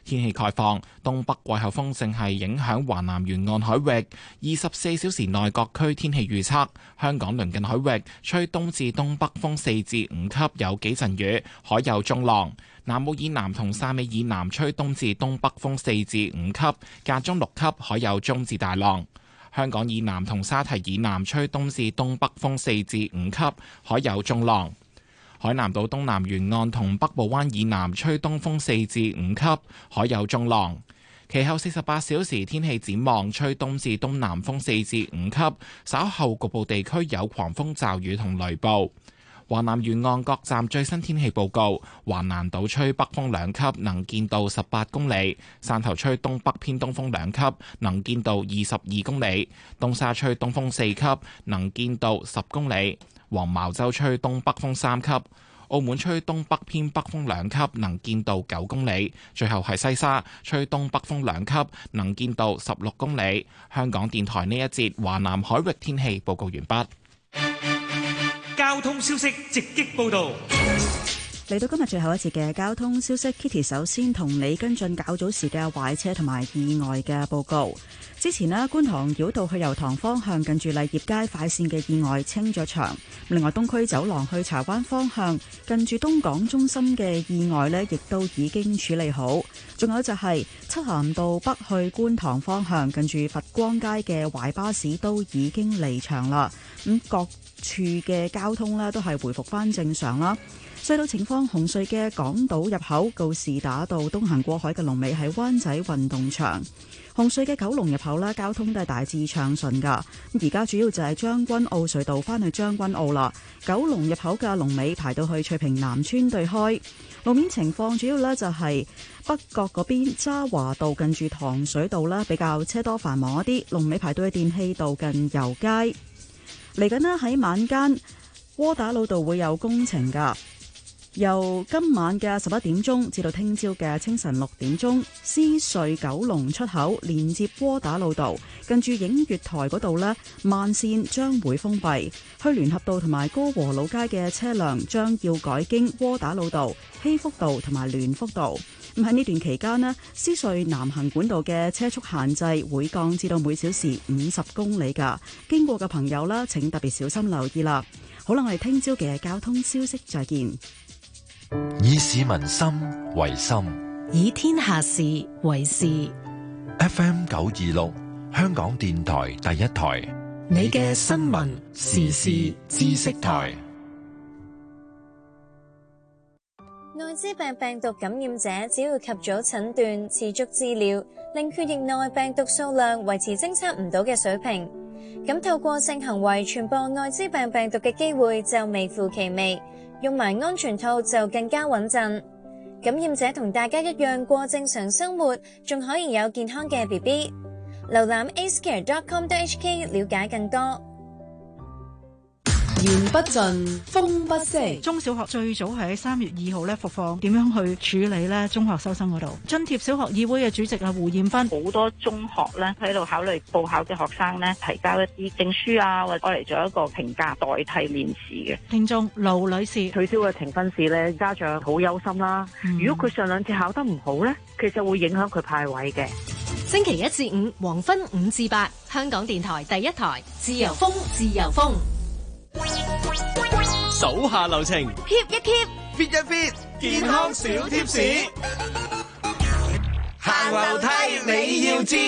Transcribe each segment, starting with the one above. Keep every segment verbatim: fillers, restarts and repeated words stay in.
天氣概況，東北季候風正係影響華南沿岸海域。二十四小時內各區天氣預測：香港鄰近海域吹東至東北風四至五級，有幾陣雨，海有中浪。南澳以南同汕尾以南吹東至東北風四至五級，間中六級，海有中至大浪。香港以南同沙堤以南吹東至東北風四至五級，海有中浪。海南島東南沿岸同北部灣以南吹東風四至五級，海有中浪。其後四十八小時天氣展望，吹東至東南風四至五級，稍後局部地區有狂風驟雨同雷暴。華南沿岸各站最新天氣報告：華南島吹北風兩級，能見度十八公里；汕頭吹東北偏東風兩級，能見度二十二公里；東沙吹東風四級，能見度十公里；黃茅洲吹東北風三級；澳門吹東北偏北風兩級，能見度九公里；最後係西沙吹東北風兩級，能見度十六公里。香港電台呢一節華南海域天氣報告完畢。 交通消息直擊報道。 嚟到今日最後一節嘅交通消息 ，Kitty 首先同你跟進較早時嘅壞車同埋意外嘅報告。之前呢，觀塘繞道去油塘方向近住勵業街快線嘅意外清咗場。另外，東區走廊去柴灣方向近住東港中心嘅意外呢，亦都已經處理好。仲有就係漆咸道北去觀塘方向近住佛光街嘅壞巴士都已經離場啦。咁各處嘅交通呢，都係回復翻正常啦。隧道情況：紅隧嘅港島入口告士打道東行過海嘅龍尾喺灣仔運動場；紅隧嘅九龍入口呢，交通都係大致暢順噶。而家主要就係將軍澳隧道翻去將軍澳啦。九龍入口嘅龍尾排到去翠屏南村對開。路面情況主要呢就係北角嗰邊渣華道近住糖水道呢，比較車多繁忙一啲，龍尾排到去電氣道近油街。嚟緊呢，喺晚間窩打老道會有工程噶。由今晚嘅十一點鐘至到聽朝嘅清晨六點鐘，獅隧九龍出口連接窩打老道，近住映月台嗰度呢，慢線將會封閉。去聯合道同埋歌和老街嘅車輛將要改經窩打老道、希福道同埋聯福道。咁喺呢段期間呢，獅隧南行管道嘅車速限制會降至到每小時五十公里噶。經過嘅朋友啦，請特別小心留意啦。好啦，我哋聽朝嘅交通消息再見。 以市民心為心， 以天下事為事。 F M 九二六，香港電台第一台， 你嘅新聞時事知識台。 艾滋病病毒感染者只要及早診斷、持續治療，令血液內病毒數量維持偵測唔到嘅水平，咁透過性行為傳播艾滋病病毒嘅機會就微乎其微。用埋安全套就更加穩陣，感染者同大家一樣過正常生活，仲可以有健康嘅 B B。瀏覽 a c e care dot com dot h k 了解更多。 言不盡，風不息。 中小學最早係喺三月二號咧復課，點樣去處理咧？中學收生嗰度津貼小學議會嘅主席啊胡艷芬， 好多中學咧喺度考慮報考嘅學生咧提交一啲證書啊，或者嚟做一個評價代替面試嘅。 聽眾劉女士， 取消嘅呈分試咧，家長好憂心啦。嗯、如果佢上兩次考得唔好咧，其實會影響佢派位嘅。 星期一至五黃昏五至八，香港電台第一台，自由風，自由風。 手下留情 ，keep 一 keep，fit 一 fit，健康小貼士。行樓梯你要知，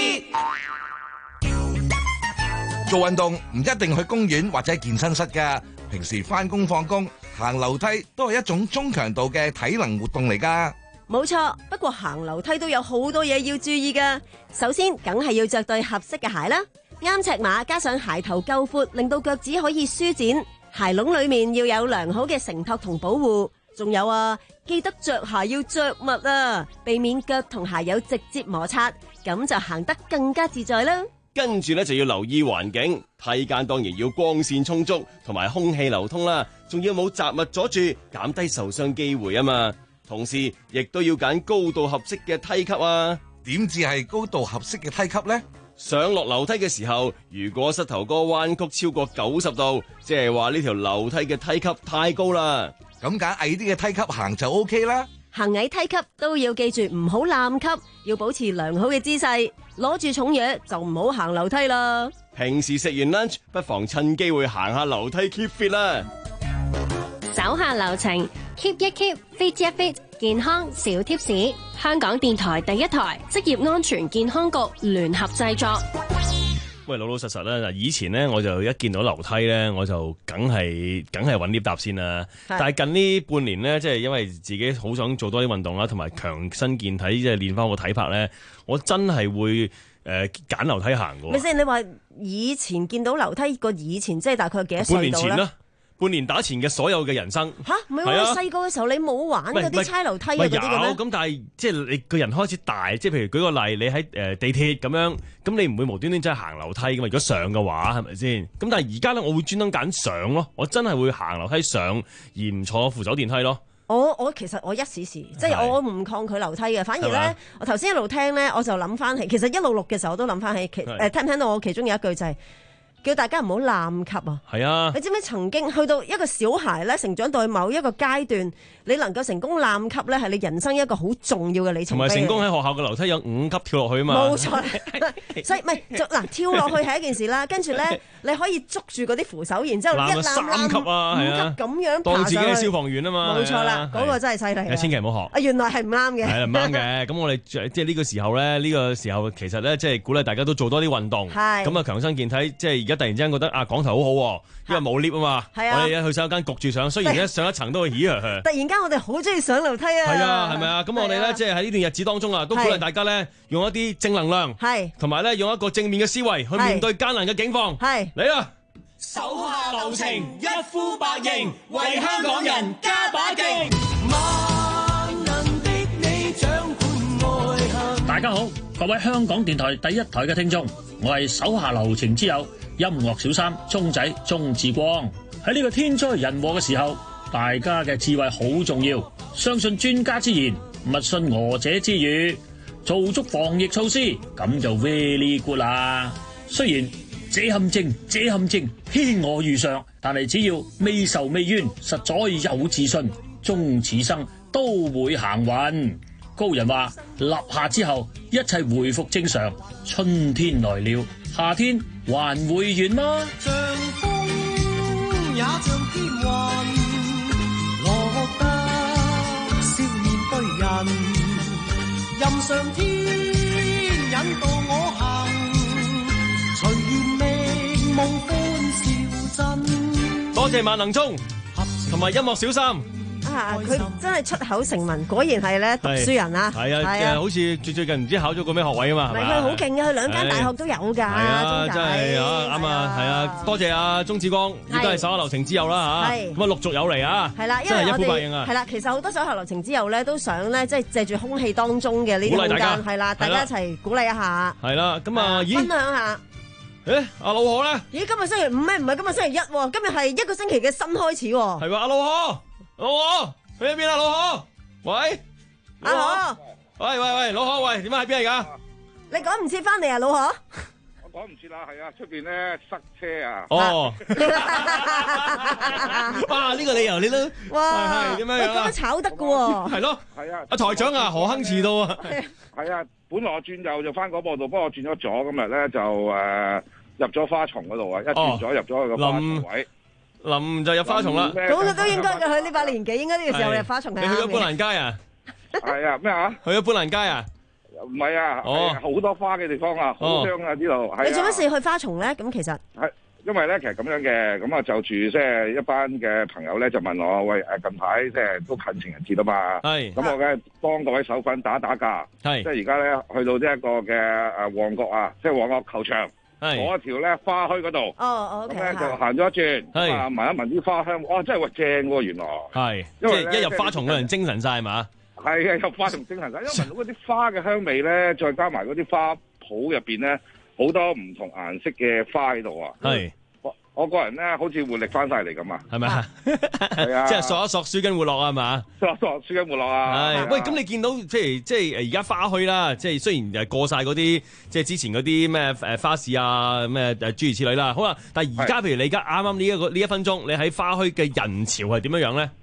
做運動唔一定去公園或者健身室㗎。平時返工放工行樓梯都係一種中強度嘅體能活動嚟㗎。 冇錯，不過行樓梯都有好多嘢要注意㗎。首先，梗係要着對合適嘅鞋啦，啱尺碼，加上鞋頭夠闊，令到腳趾可以舒展。鞋籠裏面要有良好嘅承托同保護。仲有啊，記得着鞋要着襪啊，避免腳同鞋有直接摩擦，咁就行得更加自在啦。 跟住咧就要留意環境，梯間當然要光線充足，同埋空氣流通啦，仲要冇雜物阻住，減低受傷機會啊嘛。同時亦都要揀高度合適嘅梯級啊。 點至係高度合適嘅梯級呢？ 上落樓梯嘅時候，如果膝頭哥彎曲超過九十度，即係話呢條樓梯嘅梯級太高啦。 咁揀矮啲嘅梯級行就 OK 啦。 行矮梯級都要記住唔好攬級，要保持良好嘅姿勢。攞住重嘢就唔好行樓梯啦。 平時食完 lunch 不妨趁機會行下樓梯 keep fit 啦。 手下留情 ，keep 一 keep，fit 一 fit，健康小貼士。香港電台第一台職業安全健康局聯合製作。 喂，老老實實咧，嗱，以前咧我就一見到樓梯咧，我就梗係梗係揾 lift 搭先啦。但係近呢半年咧，即係因為自己好想做多啲運動啦，同埋強身健體，即係練翻個體魄咧，我真係會誒揀樓梯行嘅。 咪先，你話以前見到樓梯個以前，即係大概幾多歲到咧？半年前啦。 半年打前嘅所有嘅人生吓，唔係喎！細個嘅時候你冇玩嗰啲猜樓梯啊嗰啲嘅咩？ 有咁，但係即係你個人開始大，即係譬如舉個例，你喺誒地鐵咁樣，咁你唔會無端端真係行樓梯㗎嘛？如果上嘅話，係咪先？咁但係而家咧，我會專登揀上咯，我真係會行樓梯上，而唔坐扶手電梯咯。 我我其實我一時時，即係我唔抗拒樓梯嘅，反而咧，我頭先一路聽咧，我就諗翻起，其實一路錄嘅時候我都諗翻起，其誒聽唔聽到我其中有一句就係、是。叫大家唔好濫級啊！ 係啊！ 你知唔知曾經去到一個小孩咧，成長到某一個階段，你能夠成功濫級咧，係你人生一個好重要嘅里程碑。 同埋成功喺學校嘅樓梯有五級跳落去啊嘛！ 冇錯，所以唔係就嗱跳落去係一件事啦，跟住咧你可以捉住嗰啲扶手，然之後一攬三級啊， 五級咁樣當自己係消防員啊嘛！ 冇錯啦，嗰個真係犀利。 千祈唔好學。 啊，原來係唔啱嘅。 係唔啱嘅。咁我哋即係呢個時候咧，呢個時候其實咧，即係鼓勵大家都做多啲運動。係。咁啊，強身健體，即係而家突然之間覺得啊。講頭好好，因為冇 lift 啊嘛，我哋一去洗手間焗住上，雖然一上一層都會咦啊！ 突然間我哋好中意上樓梯啊！ 係啊，係咪啊？咁我哋咧即係喺呢段日子當中啊，都鼓勵大家咧用一啲正能量，係同埋咧用一個正面嘅思維去面對艱難嘅境況。係嚟啦！ 手下留情，一呼百應，為香港人加把勁。萬能的你掌管愛恨。 大家好，各位香港電台第一台嘅聽眾，我係手下留情之友。音樂小三鐘仔鐘志光，喺呢個天災人禍嘅時候，大家嘅智慧好重要，相信專家之言，勿信訛者之語，做足防疫措施，咁就 very good 啦。雖然這陷阱這陷阱牽我遇上，但係只要未仇未怨，實在有自信，終此生都會行運。高人話立夏之後一切回復正常，春天來了，夏天還會遠嗎？ 像風也像天雲，我得笑面對人，任上天引導我行，隨緣命夢歡笑真。 多謝萬能鐘同埋音樂小三。 啊！佢真係出口成文，果然係咧讀書人啊！ 係啊，啊好似最最近唔知考咗個咩學位啊嘛，係咪？佢好勁嘅，佢兩間大學都有㗎。係啊，真係啊，啱啊，係啊，多謝啊，鐘志光，亦都係手下留情之友啦嚇。咁啊，陸續有嚟啊， 係啦，因為我哋係啦，其實好多手下留情之友咧，都想咧，即係借住空氣當中嘅呢啲空間，係啦，大家一齊鼓勵一下。 係啦，咁啊， 分享下。 誒，阿老何咧？ 咦，今日星期五咩？唔係今日星期一喎，今日係一個星期嘅新開始喎。 係喎，阿老何。老何去咗邊啊？老何，喂， 阿何， 喂喂喂，老何，喂，點解喺邊嚟噶？ 你趕唔切翻嚟啊，老何？ 我趕唔切啦，係啊，出邊咧塞車啊！ 哦，哇，呢個理由你都哇， 係點樣樣啊？ 咁樣炒得噶喎？ 係咯，係啊， 阿台長啊，何亨遲到啊？ 係啊，本來我轉右就翻嗰步度，不過我轉咗左，今日咧就誒入咗花叢嗰度啊，一轉咗入咗去個花叢位。 林就入花叢啦， 咁都應該嘅，佢呢把年紀應該呢個時候入花叢係。 你去咗砵蘭街啊？ 係啊，咩啊？ 去咗砵蘭街啊？ 唔係啊，哦，好多花嘅地方啊，好香啊呢度。 你做乜事去花叢咧？咁其實係因為咧，其實咁樣嘅，咁啊就住即係一班嘅朋友咧，就問我喂，誒近排即係都近情人節啊嘛，係，咁我梗係幫各位手粉打打架，係，即係而家咧去到呢一個嘅誒旺角啊，即係旺角球場。嗰條咧花墟嗰度，哦，咁咧就行咗一轉，啊聞一聞啲花香，哇真係話正喎原來，係，即係一入花叢嘅人精神晒係嘛？ 係啊，入花叢精神晒，因為聞到嗰啲花嘅香味咧，再加埋嗰啲花圃入邊咧，好多唔同顏色嘅花喺度啊，係。我個人咧，好似活力翻晒嚟咁啊，係咪啊？係啊， 即係索一索舒筋活絡啊，係嘛？ 索一索舒筋活絡啊！ 係喂，咁你見到即係即係而家花墟啦，即係雖然誒過晒嗰啲即係之前嗰啲咩誒花市啊咩誒諸如此類啦，好啦，但係而家譬如你而家啱啱呢一個呢一分鐘，你喺花墟嘅人潮係點樣樣咧？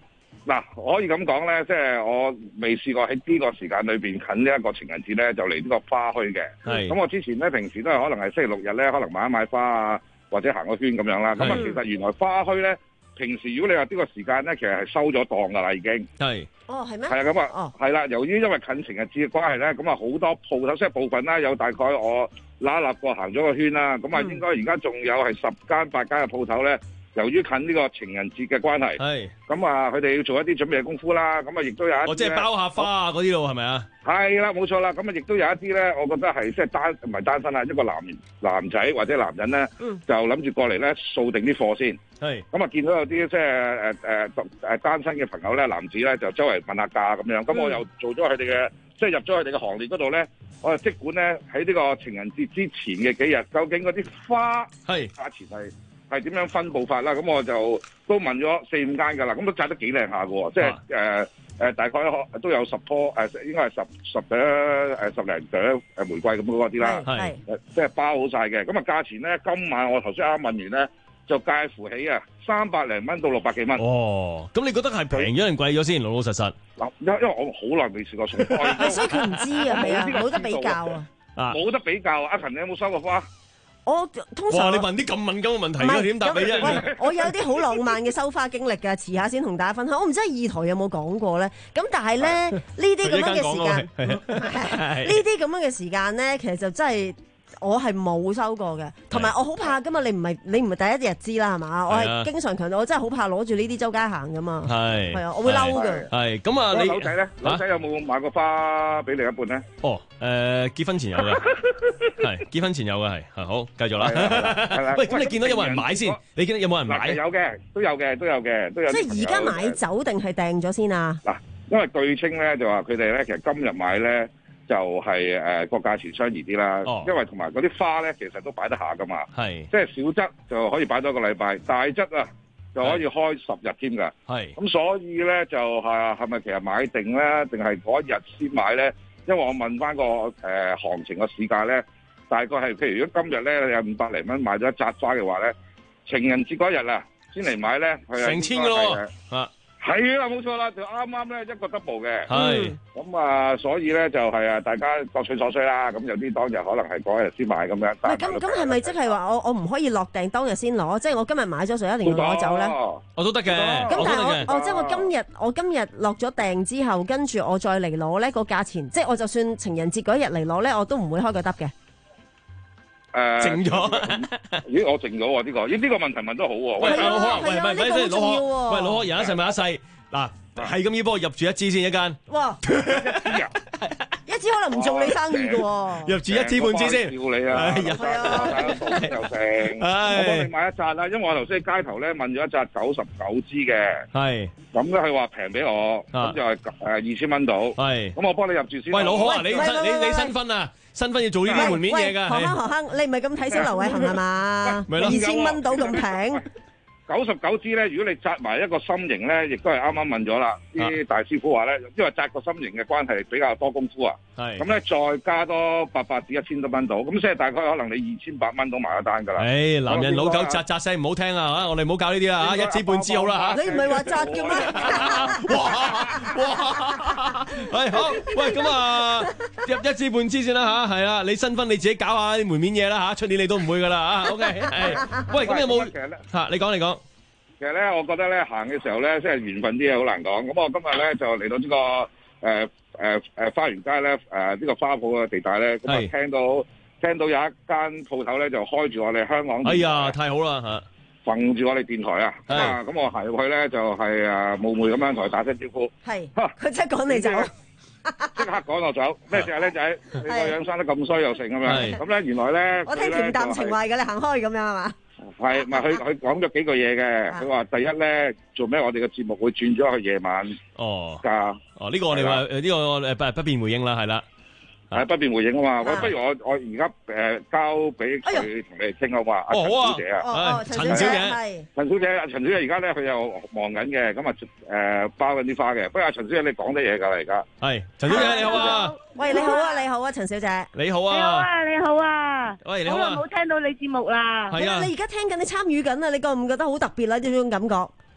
嗱，可以咁講咧，即係我未試過喺呢個時間裏邊近呢一個情人節咧，就嚟呢個花墟嘅。係。咁我之前咧，平時都係可能係星期六日咧，可能買一買花啊，或者行個圈咁樣啦。咁啊，其實原來花墟咧，平時如果你話呢個時間咧，其實係收咗檔噶啦，已經。係。 哦，係咩？ 係啊，咁啊，哦，係啦。由於因為近情人節嘅關係咧，咁啊好多鋪頭，即係部分啦，有大概我揦揦過行咗個圈啦，咁啊應該而家仲有係十間八間嘅鋪頭咧。由於近呢個情人節嘅關係，係咁啊，佢哋要做一啲準備嘅功夫啦。咁啊，亦都有一啲，哦，即係包下花啊嗰啲咯，係咪啊？係啦，冇錯啦。咁啊，亦都有一啲咧，我覺得係即係單唔係單身啊，一個男男仔或者男人咧，嗯，就諗住過嚟咧掃定啲貨先。係咁啊，見到有啲即係誒誒誒單身嘅朋友咧，男子咧就周圍問下價咁樣。咁，嗯，我又做咗佢哋嘅，即係入咗佢哋嘅行列嗰度咧，我就即管咧喺呢個情人節之前嘅幾日，究竟嗰啲花係價錢係係點樣分佈法啦？咁我就都問咗四五間㗎啦，咁都摘得幾靚下嘅喎，即係誒誒大概都有十棵誒、呃，應該係十十朵誒十零朵誒玫瑰咁嗰啲啦，係即係包好晒嘅。咁啊價錢咧，今晚我頭先啱問完咧，就介乎起啊三百零蚊到六百幾蚊。哦，咁你覺得係平咗定貴咗先？老老實實嗱，因因為我好耐未試過送花， 所以佢唔知啊，係啊，冇得比較啊， 冇得比較。阿勤，你有冇收過花？ 我通常哇！你問啲咁敏感嘅問題，我點答你啫？ 我有啲好浪漫嘅收花經歷㗎，遲下先同大家分享。我唔知喺二台有冇講過咧。咁但係咧，呢啲咁樣嘅時間，呢啲咁樣嘅時間咧，其實就真係我係冇收過嘅。同埋我好怕㗎嘛，你唔係你唔係第一日知啦，係嘛？我係經常強調，我真係好怕攞住呢啲周街行㗎嘛。係係啊，我會嬲㗎。係咁啊，你佬仔咧，佬仔有冇買過花俾另一半咧？ 哦，誒結婚前有嘅。係結婚前有嘅係，係好繼續啦。喂，咁你見到有冇人買先？你見到有冇人買？ 有嘅，都有嘅，都有嘅，都有。 即係而家買走定係訂咗先啊？ 嗱，因為據稱咧就話佢哋咧，其實今日買咧就係誒個價錢相宜啲啦。哦。因為同埋嗰啲花咧，其實都擺得下噶嘛。係。即係小則就可以擺多一個禮拜，大則啊就可以開十日添㗎。係。咁所以咧就係係咪其實買定咧，定係嗰一日先買咧？因為我問翻個誒、呃、行情個市價咧，大概係譬如如果今日咧有五百零蚊買咗一扎花嘅話咧，情人節嗰日啊先嚟買咧， 成千嘅咯，啊， 係啦，冇錯啦，就啱啱咧一個 double 嘅，係，咁啊，所以咧就係啊，大家各取所需啦，咁有啲當日可能係嗰日先買咁樣。唔係， 咁咁係咪即係話我我唔可以落訂當日先攞？即係我今日買咗就一定要攞走咧？ 我都得嘅。 咁但係我我即係我今日我今日落咗訂之後，跟住我再嚟攞咧個價錢，即係我就算情人節嗰日嚟攞咧，我都唔會開個得嘅。 誒， 靜咗， 咦？我靜咗喎，呢個，咦？呢個問題問得好喎。 喂，老可，喂，唔係唔係，先老可，喂，老可，人一世物一世，嗱，係咁要幫我入住一支先一間。哇！ 一支可能唔做你生意嘅喎。 入住一支半支先。 要你啊！係啊，又成。我幫你買一紮啦，因為我頭先喺街頭咧問咗一紮九十九支嘅。係。咁咧佢話平俾我，咁就係誒二千蚊到。係。咁我幫你入住先。喂，老可啊，你你你新婚啊？新婚要做呢啲門面嘢㗎。 何生何生，你唔係咁睇小劉偉恒係嘛？二千蚊到咁平。 九十九支咧，如果你紮埋一個心形咧，亦都係啱啱問咗啦。啲大師傅話咧，因為紮個心形嘅關係比較多功夫啊。係。咁咧再加多八百至一千多蚊到，咁即係大概可能你二千八蚊到埋一單㗎啦。誒，男人老狗紮紮聲唔好聽啊嚇！我哋唔好搞呢啲啦嚇，一支半支好啦嚇。 你唔係話紮嘅咩？ 哇哇！係好，喂咁啊，入一支半支先啦嚇，係啊，你新婚你自己搞下啲門面嘢啦嚇，出年你都唔會㗎啦嚇。OK，係。喂，咁有冇嚇？你講你講。 其實咧，我覺得咧行嘅時候咧，即係緣分啲嘢好難講。咁我今日咧就嚟到呢、這個誒誒誒花園街咧誒呢、呃這個花圃嘅地帶咧，咁啊聽到聽到有一間鋪頭咧就開住我哋香港電台。 哎呀，太好啦嚇！ 揈住我哋電台啊！咁啊咁我行入去咧就係、是、誒冒昧咁樣同佢打聲招呼。係， 佢即係趕你走， 即刻趕我走。咩事啊，僆仔？你個樣生得咁衰又成咁樣。咁咧原來咧， 我聽恬淡情懷嘅，你行開咁樣係嘛？ 係，唔係佢佢講咗幾句嘢嘅。佢話第一咧，做咩我哋嘅節目會轉咗去夜晚？哦，㗎。哦，呢個我哋話誒呢個誒不不便回應啦，係啦。係不便回應啊嘛。喂，不如我我而家誒交俾佢同你哋傾好嘛？阿陳小姐啊，陳小姐，陳小姐，阿陳小姐而家咧佢又忙緊嘅，咁啊誒包緊啲花嘅。不過阿陳小姐你講啲嘢㗎啦，而家。係，陳小姐你好啊。 喂，你好啊，你好啊，陳小姐。 你好啊。 你好啊，你好啊。 喂，你好啊。 好耐冇聽到你節目啦。 係啊。你而家聽緊，你參與緊啊，你覺唔覺得好特別啦？呢種感覺。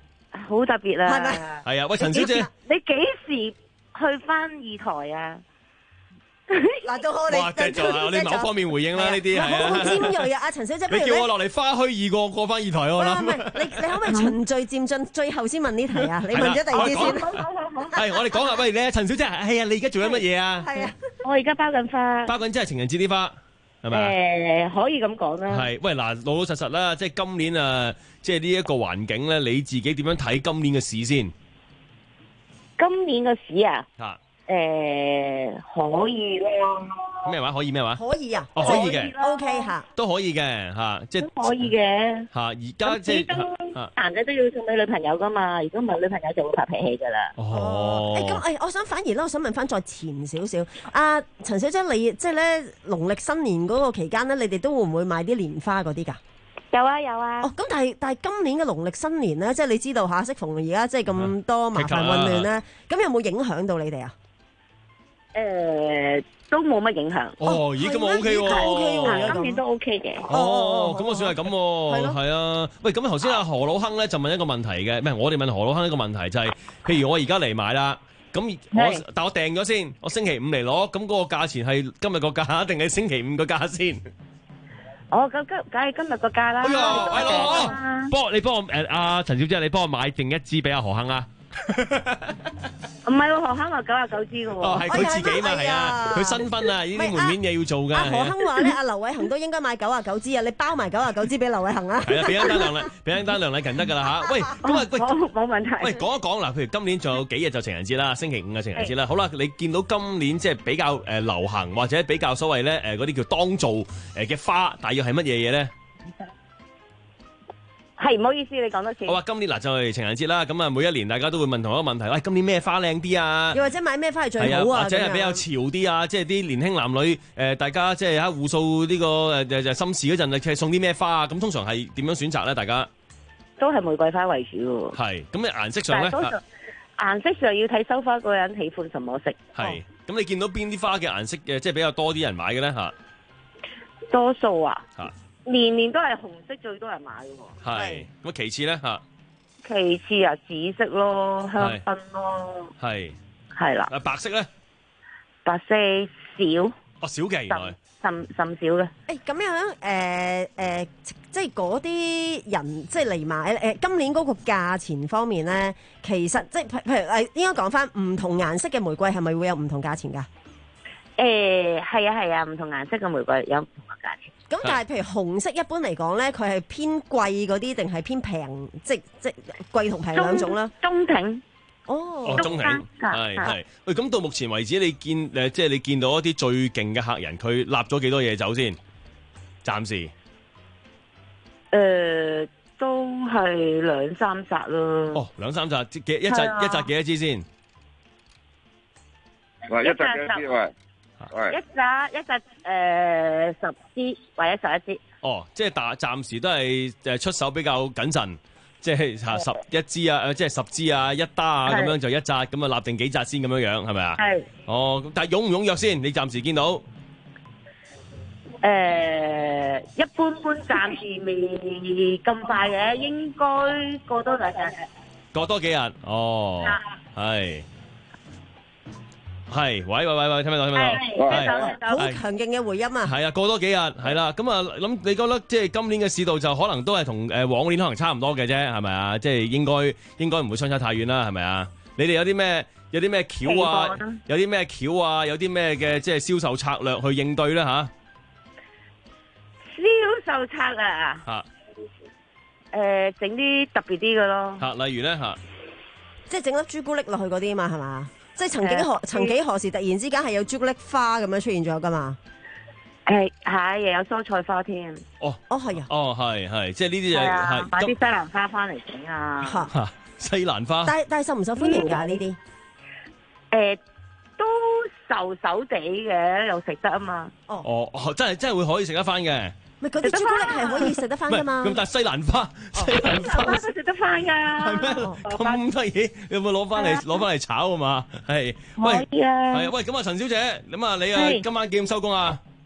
好特別啦， 係咪？ 係啊，喂，陳小姐， 你幾時去翻二台啊？ 嗱，到我哋哇，繼續啊！你某方面回應啦，呢啲係好好啊。 尖鋭啊！阿陳小姐，不如咧你叫我落嚟花墟二個過翻二台我諗。 唔係，你你可唔可以循序漸進，最後先問呢題啊？你問咗第二啲先。 好好好好。 係，我哋講下，喂，你陳小姐，係啊，你而家做緊乜嘢啊？ 係啊， 我而家包緊花。 包緊即係情人節啲花，係咪啊？ 誒，可以咁講啦。 係，喂，嗱，老老實實啦，即係今年啊，即係呢一個環境咧，你自己點樣睇今年嘅市先？ 今年嘅市啊？ 嚇。 誒，可以咯。 咩話？可以咩話？ 可以啊， 哦，可以嘅 ，O K 嚇， 都可以嘅嚇，即係可以嘅嚇。而家即係嚇男仔都要送俾女朋友噶嘛，如果唔係女朋友就會發脾氣噶啦。 哦， 誒咁誒，我想反而咧，我想問翻再前少少，阿陳小姐，你即係咧農曆新年嗰個期間咧，你哋都會唔會買啲蓮花嗰啲㗎？ 有啊有啊。 哦，咁但係但係今年嘅農曆新年咧，即係你知道嚇，適逢而家即係咁多麻煩混亂咧，咁有冇影響到你哋啊？ 誒，都冇乜影響。 哦，咦，咁我 OK 喎， 今年都 OK 嘅。 哦，咁我算係咁喎，係啊。喂，咁頭先阿何老坑咧就問一個問題嘅，唔係我哋問何老坑一個問題就係，譬如我而家嚟買啦，咁我但我訂咗先，我星期五嚟攞，咁嗰個價錢係今日個價定係星期五個價先？ 哦，咁梗梗係今日個價啦。 哎呀，係咯，幫我你幫我誒，阿陳小姐，你幫我買定一支俾阿何坑啊。 唔係喎，何坑話九啊九支嘅喎。 哦，係佢自己嘛，係啊，佢新婚啊，呢啲門面嘢要做㗎。 阿何坑話咧，阿劉偉恒都應該買九啊九支啊，你包埋九啊九支俾劉偉恒啊。 係啊，俾一單梁禮，俾一單梁禮勤得㗎啦嚇。喂，咁啊，喂， 冇問題。 喂，講一講嗱，譬如今年仲有幾日就情人節啦，星期五嘅情人節啦。好啦，你見到今年即係比較誒流行或者比較所謂咧誒嗰啲叫當造誒嘅花，大約係乜嘢嘢咧？ 係，唔好意思，你講多次。 我話今年嗱就係情人節啦，咁啊每一年大家都會問同一個問題，喂，今年咩花靚啲啊？ 又或者買咩花係最好啊？ 或者係比較潮啲啊？即係啲年輕男女誒，大家即係喺互訴呢個誒誒心事嗰陣，其實送啲咩花啊？咁通常係點樣選擇咧？大家都係玫瑰花為主喎。 係，咁嘅顏色上咧？ 顏色上要睇收花嗰個人喜歡什麼色。 係，咁你見到邊啲花嘅顏色嘅，即係比較多啲人買嘅咧嚇？ 多數啊。 嚇。 年年都係紅色最多人買嘅喎。 係，咁其次咧嚇？ 其次啊，紫色咯，香檳咯。 係。 係啦。 啊，白色咧？ 白色少。 哦，少嘅原來。 甚甚少嘅。 誒咁樣誒誒，即係嗰啲人即係嚟買誒，今年嗰個價錢方面咧，其實即係譬譬如誒，應該講翻唔同顏色嘅玫瑰係咪會有唔同價錢㗎？ 誒係啊係啊，唔同顏色嘅玫瑰有唔同嘅價錢。 咁但係譬如紅色一般嚟講咧，佢係偏貴嗰啲定係偏平？即即貴同平兩種啦。 中挺。 哦， 中挺係係。喂，咁到目前為止，你見誒即係你見到一啲最勁嘅客人，佢立咗幾多嘢走先？暫時。 誒，都係兩三紮咯。 哦，兩三紮，幾一紮一紮幾多支先？ 喂，一紮幾多支喂？ 一紮一紮誒十支或者十一支。 哦，即係暫暫時都係誒出手比較謹慎，即係嚇十一支啊，即係十支啊，一打啊咁樣就一紮，咁啊立定幾紮先咁樣樣係咪啊？係。哦，但係踴唔踴躍先？你暫時見到？ 誒，一般般，暫時未咁快嘅，應該過多兩日。 過多幾日？哦，係。係，喂喂喂喂，聽唔聽到？聽唔聽到？ 係，好強勁嘅回音啊！ 係啊，過多幾日，係啦，咁啊，諗你覺得即係今年嘅市道就可能都係同誒往年可能差唔多嘅啫，係咪啊？即係應該應該唔會相差太遠啦，係咪啊？你哋有啲咩有啲咩橋啊？有啲咩橋啊？有啲咩嘅即係銷售策略去應對咧吓？ 銷售策略啊？ 吓， 誒，整啲特別啲嘅咯。 吓，例如咧吓， 即係整粒朱古力落去嗰啲嘛，係嘛？即係曾幾何曾幾何時突然之間係有朱古力花咁樣出現咗噶嘛？ 係係，又有蔬菜花添。 哦哦係啊。 哦係係，即係呢啲就係買啲西蘭花翻嚟整啊。 嚇西蘭花。 但但係受唔受歡迎㗎呢啲？ 誒，都受手地嘅，又食得啊嘛。 哦哦，真係真係會可以食得翻嘅。 咪嗰啲朱古力係可以食得翻噶嘛？ 咁但係西蘭花，西蘭花都食得翻噶。 係咩？咁得意？有冇攞翻嚟攞翻嚟炒啊嘛？係。 可以啊。 係啊，喂，咁啊，陳小姐，咁啊，你啊，今晚幾點收工啊？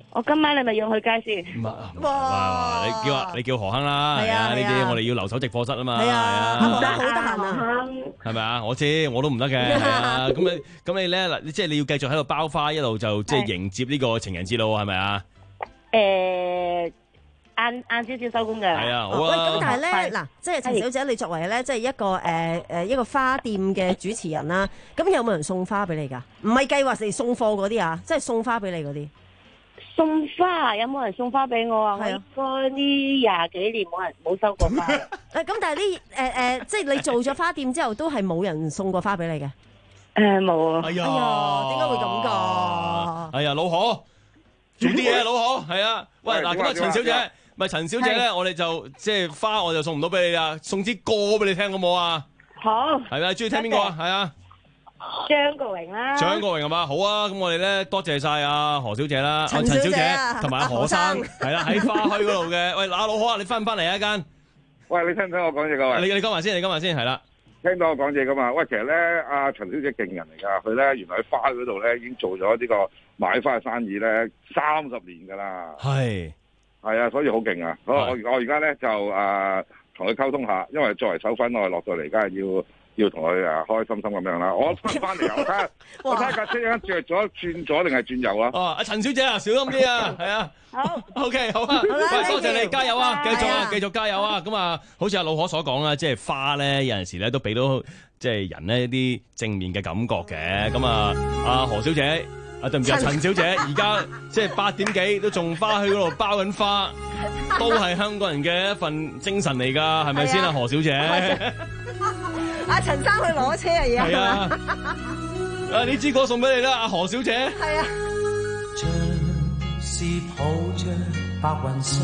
我今晚你咪讓去街先。 哇！你叫啊，你叫何亨啦，係啊，呢啲我哋要留守直課室啊嘛，係啊， 唔得好得閒啊， 係咪啊？我知，我都唔得嘅，係啊。咁你咁你咧嗱，即係你要繼續喺度包花，一路就即係迎接呢個情人節咯，係咪啊？ 誒，晏晏少少收工嘅。係啊，好啊。 喂，咁但係咧嗱，即係陳小姐，你作為咧即係一個誒誒一個花店嘅主持人啦，咁有冇人送花俾你㗎？唔係計劃嚟送貨嗰啲啊，即係送花俾你嗰啲。 送花有冇人送花俾我啊？我應該呢廿幾年冇人冇收過花。 誒咁，但係呢誒誒，即係你做咗花店之後，都係冇人送過花俾你嘅。 誒冇啊！ 哎呀， 點解會咁㗎？ 哎呀，老何，做啲嘢，老何，係啊。喂，嗱咁啊，陳小姐，唔係陳小姐咧，我哋就即係花，我就送唔到俾你啦，送支歌俾你聽好冇啊？ 好。 係咪？中意聽邊個啊？係啊。 張國榮啦， 張國榮係嘛？好啊，咁我哋咧多謝晒阿何小姐啦，陳小姐同埋阿何生，係啦喺花墟嗰度嘅。喂，嗱，老何啊，你翻唔翻嚟啊？一間？ 喂，你聽唔聽我講嘢噶？喂， 你你講埋先，你講埋先，係啦。 聽到我講嘢噶嘛？喂，其實咧，阿陳小姐勁人嚟噶，佢咧原來喺花嗰度咧已經做咗呢個買花嘅生意咧三十年噶啦。係係啊，所以好勁啊！好，我我而家咧就誒同佢溝通下，因為作為手粉，我係落到嚟，梗係要。要同佢啊開開心心咁樣啦，我翻翻嚟我睇下，我睇下架車一陣轉左轉左定係轉右啊？ 哦，阿陳小姐啊，小心啲啊，係啊，好 ，OK， 好啊，喂，多謝你，加油啊，繼續啊，繼續加油啊，咁啊，好似阿老何所講啦，即係花咧，有陣時咧都俾到即係人咧一啲正面嘅感覺嘅，咁啊，阿何小姐。啊，對唔住啊，陳小姐，而家即係八點幾都仲花墟嗰度包緊花，都係香港人嘅一份精神嚟㗎，係咪先啊，何小姐？ 阿陳生去攞車啊，而家係啊！ 啊，呢支歌送俾你啦，阿何小姐。 係啊。 像是抱着白雲睡，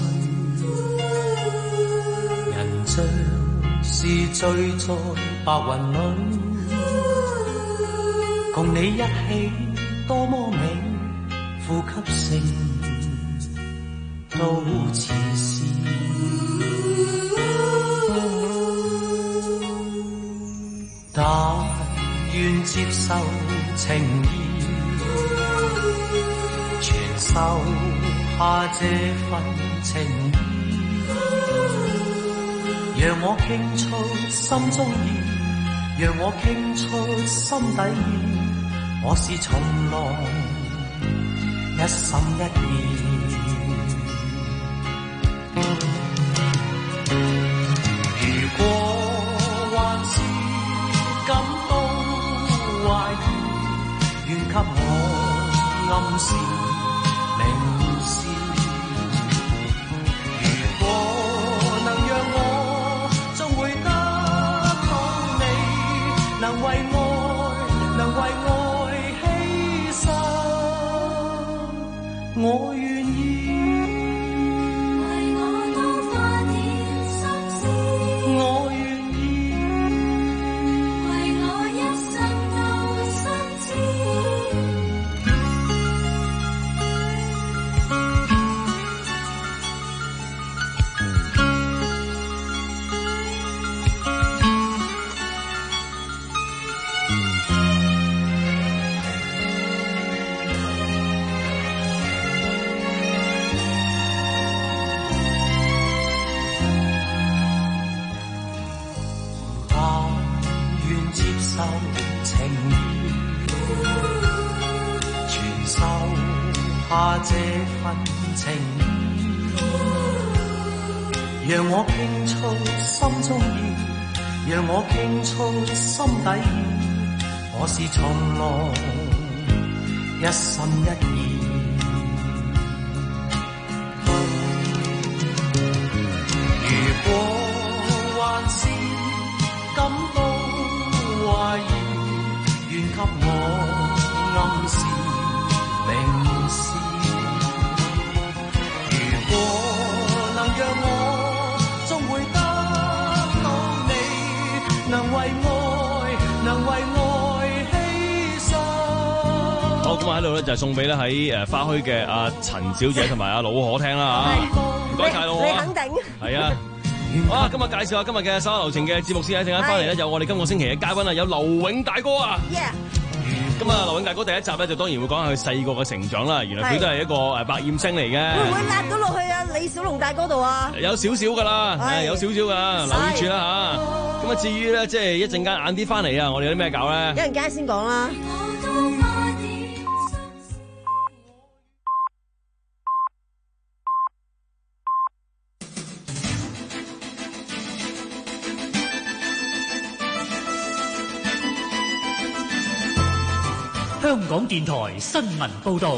人像是醉在白雲裏，共你一起。多麼美，呼吸聲都似是，但願接受情意，傳授下這份情意，讓我傾出心中意，讓我傾出心底意。我是從來一心一意，如果還是感到懷疑，願給我暗示明示。如果能讓我終會得到你，能為愛，能為愛。我願意為我多花點心思，我願意為我一生都新知。下這份情意，讓我傾出心中意，讓我傾出心底意，我是從來一心一意。如果還是感到懷疑，願給我暗示明示。如果能讓我終會得到你，能為愛，能為愛犧牲。 好，咁啊喺度咧就係送俾咧喺誒花墟嘅阿陳小姐同埋阿老可聽啦嚇，唔該晒老可。 你肯定係啊。好啊！今日介紹下今日嘅稍流程嘅節目先，一陣間翻嚟咧，有我哋今個星期嘅嘉賓啊，有劉永大哥啊。 Yeah. 咁啊，劉永大哥第一集咧就當然會講下佢細個嘅成長啦。原來佢都係一個誒百厭星嚟嘅。 會唔會辣到落去啊？李小龍大哥度啊？ 有少少噶啦，係有少少噶，留意住啦吓。咁啊，至於咧，即係一陣間晏啲翻嚟啊，我哋有啲咩搞咧？ 一陣間先講啦。 香港電台新聞報道，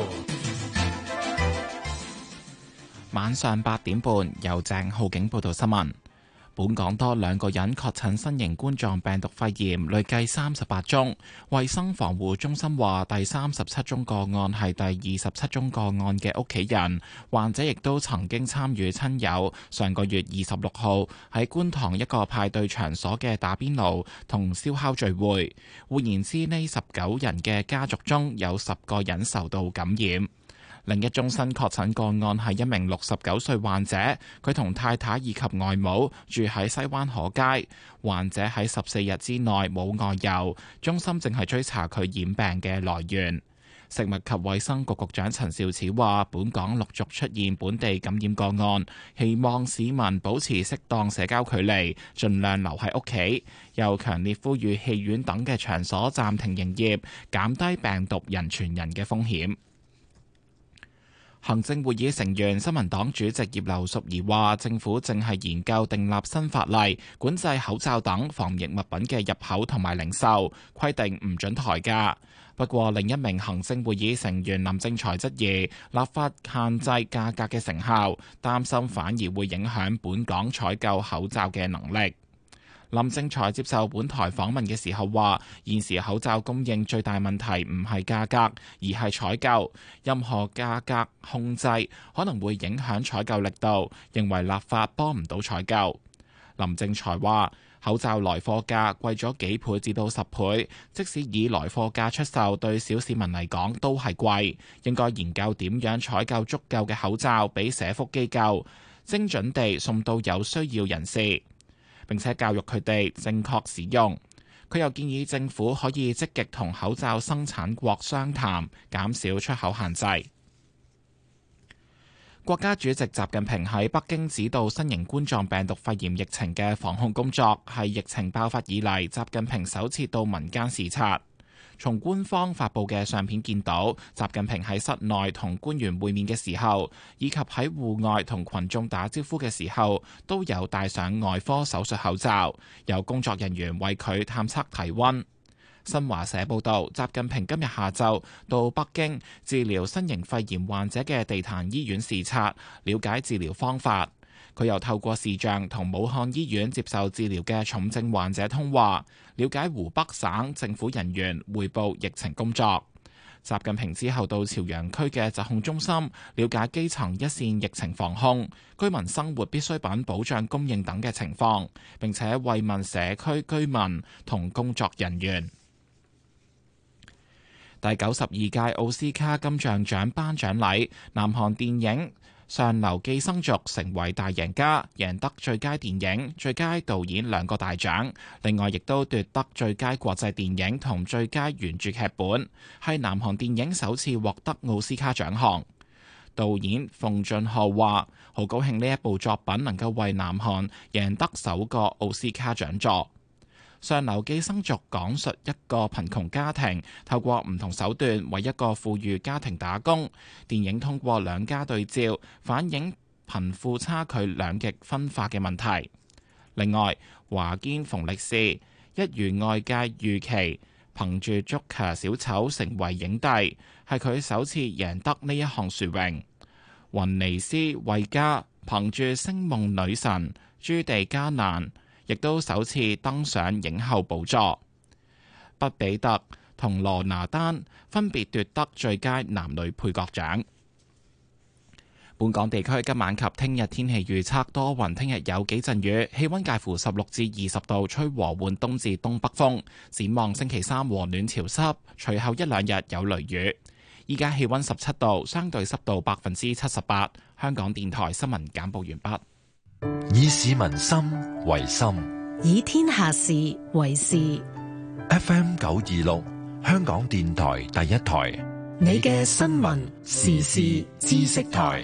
晚上八點半由鄭浩景報道新聞。本港多兩個人確診新型冠狀病毒肺炎，累計三十八宗。衛生防護中心話，第三十七宗個案係第二十七宗個案嘅屋企人，患者亦都曾經參與親友上個月二十六號喺觀塘一個派對場所嘅打邊爐同燒烤聚會。換言之，呢十九人嘅家族中有十個人受到感染。另一宗新確診個案係一名六十九歲患者，佢同太太以及外母住喺西灣河街。患者喺十四日之內冇外遊，中心正係追查佢染病嘅來源。食物及衛生局局長陳肇始話，本港陸續出現本地感染個案，希望市民保持適當社交距離，盡量留喺屋企。又強烈呼籲戲院等嘅場所暫停營業，減低病毒人傳人嘅風險。行政會議成員、新民黨主席葉劉淑儀話，政府正係研究訂立新法例，管制口罩等防疫物品嘅入口同埋零售，規定唔准抬價。不過，另一名行政會議成員林正財質疑立法限制價格嘅成效，擔心反而會影響本港採購口罩嘅能力。林正財接受本台訪問嘅時候話，現時口罩供應最大問題唔係價格，而係採購。任何價格控制可能會影響採購力度，認為立法幫唔到採購。林正財話，口罩來貨價貴咗幾倍至到十倍，即使以來貨價出售，對小市民嚟講都係貴。應該研究點樣採購足夠嘅口罩俾社福機構，精準地送到有需要人士，並且教育佢哋正確使用。佢又建議政府可以積極同口罩生產國商談，減少出口限制。國家主席習近平喺北京指導新型冠狀病毒肺炎疫情嘅防控工作，係疫情爆發以嚟習近平首次到民間視察。從官方發布嘅相片見到，習近平喺室內同官員會面嘅時候，以及喺戶外同群眾打招呼嘅時候，都有戴上外科手術口罩，有工作人員為佢探測體溫。新華社報道，習近平今日下晝到北京治療新型肺炎患者嘅地壇醫院視察，了解治療方法。佢又透過視像同武漢醫院接受治療嘅重症患者通話，了解湖北省政府人員匯報疫情工作。習近平之後到朝陽區嘅疾控中心，了解基層一線疫情防控、居民生活必需品保障供應等嘅情況，並且慰問社區居民同工作人員。第九十二屆奧斯卡金像獎頒獎禮，南韓電影《上流寄生族》成為大贏家，贏得最佳電影、最佳導演兩個大獎。另外，亦都奪得最佳國際電影同最佳原著劇本，係南韓電影首次獲得奧斯卡獎項。導演奉俊昊話：好高興呢一部作品能夠為南韓贏得首個奧斯卡獎座。上流寄生族講述一個貧窮家庭透過唔同手段為一個富裕家庭打工。電影通過兩家對照，反映貧富差距兩極分化嘅問題。另外，華堅馮力士一如外界預期，憑住足球小丑成為影帝，係佢首次贏得呢一項殊榮。雲尼斯惠加憑住星夢女神朱地加蘭，亦都首次登上影后寶座。畢比特同羅拿丹分別奪得最佳男女配角獎。本港地區今晚及聽日天氣預測多雲，聽日有幾陣雨，氣溫介乎十六至二十度，吹和緩東至東北風。展望星期三和暖潮濕，隨後一兩日有雷雨。依家氣溫十七度，相對濕度百分之七十八。香港電台新聞簡報完畢。 以市民心為心， 以天下事為事。 F M 九二六， 香港電台第一台， 你嘅新聞時事知識台。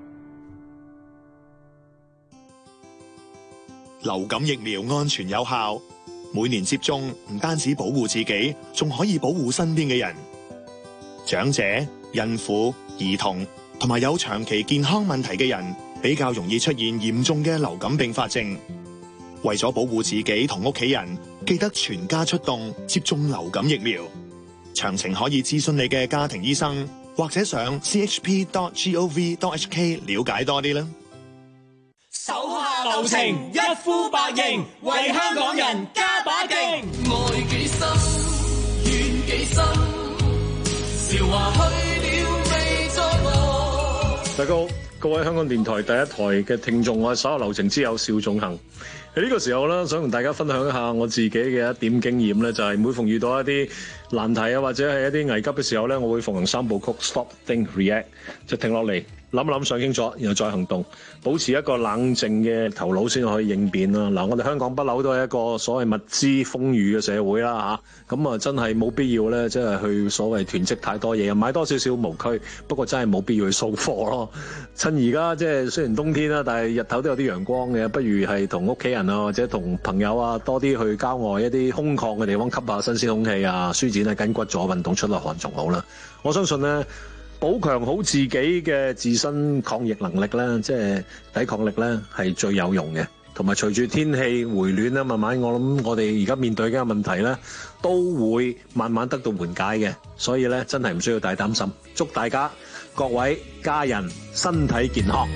流感疫苗安全有效，每年接種唔單止保護自己，仲可以保護身邊嘅人。長者、孕婦、兒童同埋有長期健康問題嘅人，比較容易出現嚴重嘅流感併發症。為咗保護自己同屋企人，記得全家出動接種流感疫苗。詳情可以諮詢你嘅家庭醫生，或者上 c h p dot gov dot h k 了解多啲啦。 手下留情，一呼百應，為香港人加把勁。愛幾深，怨幾深，韶華去了未再來。 大家好，各位香港電台第一台嘅聽眾，我係手下留情之友邵仲衡。喺呢個時候咧，想同大家分享一下我自己嘅一點經驗咧，就係每逢遇到一啲難題啊，或者係一啲危急嘅時候咧，我會奉行三部曲 ：Stop、Think、React，就停落嚟。諗一諗，想清楚，然後再行動，保持一個冷靜嘅頭腦先可以應變啦。嗱，我哋香港不嬲都係一個所謂物資豐裕嘅社會啦嚇，咁啊真係冇必要咧，即係去所謂囤積太多嘢，買多少少無區。不過真係冇必要去掃貨咯。趁而家即係雖然冬天啦，但係日頭都有啲陽光嘅，不如係同屋企人啊或者同朋友啊多啲去郊外一啲空曠嘅地方吸下新鮮空氣啊，舒展下筋骨，做下運動出下汗仲好啦。我相信咧，補強好自己嘅自身抗疫能力咧，即係抵抗力咧，係最有用嘅。同埋隨住天氣回暖咧，慢慢我諗我哋而家面對嘅問題咧，都會慢慢得到緩解嘅。所以咧，真係唔需要太擔心。祝大家各位家人身體健康。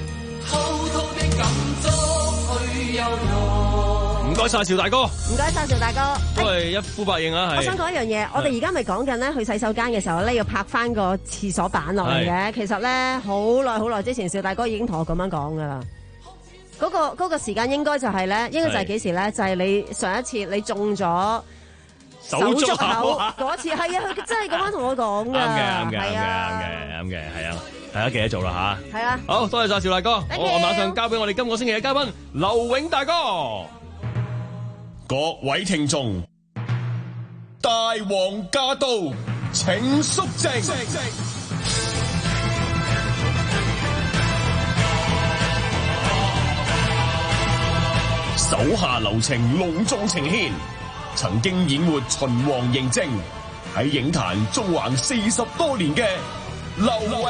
唔該晒邵大哥， 唔該晒邵大哥， 都係一呼百應啊！係。 我想講一樣嘢，我哋而家咪講緊咧，去洗手間嘅時候咧，要拍翻個廁所板落嚟嘅。其實咧，好耐好耐之前，邵大哥已經同我咁樣講噶啦。嗰、嗰個嗰、嗰個時間應該就係咧，應該就係幾時咧？就係你上一次你中咗手足口嗰次，係啊，佢真係咁樣同我講噶。啱嘅，啱嘅，啱嘅，啱嘅，啱嘅，係啊。大家記得做啦吓，係啊， 好多謝晒邵大哥，好，我馬上交俾我哋今個星期嘅嘉賓劉永大哥。 各位聽眾，大王駕到，請肅靜。手下留情，隆重呈獻，曾經演活秦王嬴政，喺影壇縱橫四十多年嘅劉永，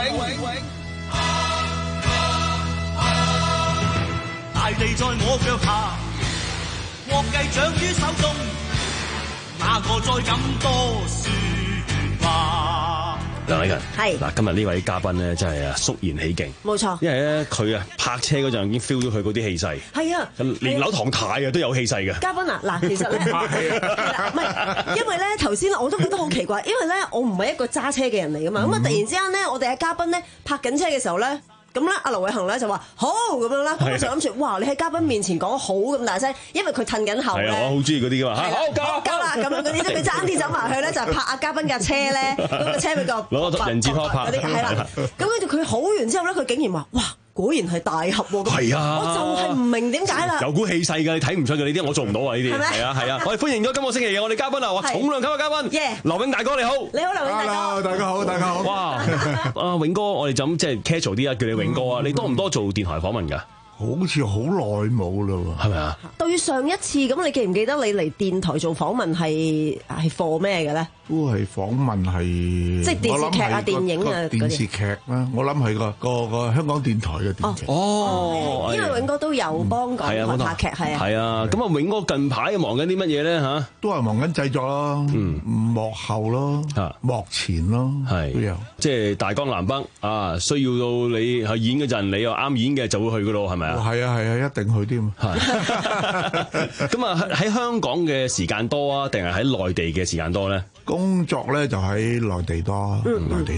大地在我腳下，國計掌於手中，哪個再敢多說話？ 梁禮勤係嗱，今日呢位嘉賓咧真係啊肅然起敬， 冇錯， 因為咧佢啊泊車嗰陣已經 feel 到佢嗰啲氣勢，係啊，連柳唐太啊都有氣勢嘅。 嘉賓啊，嗱，其實咧唔係，因為咧頭先我都覺得好奇怪，因為咧我唔係一個揸車嘅人嚟噶嘛，咁啊、嗯、突然之間咧，我哋嘅嘉賓咧泊緊車嘅時候咧。咁咧，阿劉偉恒咧就話好咁樣啦，咁我就諗住，哇！你喺嘉賓面前講好咁大聲，因為佢褪緊後咧。 係啊，我好中意嗰啲噶嘛。好交交啦，咁樣嗰啲，即係佢爭啲走埋去咧，就拍阿嘉賓架車咧，咁個車俾個攞個人字拖拍嗰啲，係啦。咁跟住佢好完之後咧，佢竟然話：哇！果然係大俠喎。 係啊， 我就係唔明點解啦。 有股氣勢㗎，你睇唔出嘅呢啲，我做唔到啊呢啲。係啊係啊，我哋歡迎咗今個星期嘅我哋嘉賓啊，話重量級嘅嘉賓，劉永大哥你好。 你好，劉永大哥。 Hello，大家好，大家好。 哇！啊永哥，我哋就咁即係 casual 啲啊，叫你永哥啊。你多唔多做電台訪問㗎？ 好似好耐冇啦喎， 係咪啊？ 對上一次咁，你記唔記得你嚟電台做訪問係係課咩嘅咧？ 都係訪問係， 即係電視劇啊、電影啊嗰啲。 電視劇啦，我諗係個個個香港電台嘅電視劇。 哦， 因為永哥都有幫港台拍劇，係啊。 係啊，咁啊，永哥近排忙緊啲乜嘢咧嚇？ 都係忙緊製作咯，幕後咯，幕前咯， 係都有。 即係大江南北啊，需要到你去演嗰陣，你又啱演嘅就會去噶咯，係咪啊？ 係啊係啊，一定去添。 係。咁啊喺香港嘅時間多啊，定係喺內地嘅時間多咧？ 工作咧就喺內地多，內地多。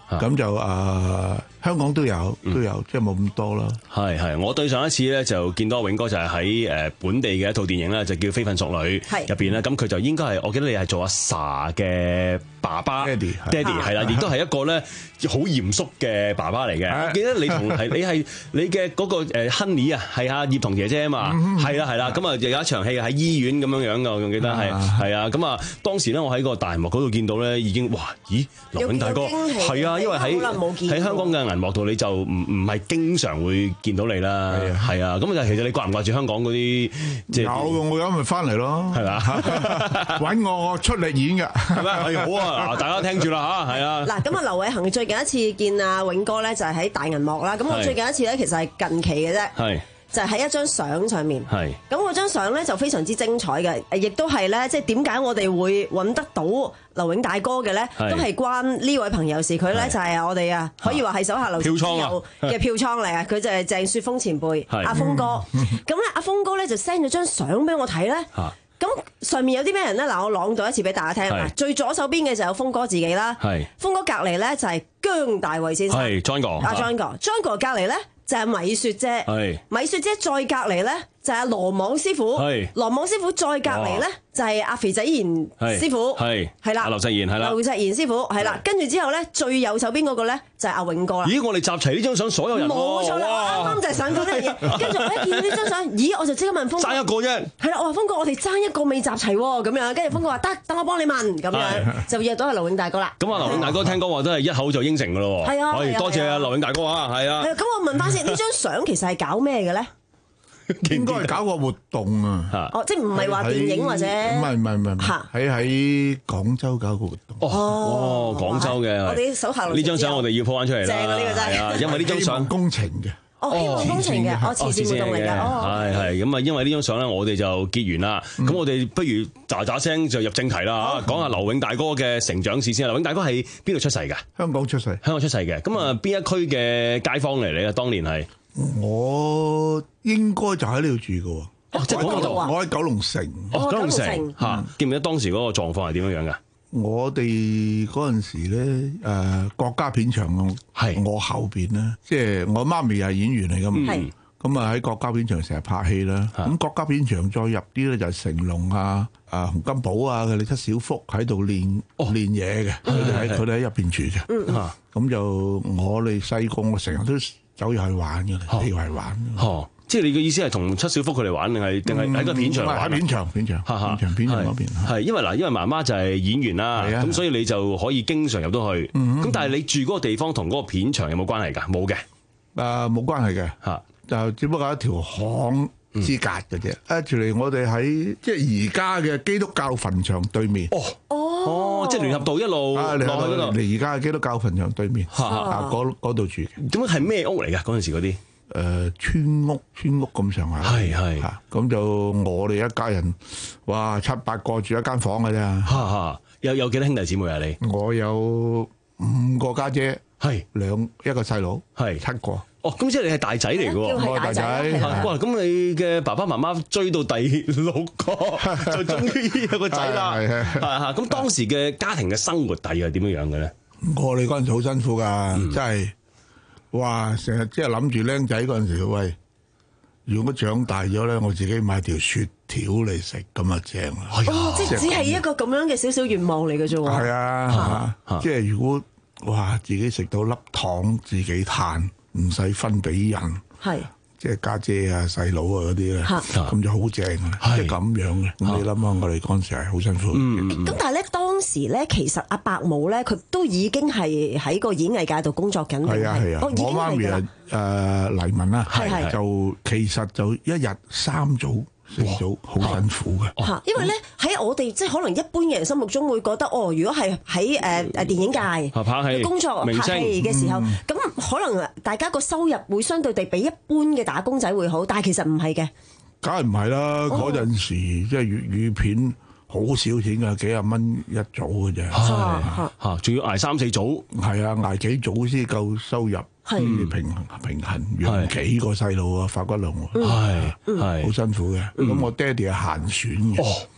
咁就誒香港都有都有，即係冇咁多啦。 係係，我對上一次咧就見到永哥就係喺誒本地嘅一套電影咧，就叫《非分熟女》入邊咧，咁佢就應該係我記得你係做阿 Sa 嘅爸爸，爹哋爹哋係啦，亦都係一個咧好嚴肅嘅爸爸嚟嘅。我記得你同係你係你嘅嗰個誒 Honey 啊，係阿葉童姐姐啊嘛，係啦係啦，咁啊又有一場戲喺醫院咁樣樣噶，我仲記得係係啊，咁啊當時咧我喺個大銀幕嗰度見到咧，已經哇咦劉永大哥係啊，因為喺喺香港嘅銀幕度你就唔唔係經常會見到你啦，係啊，咁就其實你掛唔掛住香港嗰啲即係有我而家咪翻嚟咯，係嘛揾我我出嚟演嘅， 係咪？係好啊，大家聽住啦嚇，係啊。 嗱咁啊，劉偉恒最近一次見阿永哥咧就係喺大銀幕啦，咁我最近一次咧其實係近期嘅啫。係。就係喺一張相上面，咁嗰張相咧就非常之精彩嘅，亦都係咧，即係點解我哋會揾得到劉永大哥嘅咧，都係關呢位朋友事。佢咧就係我哋啊，可以話係手下留情之友嘅票倉嚟啊！佢就係鄭雪峰前輩，阿峰哥。咁咧，阿峰哥咧就 send 咗張相俾我睇咧。咁上面有啲咩人咧？嗱，我朗讀一次俾大家聽。最左手邊嘅就有峰哥自己啦，峰哥隔離咧就係姜大衛先生，係 John 哥，阿 John 哥 ，John 哥隔離咧就係米雪姐，米雪姐再隔離咧就係阿羅網師傅，羅網師傅再隔離咧就係阿肥仔賢師傅，係係啦，劉世賢係啦，劉世賢師傅係啦，跟住之後咧最右手邊嗰個咧就係阿永哥啦。咦，我哋集齊呢張相，所有人冇錯啦，啱啱就係想講呢樣嘢。跟住我一見到呢張相，咦，我就即刻問峰哥，爭一個啫。係啦，我話峰哥，我哋爭一個未集齊喎，咁樣。跟住峰哥話得，等我幫你問，咁樣就約到阿劉永大哥啦。咁啊，劉永大哥聽講話都係一口就應承噶咯。係啊，多謝啊，劉永大哥啊，係啊。係啊，咁我問翻先，呢張相其實係搞咩嘅咧？ 應該係搞個活動啊！ 哦，即係唔係話電影或者？唔係唔係唔係，喺喺廣州搞個活動。 哦，廣州嘅。 我哋手下留情。 呢張相我哋要 po 翻出嚟啦。正啊，呢個真係。係啊，因為呢張相工程嘅。 哦，希望工程嘅，哦，慈善活動嚟嘅。哦， 係係咁啊，因為呢張相咧，我哋就結緣啦。咁我哋不如喳喳聲就入正題啦嚇，講下劉永大哥嘅成長史先。劉永大哥係邊度出世㗎？香港出世。香港出世嘅。咁啊，邊一區嘅街坊嚟咧？當年係。 我應該就喺呢度住嘅喎， 哦，即係嗰度。 我喺九龍城， 哦，九龍城嚇，記唔記得當時嗰個狀況係點樣樣㗎？ 我哋嗰陣時咧，誒國家片場係我後邊咧，即係我媽咪係演員嚟㗎嘛，咁啊喺國家片場成日拍戲啦。咁國家片場再入啲咧就係成龍啊、啊洪金寶啊佢哋七小福喺度練練嘢嘅，佢哋喺佢哋喺入邊住嘅。咁就我哋細個我成日都走入去玩嘅，嚟嚟玩。 哦，即係你嘅意思係同七小福佢哋玩，定係定係喺個片場玩？ 片場片場，片場片場嗰邊。 係因為嗱，因為媽媽就係演員啦，咁所以你就可以經常入到去。咁但係你住嗰個地方同嗰個片場有冇關係㗎？冇嘅， 誒冇關係嘅嚇，就只不過一條巷之隔嘅啫。誒，住嚟我哋喺即係而家嘅基督教墳場對面。哦哦，即係聯合道一路落去嗰度。 嚟而家嘅基督教墳場對面，啊嗰嗰度住嘅。 點解係咩屋嚟㗎？嗰陣時嗰啲誒村屋，村屋咁上下。係係嚇，咁就我哋一家人，哇七八個住一間房㗎啫。 嚇嚇，有有幾多兄弟姊妹啊？你？ 我有五個家姐，係兩一個細佬，係七個。 哦，咁即係你係大仔嚟嘅喎， 我係大仔。 哇，咁你嘅爸爸媽媽追到第六個，就終於有個仔啦。係係係。咁當時嘅家庭嘅生活大約係點樣樣嘅咧？ 我哋嗰陣時好辛苦㗎，真係哇！成日即係諗住僆仔嗰陣時，喂，如果長大咗咧，我自己買條雪條嚟食咁啊正啊！ 哦，即係只係一個咁樣嘅少少願望嚟嘅啫喎。 係啊，即係如果哇，自己食到粒糖自己嘆。唔使分俾人，係即係家姐啊、細佬啊嗰啲咧，咁就好正啊！即係咁樣嘅。咁你諗下，我哋嗰陣時係好辛苦。 咁但係咧，當時咧，其實阿伯母咧，佢都已經係喺個演藝界度工作緊。 係啊係啊，我媽咪啊誒黎文啦，就其實就一日三組。四組好辛苦嘅嚇，因為咧喺我哋即係可能一般嘅人心目中會覺得哦，如果係喺誒誒電影界拍戲工作拍戲嘅時候，咁可能大家個收入會相對地比一般嘅打工仔會好，但係其實唔係嘅。 梗係唔係啦？嗰陣時即係粵語片好少錢㗎，幾廿蚊一組嘅啫。 嚇嚇，仲要捱三四組， 係啊，捱幾組先夠收入。係平衡平衡養幾個細路啊，發骨龍喎，係係好辛苦嘅。咁我爹哋係閒選嘅，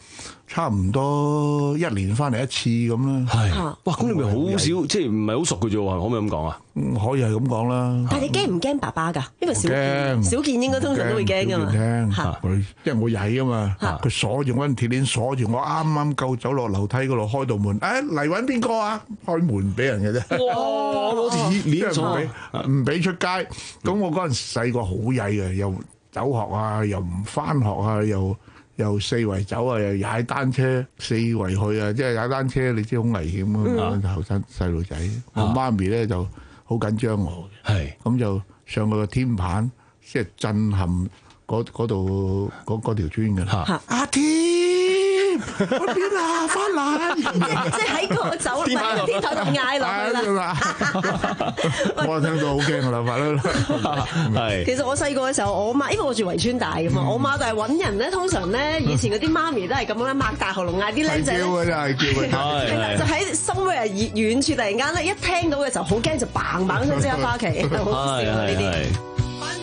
差唔多一年翻嚟一次咁啦。 係，哇！咁你咪好少，即係唔係好熟嘅啫喎？可唔可以咁講啊？ 可以係咁講啦。 但係你驚唔驚爸爸㗎？因為少驚少見應該通常都會驚㗎嘛。 驚，佢因為我曳啊嘛，佢鎖住我鐵鏈鎖住我，啱啱夠走落樓梯嗰度開道門，誒嚟揾邊個啊？開門俾人嘅啫。 哇！攞鐵鏈鎖， 唔俾唔俾出街。咁我嗰陣細個好曳嘅，又走學啊，又唔翻學啊，又又四圍走啊，又踩單車四圍去啊，即係踩單車你知好危險㗎嘛，後生細路仔。我媽咪咧就好緊張我嘅，咁就上去個天棚，即係震撼嗰嗰度嗰嗰條村㗎啦。阿添，我邊啊？翻嚟！ 即係喺個走天台天台度嗌落去啦。 我聽到好驚㗎啦，發啦。 係。 其實我細個嘅時候，我媽因為我住圍村大㗎嘛，我媽就係揾人咧，通常咧以前嗰啲媽咪都係咁樣擘大喉嚨嗌啲僆仔咧。 叫㗎真係叫㗎。 係啦，就喺somewhere遠處突然間咧，一聽到嘅時候好驚，就嘭嘭聲即刻翻屋企，好笑啊呢啲。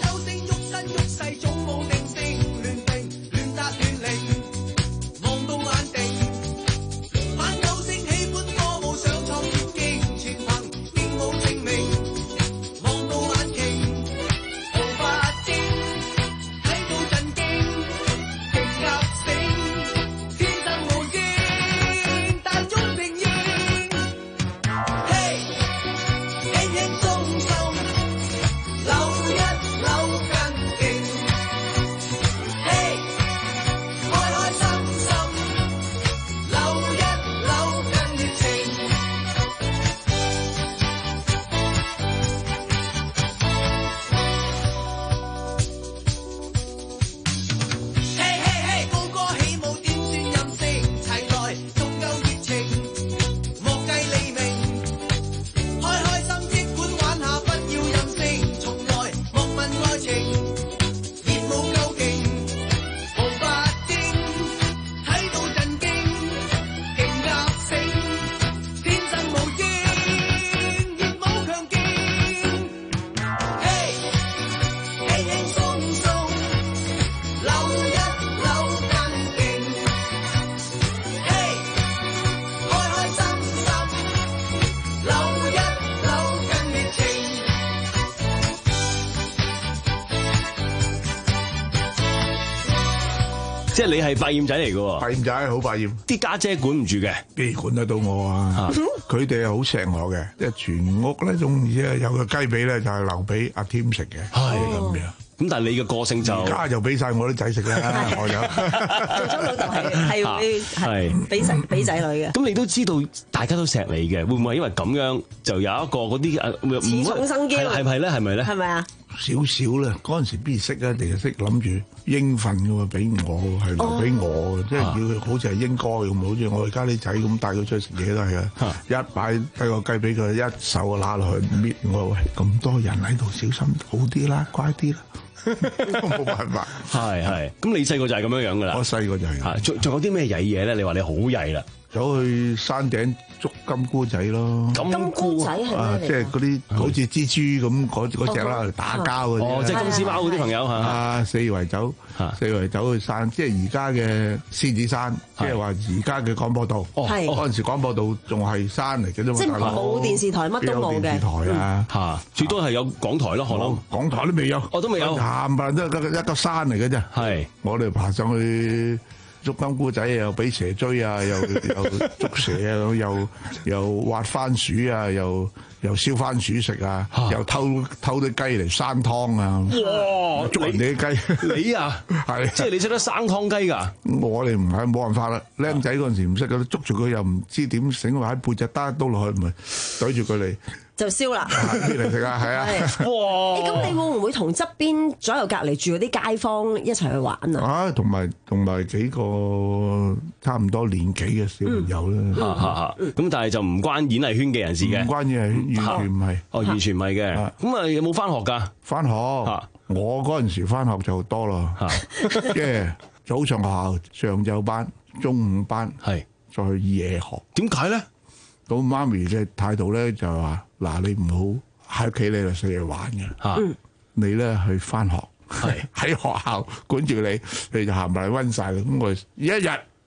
即係你係百厭仔嚟嘅喎， 百厭仔好百厭， 啲家姐管唔住嘅， 邊管得到我啊？佢哋係好錫我嘅，即係全屋咧，總之有個雞髀咧就係留俾阿添食嘅，係咁樣。 咁但係你嘅個性就而家就俾曬我啲仔食啦，我有做咗老豆係係會係俾仔俾仔女嘅。 咁你都知道大家都錫你嘅，會唔會因為咁樣就有一個嗰啲誒恃寵生驕？ 係咪咧？係咪咧？ 係咪啊？ 少少啦，嗰陣時邊識啊？定係識諗住應份嘅喎，俾我係留俾我嘅，即係要好似係應該咁，好似我而家啲仔咁帶佢出去食嘢都係啊，一擺低個雞俾佢，一手拿落去搣我，喂，咁多人喺度，小心好啲啦，乖啲啦。冇辦法， 係係。咁你細個就係咁樣樣噶啦。 我細個就係。 係，仲仲有啲咩曳嘢咧？你話你好曳啦， 走去山頂捉金菇仔咯。 金菇仔係咩嚟？ 啊，即係嗰啲好似蜘蛛咁嗰嗰隻啦，打交嗰啲。 哦，即係公司貓嗰啲朋友嚇。 啊，四圍走，四圍走去山，即係而家嘅獅子山，即係話而家嘅廣播道。 係。 嗰陣時廣播道仲係山嚟嘅啫嘛。 即係冇電視台，乜都冇嘅。 電視台啊， 嚇，最多係有港台咯，可能。 港台都未有。 我都未有。 冚唪唥都係一個山嚟嘅啫。係。我哋爬上去。捉金菇仔又俾蛇追啊，又又捉蛇啊，又又挖番薯啊，又又燒番薯食啊，又偷偷啲雞嚟生湯啊！哇！捉人哋啲雞， 你啊， 係即係你識得生湯雞㗎？ 我哋唔係冇辦法啦，僆仔嗰陣時唔識㗎，捉住佢又唔知點醒，喺背脊打刀落去，咪對住佢嚟。 就燒啦！ 邊嚟食啊？係啊！ 哇！咁你會唔會同側邊左右隔離住嗰啲街坊一齊去玩啊？ 啊，同埋同埋幾個差唔多年紀嘅小朋友啦。 嚇嚇嚇！咁但係就唔關演藝圈嘅人士嘅， 唔關演藝圈，完全唔係。 哦，完全唔係嘅。咁啊，有冇翻學㗎？ 翻學。我嗰陣時翻學就多咯。即係早上學校、上晝班、中午班，係再去夜學。點解咧？咁媽咪嘅態度咧就係話：嗱，你唔好喺屋企你就成日玩嘅，嗯、你咧去翻學，喺學校管住你，你就行埋溫晒啦。咁我一日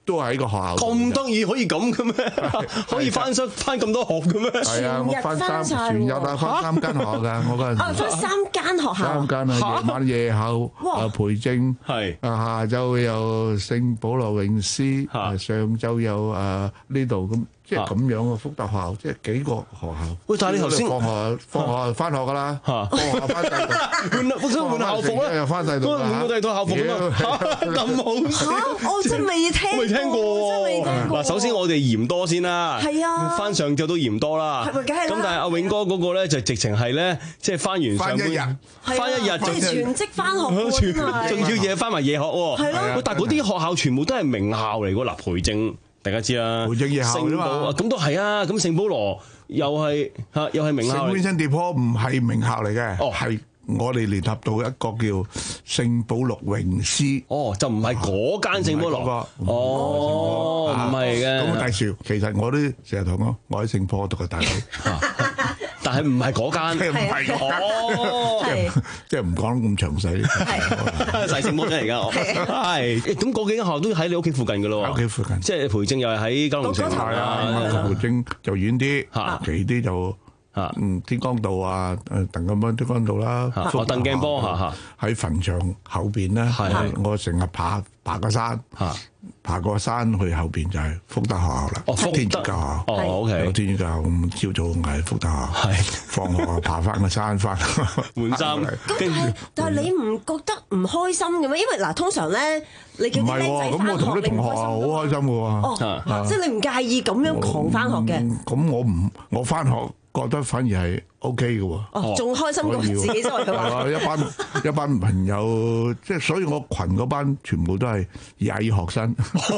都喺個學校。 咁得意可以咁嘅咩？可以翻出翻咁多學嘅咩？ 係啊，我翻三全日啊，翻三間學校㗎，我嗰陣時。 啊，翻三間學校。 三間啊，夜晚夜後啊培正， 係啊下晝有聖保羅泳師，啊上晝有啊呢度咁。即係咁樣嘅福特學校，即係幾個學校。 喂，但係你頭先放學放學翻學㗎啦，放學翻第度， 換換換校服咧， 又翻第度， 換個第二套校服咁啊！咁好嚇，我真未聽， 未聽過。嗱，首先我哋嫌多先啦， 係啊， 翻上晝都嫌多啦。 係咪梗係啦？ 咁但係阿永哥嗰個咧就直情係咧，即係翻完上半日，翻一日即係全職翻學喎， 仲要夜翻埋夜學喎。 係咯， 但係嗰啲學校全部都係名校嚟㗎，嗱培正。大家知啦， 培正夜校啫嘛， 咁都係啊。咁聖保羅又係嚇，又係名校。 聖 Vincent de Paul 唔係名校嚟嘅，哦係我哋聯合到一個叫聖保祿榮師。 哦，就唔係嗰間聖保羅。哦，唔係嘅。 咁介紹，其實我都成日同我，我喺聖保讀嘅大佬。 但係唔係嗰間， 唔係嗰間，即係即係唔講咁詳細。 係細聖保嚟㗎，係咁嗰幾間學校都喺你屋企附近㗎咯喎。 屋企附近， 即係培正又係喺九龍城啊，培正就遠啲，其啲就嗯天光道啊，誒鄧金波天光道啦， 哦鄧鏡波嚇喺墳場後邊咧，我成日爬爬個山。爬過山去後邊就係福德學校啦， 哦， 天主教學校， 哦，OK， 有天主教咁朝早係福德學校，係放學爬翻個山翻換衫。 咁但係但係你唔覺得唔開心嘅咩？因為嗱，通常咧你叫啲僆仔翻學， 咁我同啲同學好開心嘅喎。 哦，即係你唔介意咁樣狂翻學嘅。 咁我唔我翻學覺得反而係 O K 嘅喎。 哦，仲開心過自己再去玩。 一班一班朋友，即係所以我群嗰班全部都係曳學生。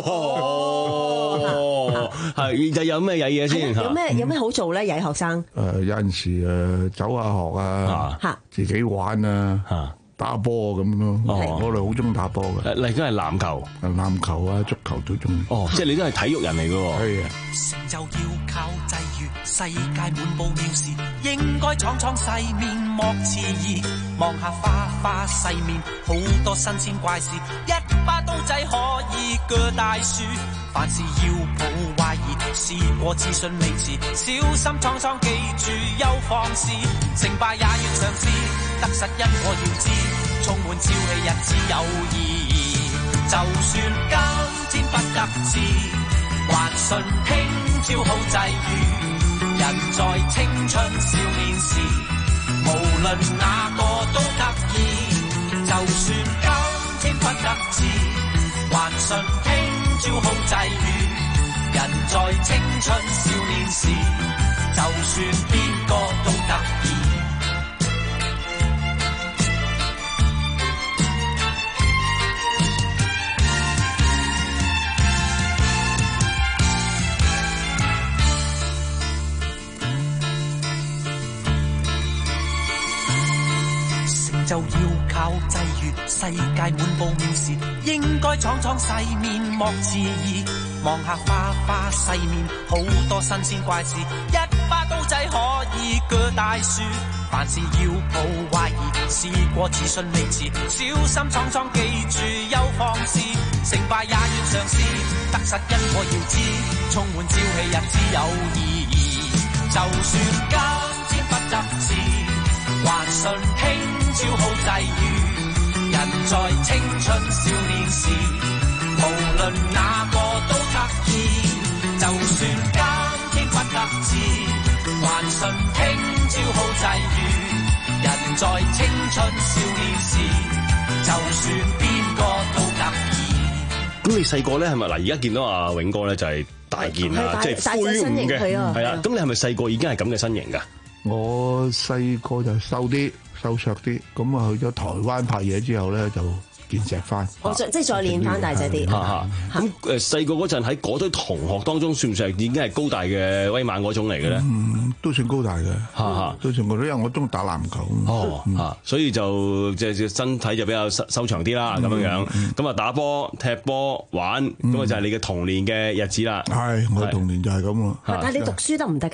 哦，係就有咩曳嘢先？ 有咩有咩好做咧？曳學生誒有陣時誒走下學啊，自己玩啊，打波咁咯。我哋好中意打波嘅。 你而家係籃球、 籃球啊、足球都中意。 哦，即係你都係體育人嚟嘅喎。 係啊。 成就要靠際遇，世界滿布妙事，應該闖闖世面莫遲疑。望下花花世面，好多新鮮怪事，一把刀仔可以鋸大樹。凡事要抱懷疑，試過自信未遲，小心闖闖記住有放肆，成敗也要嘗試，得失因我要知，充滿朝氣日子有意義。就算今天不得志，還信聽朝好際遇。人在青春少年時，無論哪個都得意。就算今天不得志，還信聽朝好際遇。人在青春少年時，就算邊個都得意。就要靠際遇，世界滿布妙事，應該闖闖世面莫遲疑。望下花花世面，好多新鮮怪事，一把刀仔可以鋸大樹。凡事要抱懷疑，試過自信未遲，小心闖闖記住有放肆，成敗也要嘗試，得失因我要知，充滿朝氣日子有意義。就算今天不得志，還信聽朝好際遇。人在青春少年時，無論哪個都得意。就算今天不得志，還信聽朝好際遇。人在青春少年時，就算邊個都得意。 咁你細個咧係咪嗱？而家見到阿永哥咧就係大件啦，即係灰五嘅，係啦。咁你係咪細個已經係咁嘅身形㗎？ 我細個就瘦啲、瘦削啲，咁啊去咗台灣拍嘢之後咧就健碩翻。 我即係再練翻大隻啲。 咁誒細個嗰陣喺嗰堆同學當中，算唔算係已經係高大嘅威猛嗰種嚟嘅咧？ 嗯，都算高大嘅。嚇嚇，都算高大，因為我中意打籃球。 哦，嚇，所以就即係身體就比較修修長啲啦，咁樣樣。咁啊打波、踢波、玩，咁啊就係你嘅童年嘅日子啦。 係，我童年就係咁咯。 但係你讀書得唔得㗎？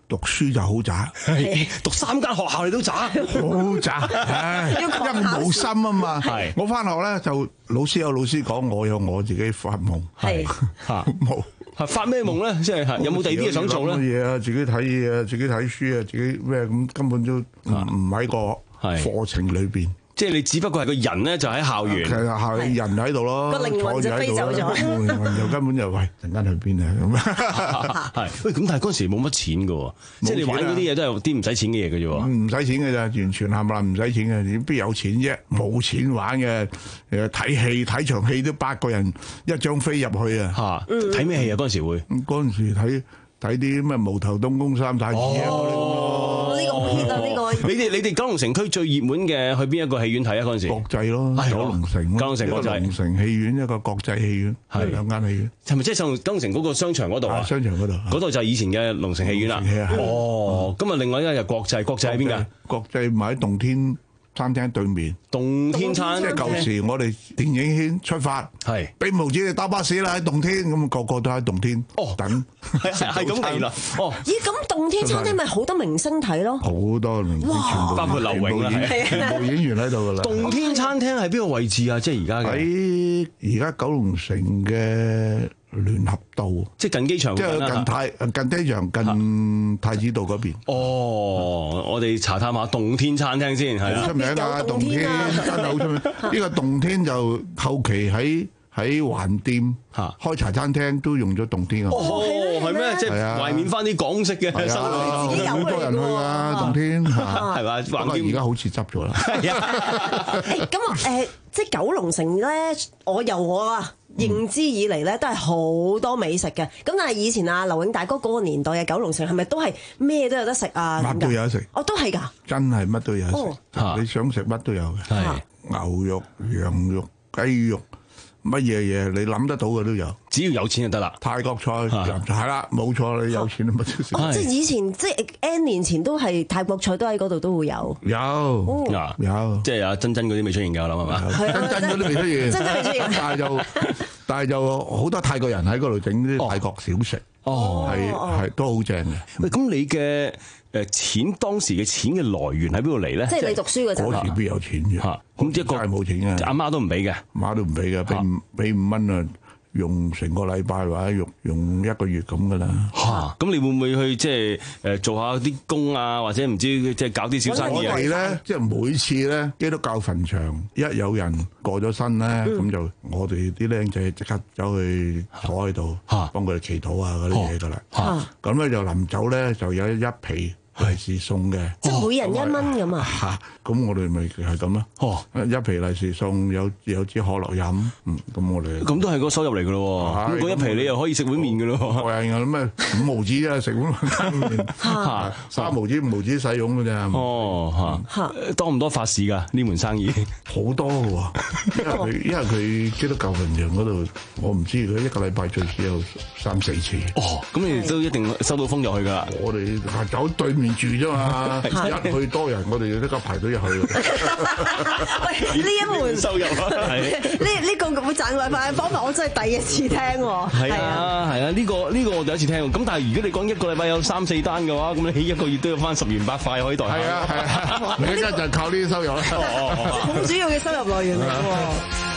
讀書就好渣， 讀三間學校你都渣， 好渣，唉，因為冇心啊嘛。我翻學咧就老師有老師講，我有我自己發夢， 係嚇冇。係發咩夢咧？即係有冇第二啲嘢想做咧？ 乜嘢啊？自己睇嘢啊，自己睇書啊，自己咩咁根本都唔唔喺個課程裏邊。 即係你只不過係個人咧，就喺校園， 其實係人喺度咯， 個靈魂就飛走咗， 靈魂就根本就喂陣間去邊啊咁。 係喂，咁但係嗰陣時冇乜錢㗎喎，即係你玩嗰啲嘢都係啲唔使錢嘅嘢嘅啫喎， 唔使錢嘅咋，完全冚唪唥唔使錢嘅，點邊有錢啫？冇錢玩嘅，誒睇戲睇場戲都八個人一張飛入去啊！ 嚇，睇咩戲啊？嗰陣時會嗰陣時睇睇啲咩無頭東宮三太子啊！ 呢個好 hit 啊！呢個你哋你哋九龍城區最熱門嘅去邊一個戲院睇啊？嗰陣時國際咯，九龍城， 九龍城國際， 九龍城戲院一個國際戲院，係兩間戲院。 係咪即係上九龍城嗰個商場嗰度啊？ 商場嗰度， 嗰度就係以前嘅龍城戲院啦。哦，咁啊，另外一間就國際，國際喺邊㗎？ 國際咪喺洞天餐廳對面， 洞天餐即係舊時我哋電影圈出發， 係俾毛子你搭巴士啦，喺洞天咁個個都喺洞天等， 係係咁嚟啦。哦， 咦，咁洞天餐廳咪好多明星睇咯？ 好多明星，全部包括劉永啦， 全部演員喺度噶啦。 洞天餐廳喺邊個位置啊？即係而家嘅喺而家九龍城嘅聯合道， 即係近機場， 即係近太近機場近太子道嗰邊。 哦，我哋查探下洞天餐廳先，係好出名啊！洞天真係好出名。呢個洞天就後期喺喺橫店開茶餐廳都用咗洞天啊！ 哦，係咩？即係懷緬翻啲港式嘅生活， 好多人去啊！洞天係嘛？橫店而家好似執咗啦。 咁啊誒，即係九龍城咧，我由我啊認知以嚟咧，都係好多美食嘅。咁但係以前啊，劉永大哥嗰個年代嘅九龍城係咪都係咩都有得食啊？ 乜都有得食。 哦，都係㗎。真係乜都有得食。你想食乜都有嘅。牛肉、羊肉、雞肉。乜嘢嘢你諗得到嘅都有， 只要有錢就得啦。 泰國菜係啦，冇錯，你有錢乜都食。 即係以前即係 N 年前都係泰國菜都喺嗰度都會有。 有有， 即係阿珍珍嗰啲未出現㗎，我諗係嘛？ 珍珍嗰啲未出現， 珍珍未出現。 但係就但係就好多泰國人喺嗰度整啲泰國小食， 哦， 係係都好正嘅。 喂，咁你嘅誒錢當時嘅錢嘅來源喺邊度嚟咧？ 即係你讀書嗰陣， 嗰時邊有錢嘅？ 嚇，咁一個係冇錢嘅， 阿媽都唔俾嘅， 媽都唔俾嘅，俾五俾五蚊啊！用成個禮拜或者用用一個月咁噶啦。 嚇！咁你會唔會去即係誒做下啲工啊，或者唔知即係搞啲小生意啊？ 我哋咧，即係每次咧，基督教墳場一有人過咗身咧，咁就我哋啲僆仔即刻走去坐喺度，幫佢哋祈禱啊嗰啲嘢噶啦。咁咧就臨走咧就有一皮利是送嘅， 即係每人一蚊咁啊！ 嚇！咁我哋咪係咁咯。哦，一皮利是送，有有支可樂飲。嗯，咁我哋咁都係個收入嚟噶咯。咁嗰一皮你又可以食碗麵噶咯。 係啊，咁咩五毫子啫，食碗麵。嚇，三毫子五毫子使用噶咋。 哦，嚇，多唔多法事㗎呢門生意？ 好多嘅喎，因為佢因為佢基督教墳場嗰度，我唔知佢一個禮拜最少有三四次。 哦，咁你哋都一定收到風入去㗎。 我哋係走對面住啫嘛，一去多人，我哋就即刻排隊入去。 喂，呢一門收入啊， 呢呢個會賺外快方法，我真係第一次聽喎。 係啊，係啊，呢個呢個我第一次聽。咁但係如果你講一個禮拜有三四單嘅話，咁你一個月都要翻十元八塊可以袋下。 係啊係啊，你而家就係靠呢啲收入啦。 好主要嘅收入來源嚟喎。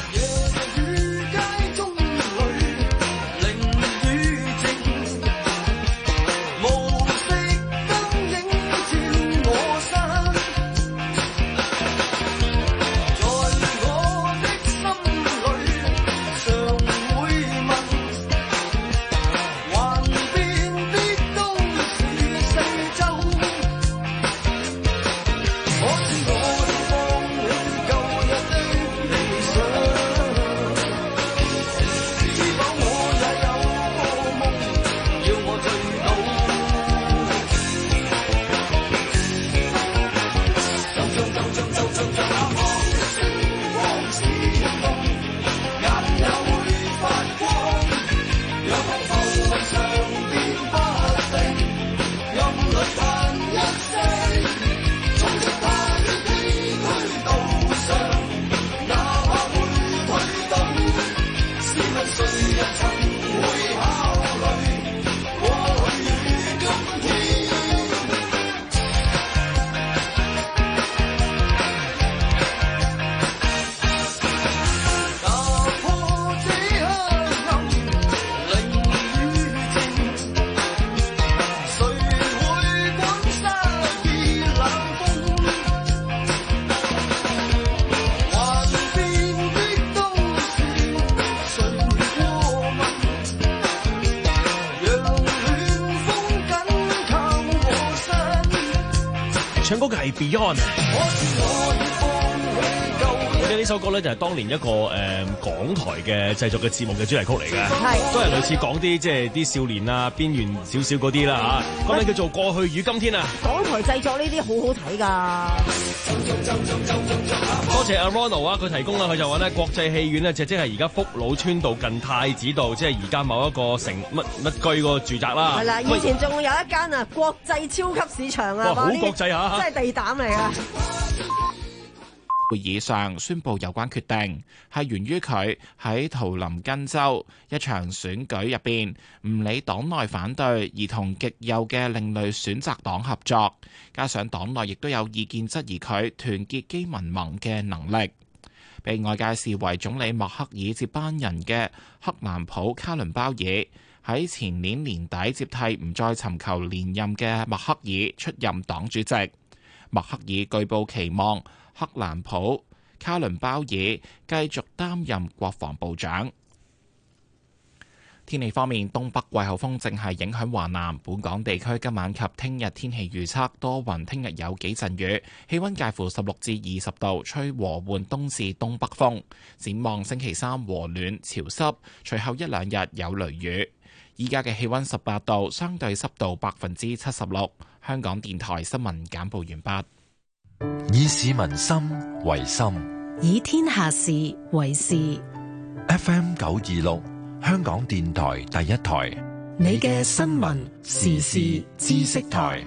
我知我放棄舊日的理想。 Beyond。我哋呢首歌咧就係當年一個誒、呃、港台嘅製作嘅節目嘅主題曲嚟嘅，係都係類似講啲即係啲少年啊邊緣少少嗰啲啦嚇，咁咧叫做過去與今天啊。 港台製作呢啲好好睇㗎。 多謝阿 Ronald 啊，佢提供啦，佢就話咧國際戲院咧就即係而家福佬村道近太子道，即係而家某一個城乜乜居個住宅啦。 係啦，以前仲有一間啊國際超級市場啊， 哇，好國際嚇， 真係地膽嚟㗎。 會議上宣布有關決定，係源於佢喺圖林根州一場選舉入邊唔理黨內反對，而同極右嘅另類選擇黨合作，加上黨內亦都有意見質疑佢團結基民盟嘅能力。被外界視為總理默克爾接班人嘅克蘭普卡倫鮑爾喺前年年底接替唔再尋求連任嘅默克爾出任黨主席。默克爾據報期望克蘭普卡倫鮑爾繼續擔任國防部長。天氣方面，東北季候風正係影響華南本港地區，今晚及聽日天氣預測多雲，聽日有幾陣雨，氣溫介乎十六至二十度，吹和緩東至東北風。展望星期三和暖潮濕，隨後一兩日有雷雨。依家嘅氣溫十八度，相對濕度百分之七十六。香港電台新聞簡報完畢。 以市民心為心， 以天下事為事。 F M 九二六，香港電台第一台， 你嘅新聞時事知識台。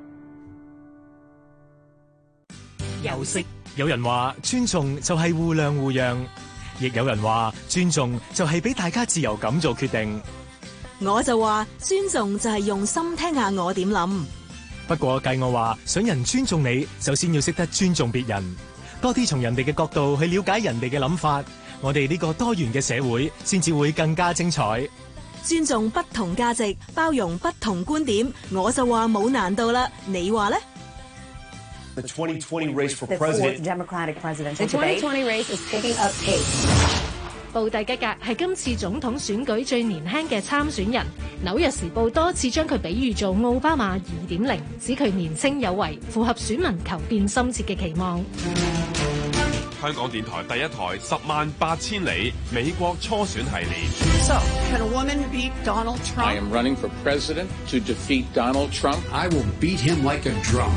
休息。有人話尊重就係互諒互讓，亦有人話尊重就係俾大家自由咁做決定。 我就話尊重就係用心聽下我點諗。 不過計我話，想人尊重你，首先要識得尊重別人，多啲從人哋嘅角度去了解人哋嘅諗法，我哋呢個多元嘅社會先至會更加精彩。 尊重不同價值，包容不同觀點，我就話冇難度啦。你話呢？ The twenty twenty race for president. The Democratic presidential The twenty twenty race is picking up pace. 布蒂吉格係今次總統選舉最年輕嘅參選人，紐約時報多次將佢比喻做奧巴馬二點零，指佢年青有為，符合選民求變深切嘅期望。 香港電台第一台十萬八千里美國初選系列。 So, can a woman beat Donald Trump? I am running for president to defeat Donald Trump. I will beat him like a drum.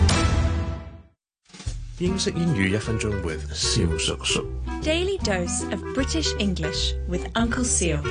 英式英語一分鐘 with 蕭叔叔。 Daily dose of British English with Uncle Seal.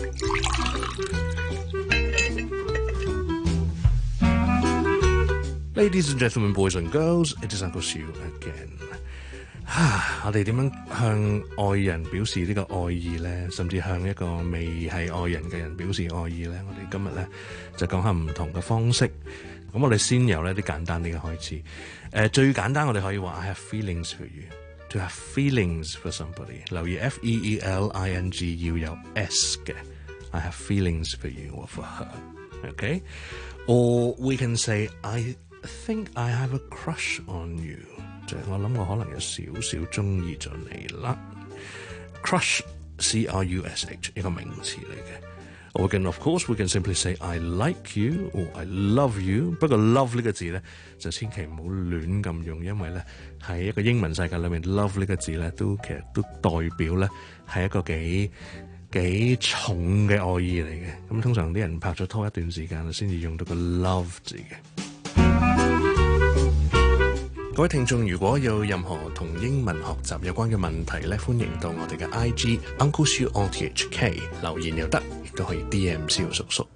Ladies and gentlemen, boys and girls, it is Uncle Seal again. 我哋點樣向愛人表示呢個愛意呢？甚至向一個未係愛人嘅人表示愛意呢？我哋今日呢，就講下唔同嘅方式。咁我哋先由呢啲簡單啲嘅開始。誒，最簡單我哋可以話 I have feelings for you. To have feelings for somebody. 留意 F E E L I N G 要有 S 嘅。I have feelings for you or for her. Okay? Or we can say I think I have a crush on you. 就係我諗我可能有少少中意咗你啦。Crush, C R U S H 一個名詞嚟嘅。Or we can, of course, we can simply say I like you or I love you。不過 love 呢個字咧就千祈唔好亂咁用，因為咧喺一個英文世界裏面 love 呢個字咧都其實都代表咧係一個幾幾重嘅愛意嚟嘅。咁通常啲人拍咗拖一段時間先至用到個 love 字嘅。各位聽眾，如果有任何同英文學習有關嘅問題咧，歡迎到我哋嘅 I G Uncle Siu O T H K 留言又得，亦都可以 D M 蕭叔叔。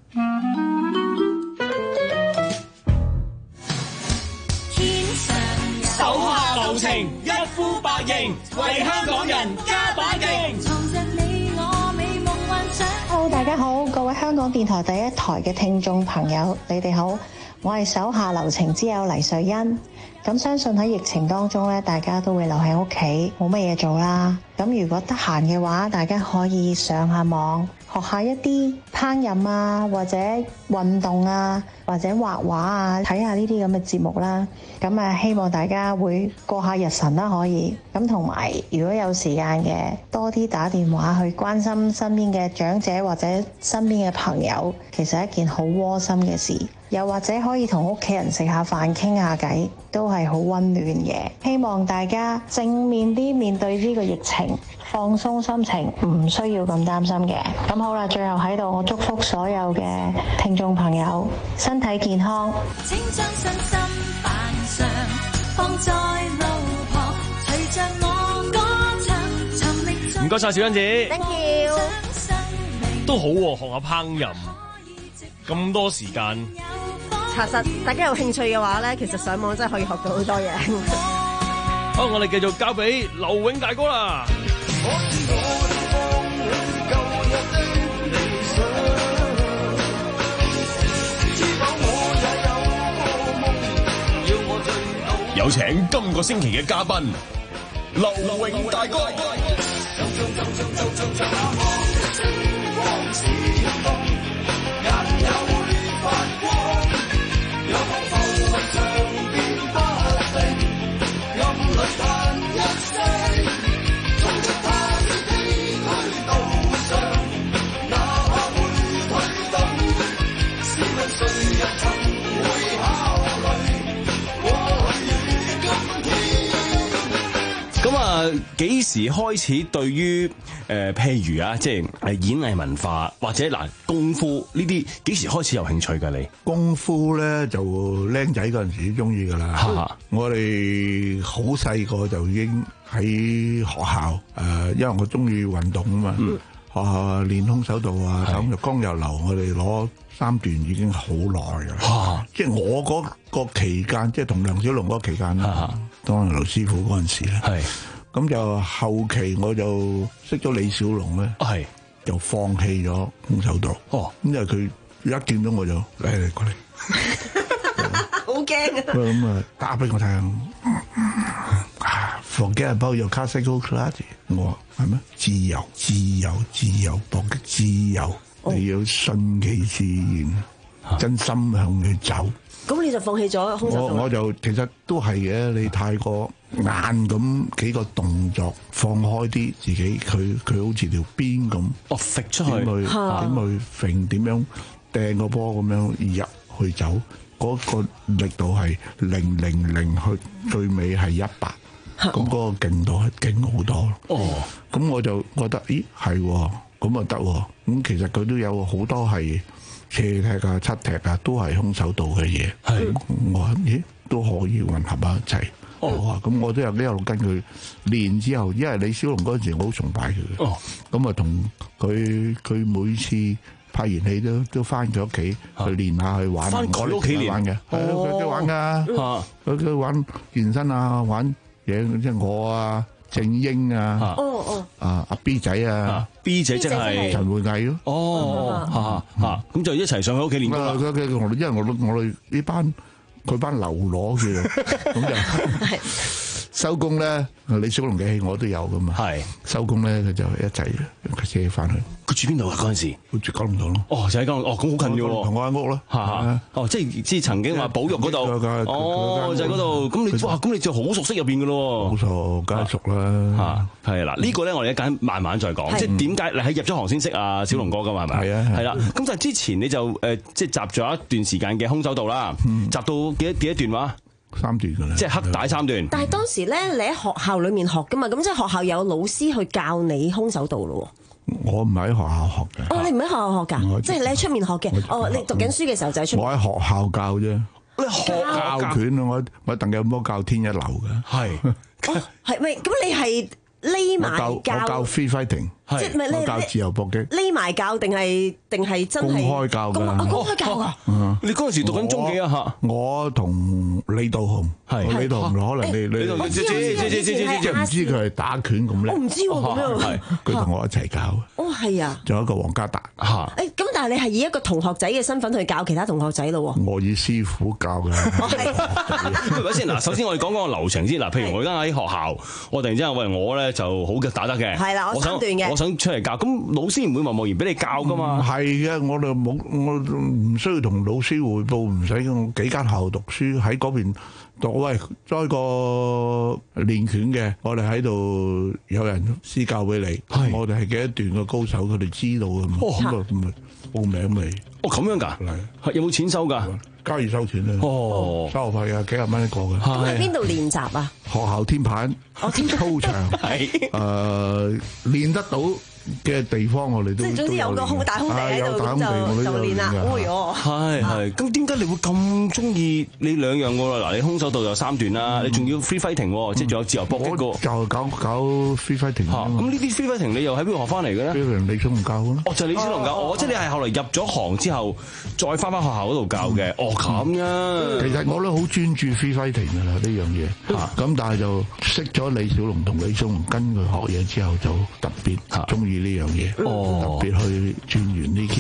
天上手下留情，一呼百應，為香港人加把勁。 Hello， 大家好，各位香港電台第一台嘅聽眾朋友，你哋好，我係手下留情之友黎瑞恩。咁相信喺疫情當中咧，大家都會留喺屋企，冇乜嘢做啦。咁如果得閒嘅話，大家可以上下網，學下一啲烹飪啊，或者運動啊，或者畫畫啊，睇下呢啲咁嘅節目啦。咁啊，希望大家會過下日神啦，可以。咁同埋，如果有時間嘅，多啲打電話去關心身邊嘅長者或者身邊嘅朋友，其實係一件好窩心嘅事。 又或者可以同屋企人食下飯傾下偈，都係好溫暖嘅。希望大家正面啲面對呢個疫情，放鬆心情，唔需要咁擔心嘅。咁好啦，最後喺度我祝福所有嘅聽眾朋友身體健康。 請將身心扮上，放在路旁，隨着我歌唱，尋覓。 唔該晒小欣子 ，thank you。 都好喎、啊，學下烹飪，咁多時間。 查實大家有興趣嘅話咧，其實上網真係可以學到好多嘢。 好，我哋繼續交俾劉永大哥啦。 有請今個星期嘅嘉賓劉永大哥。 咁啊，幾時開始對於誒、呃、譬如啊，即係誒演藝文化或者嗱功夫呢啲，幾時開始有興趣㗎？你功夫咧就僆仔嗰陣時都中意㗎啦。我哋好細個就已經喺學校誒、呃，因為我中意運動啊嘛。嗯、學校練空手道啊，手就剛柔流，我哋攞三段已經好耐㗎啦。即係我嗰個期間，即係同梁小龍嗰個期間啦。當劉師傅嗰陣時咧，咁就後期我就識咗李小龍咧，就放棄咗空手道。哦，咁因為佢一見到我就嚟嚟過嚟， 好驚啊！ 咁啊打俾我聽，Forget about your classical karate。我話係咩？自由，自由，自由搏擊，自由，你要順其自然，真心向佢走。 咁你就放棄咗空手道？我我就其實都係嘅，你太過硬咁幾個動作放開啲自己，佢佢好似條鞭咁， 哦揈出去， 點去點去揈，點樣掟個波咁樣入去走，嗰個力度係零零零去最尾係一百，咁嗰個勁度係勁好多咯。哦，咁我就覺得，咦係喎，咁啊得喎，咁其實佢都有好多係。斜踢啊、七踢啊，都係空手道嘅嘢。係，我話咦都可以混合埋一齊。哦，哇！咁我都有一路跟佢練之後，因為李小龍嗰陣時我好崇拜佢嘅。哦，咁啊同佢佢每次拍完戲都都翻佢屋企去練下去玩。翻佢屋企練嘅，係啊，佢佢玩㗎。嚇，佢佢玩健身啊，玩嘢即係我啊。正英啊，哦哦，啊阿 B 仔啊 ，B 仔即係陳慧毅咯， 哦，嚇嚇，咁就一齊上去屋企練功啦。 佢佢我因為我我哋呢班佢班流攞嘅，咁就收工咧。李小龍嘅戲我都有噶嘛，係收工咧佢就一齊架車翻去。 佢住邊度啊？嗰陣時佢住九龍塘咯。 哦，就喺九龍，哦咁好近嘅喎。 同我間屋咯， 嚇哦，即係即係曾經話保育嗰度，哦就喺嗰度。咁你哇，咁你就好熟悉入邊嘅咯。 好熟，梗係熟啦。 嚇係啦，呢個咧我哋一陣慢慢再講。即係點解你喺入咗行先識啊小龍哥㗎嘛？係咪？係啊係啦。咁但係之前你就誒即係習咗一段時間嘅空手道啦，習到幾多幾多段話？ 三段㗎啦， 即係黑帶三段。 但係當時咧，你喺學校裏面學㗎嘛，咁即係學校有老師去教你空手道咯。 我唔係喺學校學嘅。 哦，你唔喺學校學㗎，即係你喺出面學嘅。哦，你讀緊書嘅時候就喺出面。 我喺學校教啫。你學校教拳啊！我我鄧有波教天一流嘅。係。 哦，係咪？咁你係匿埋教？ 我教 free fighting。即係咪你教自由搏擊？ 匿埋教定係定係真係公開教㗎？ 公開教啊！ 你嗰陣時讀緊中幾啊？嚇！ 我同李道雄係李道雄，可能你你我知知知知知知， 即係唔知佢係打拳咁叻。 我唔知喎，咁樣係佢同我一齊教。 哦，係啊！ 仲有一個黃家達嚇。誒咁，但係你係以一個同學仔嘅身份去教其他同學仔咯喎。 我以師傅教㗎。 係咪先嗱？首先我哋講講個流程先嗱。譬如我而家喺學校，我突然之間喂我咧就好嘅打得嘅。係啦，我三段嘅。我想出嚟教，咁老師唔會貿貿然俾你教噶嘛？ 係嘅，我哋冇，我唔需要同老師彙報，唔使我幾間學校讀書喺嗰邊讀。喂，再個練拳嘅，我哋喺度有人私教俾你，我哋係幾多段嘅高手，佢哋知道㗎嘛。咁啊，咁啊報名咪。 哦，咁樣㗎？係有冇錢收㗎？ 交易收錢啦。 哦， 收學費啊，幾廿蚊一個嘅。 咁喺邊度練習啊？ 學校天棚，操場係誒練得到嘅地方，我哋都即係總之有個空大空地喺度，咁就就練啦。哎呦， 係係。咁點解你會咁中意你兩樣㗎啦？嗱，你空手道有三段啦，你仲要 free fighting，即係仲有自由搏擊個。 就搞搞 free fighting。 咁呢啲 free fighting 你又喺邊度學翻嚟嘅咧？ 李小龍教咯。 哦，就係李小龍教。哦，即係你係後嚟入咗行之後，再翻翻學校嗰度教嘅。哦，咁樣。 其實我都好專注 free fighting 㗎啦，呢樣嘢。咁但係就識咗李小龍同李小龍跟佢學嘢之後，就特別中意呢樣嘢，特別去鑽研呢件。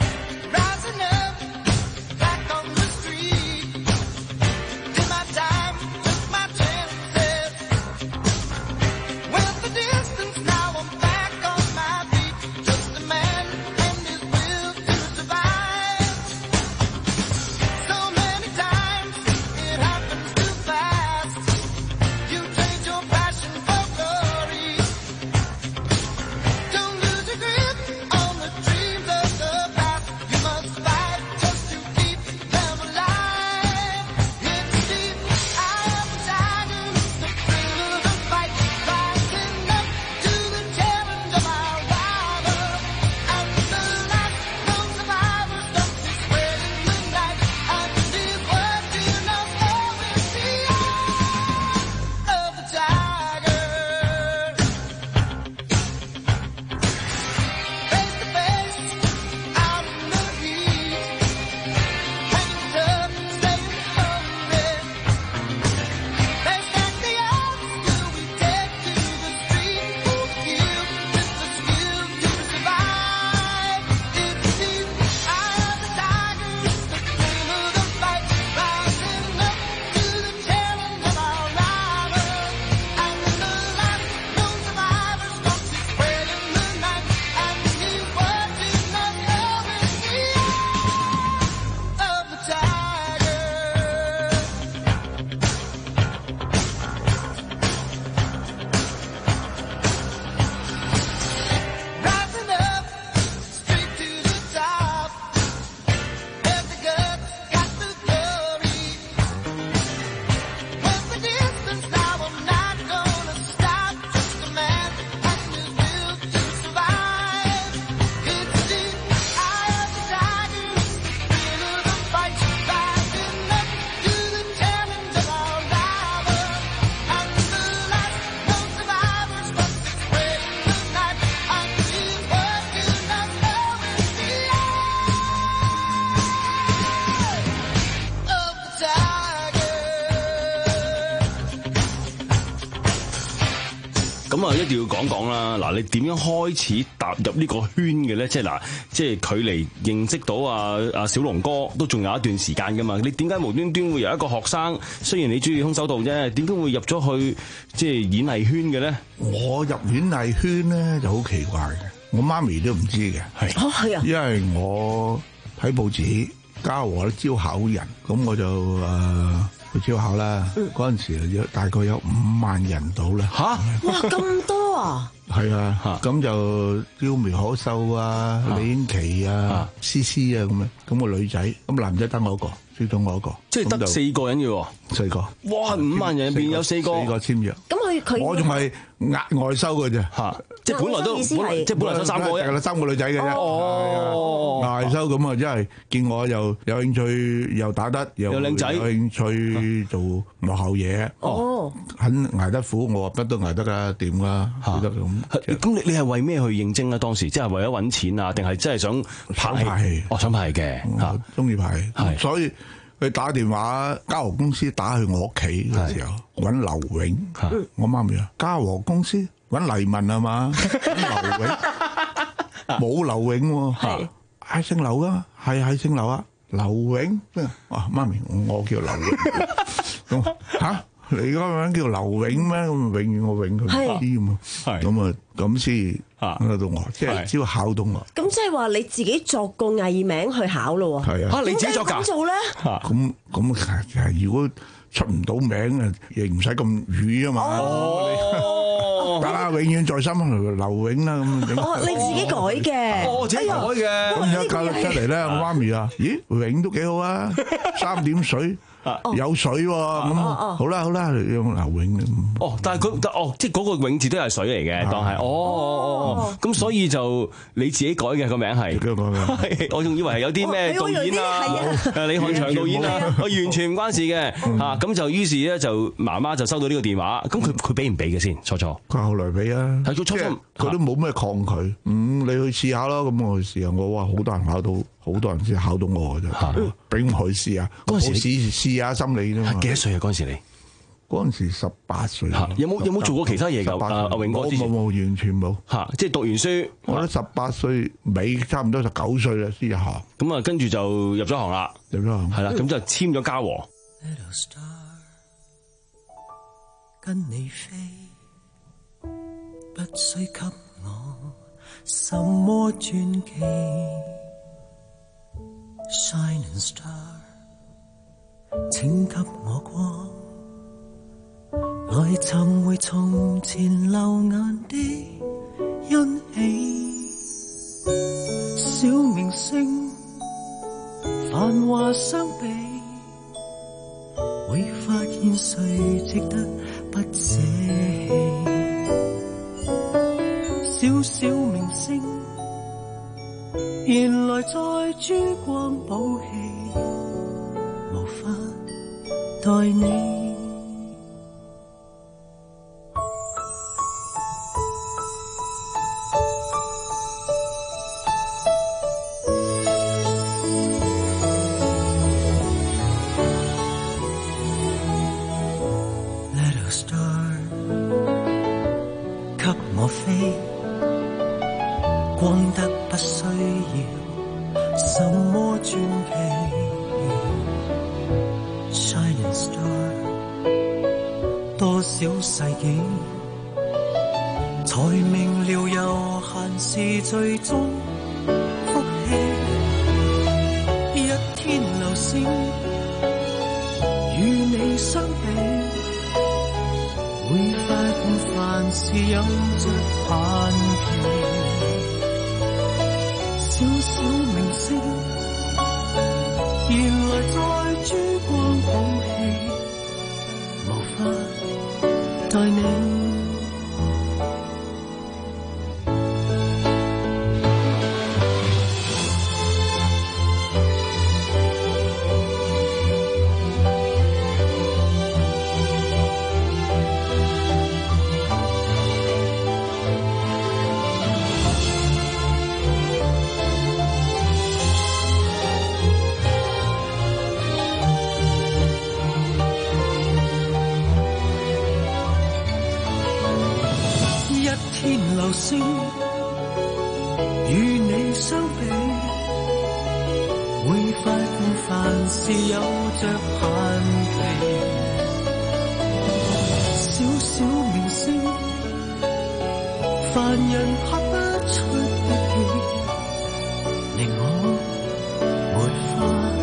咁啊，一定要講講啦！嗱，你點樣開始踏入呢個圈嘅咧？即係嗱，即係距離認識到啊啊小龍哥都仲有一段時間噶嘛？你點解無端端會由一個學生，雖然你中意空手道啫，點解會入咗去即係演藝圈嘅咧？ 我入演藝圈咧就好奇怪嘅，我媽咪都唔知嘅，係哦係啊， 因為我睇報紙嘉禾都招考人，咁我就誒。呃去招考啦，嗰陣時有大概有五萬人到啦。 嚇！ 哇，咁多啊！ 係啊，咁就嬌苗可秀啊、李英琪啊、詩詩啊咁樣，咁個女仔，咁男仔得我一個，最多我一個， 即係得四個人嘅喎， 四個。 哇！五萬人入邊有四個， 四個簽約。 咁佢佢我仲係額外收嘅啫， 嚇！即係本來都本來即係本來收三個啫， 三個女仔嘅啫。 哦， 額外收咁啊，因為見我又有興趣，又打得，又靚仔， 有興趣做幕後嘢。 哦， 肯捱得苦，我話乜都捱得㗎，掂㗎，得咁。 咁你你係為咩去應徵啊？當時即係為咗揾錢啊，定係真係想拍拍戲？ 哦，想拍嘅嚇， 中意拍戲，所以佢打電話嘉禾公司打去我屋企嘅時候揾劉永，我媽咪啊，嘉禾公司揾黎文係嘛？揾劉永冇劉永喎，係姓劉㗎，係係姓劉啊，劉永哇媽咪，我叫劉永，咁嚇。你嗰個名叫劉永咩？咁永遠我永佢唔知嘛。咁啊咁先考到我，即係只要考到我。 咁即係話你自己作個藝名去考咯喎。 係啊， 啊你自己作㗎？點做咧？ 咁咁係如果出唔到名啊，亦唔使咁瘀啊嘛。 哦， 得啦， 永遠在心劉永啦咁。 哦，你自己改嘅， 哦，自己改嘅。咁而家教咗出嚟咧，我媽咪啊，咦，永都幾好啊，三點水。有水喎，咁好啦好啦，用劉永。 哦，但係佢哦，即係嗰個永字都係水嚟嘅，當係。哦哦哦，咁所以就你自己改嘅個名係。係，我仲以為係有啲咩導演啊，誒李漢祥導演啊，我完全唔關事嘅嚇。咁就於是咧就媽媽就收到呢個電話，咁佢佢俾唔俾嘅先？初初。佢後來俾啊， 係佢初初佢都冇咩抗拒。嗯，你去試下咯，咁我去試下。我話好多人考到。好多人先考到我嘅啫，俾我去試下。 嗰陣時試試下心理啫嘛。 幾多歲啊？嗰陣時你嗰陣時十八歲。 有冇有冇做過其他嘢㗎？阿阿永哥之前冇冇完全冇。 嚇，即係讀完書， 我都十八歲尾，差唔多十九歲啦先入行。 咁啊，跟住就入咗行啦。 入咗行係啦，咁就簽咗嘉禾。 跟你飛，不需給我什麼傳奇。Shining star， 請給我光，來尋回從前流眼的欣喜。小明星，繁華相比，會發現誰值得不捨棄。小小明星，原來在珠光寶氣，無法待你。Little star， 給我飛，光得不需要什麼傳奇。 Shining star， 多少世紀才明了悠閒是最終福氣。一天流星與你相比，會發現凡事有着限期。小小明星，原來在珠光寶氣，無法待你。流星與你相比，會發現凡事有着限期。小小明星，凡人拍不出的戲，令我沒法。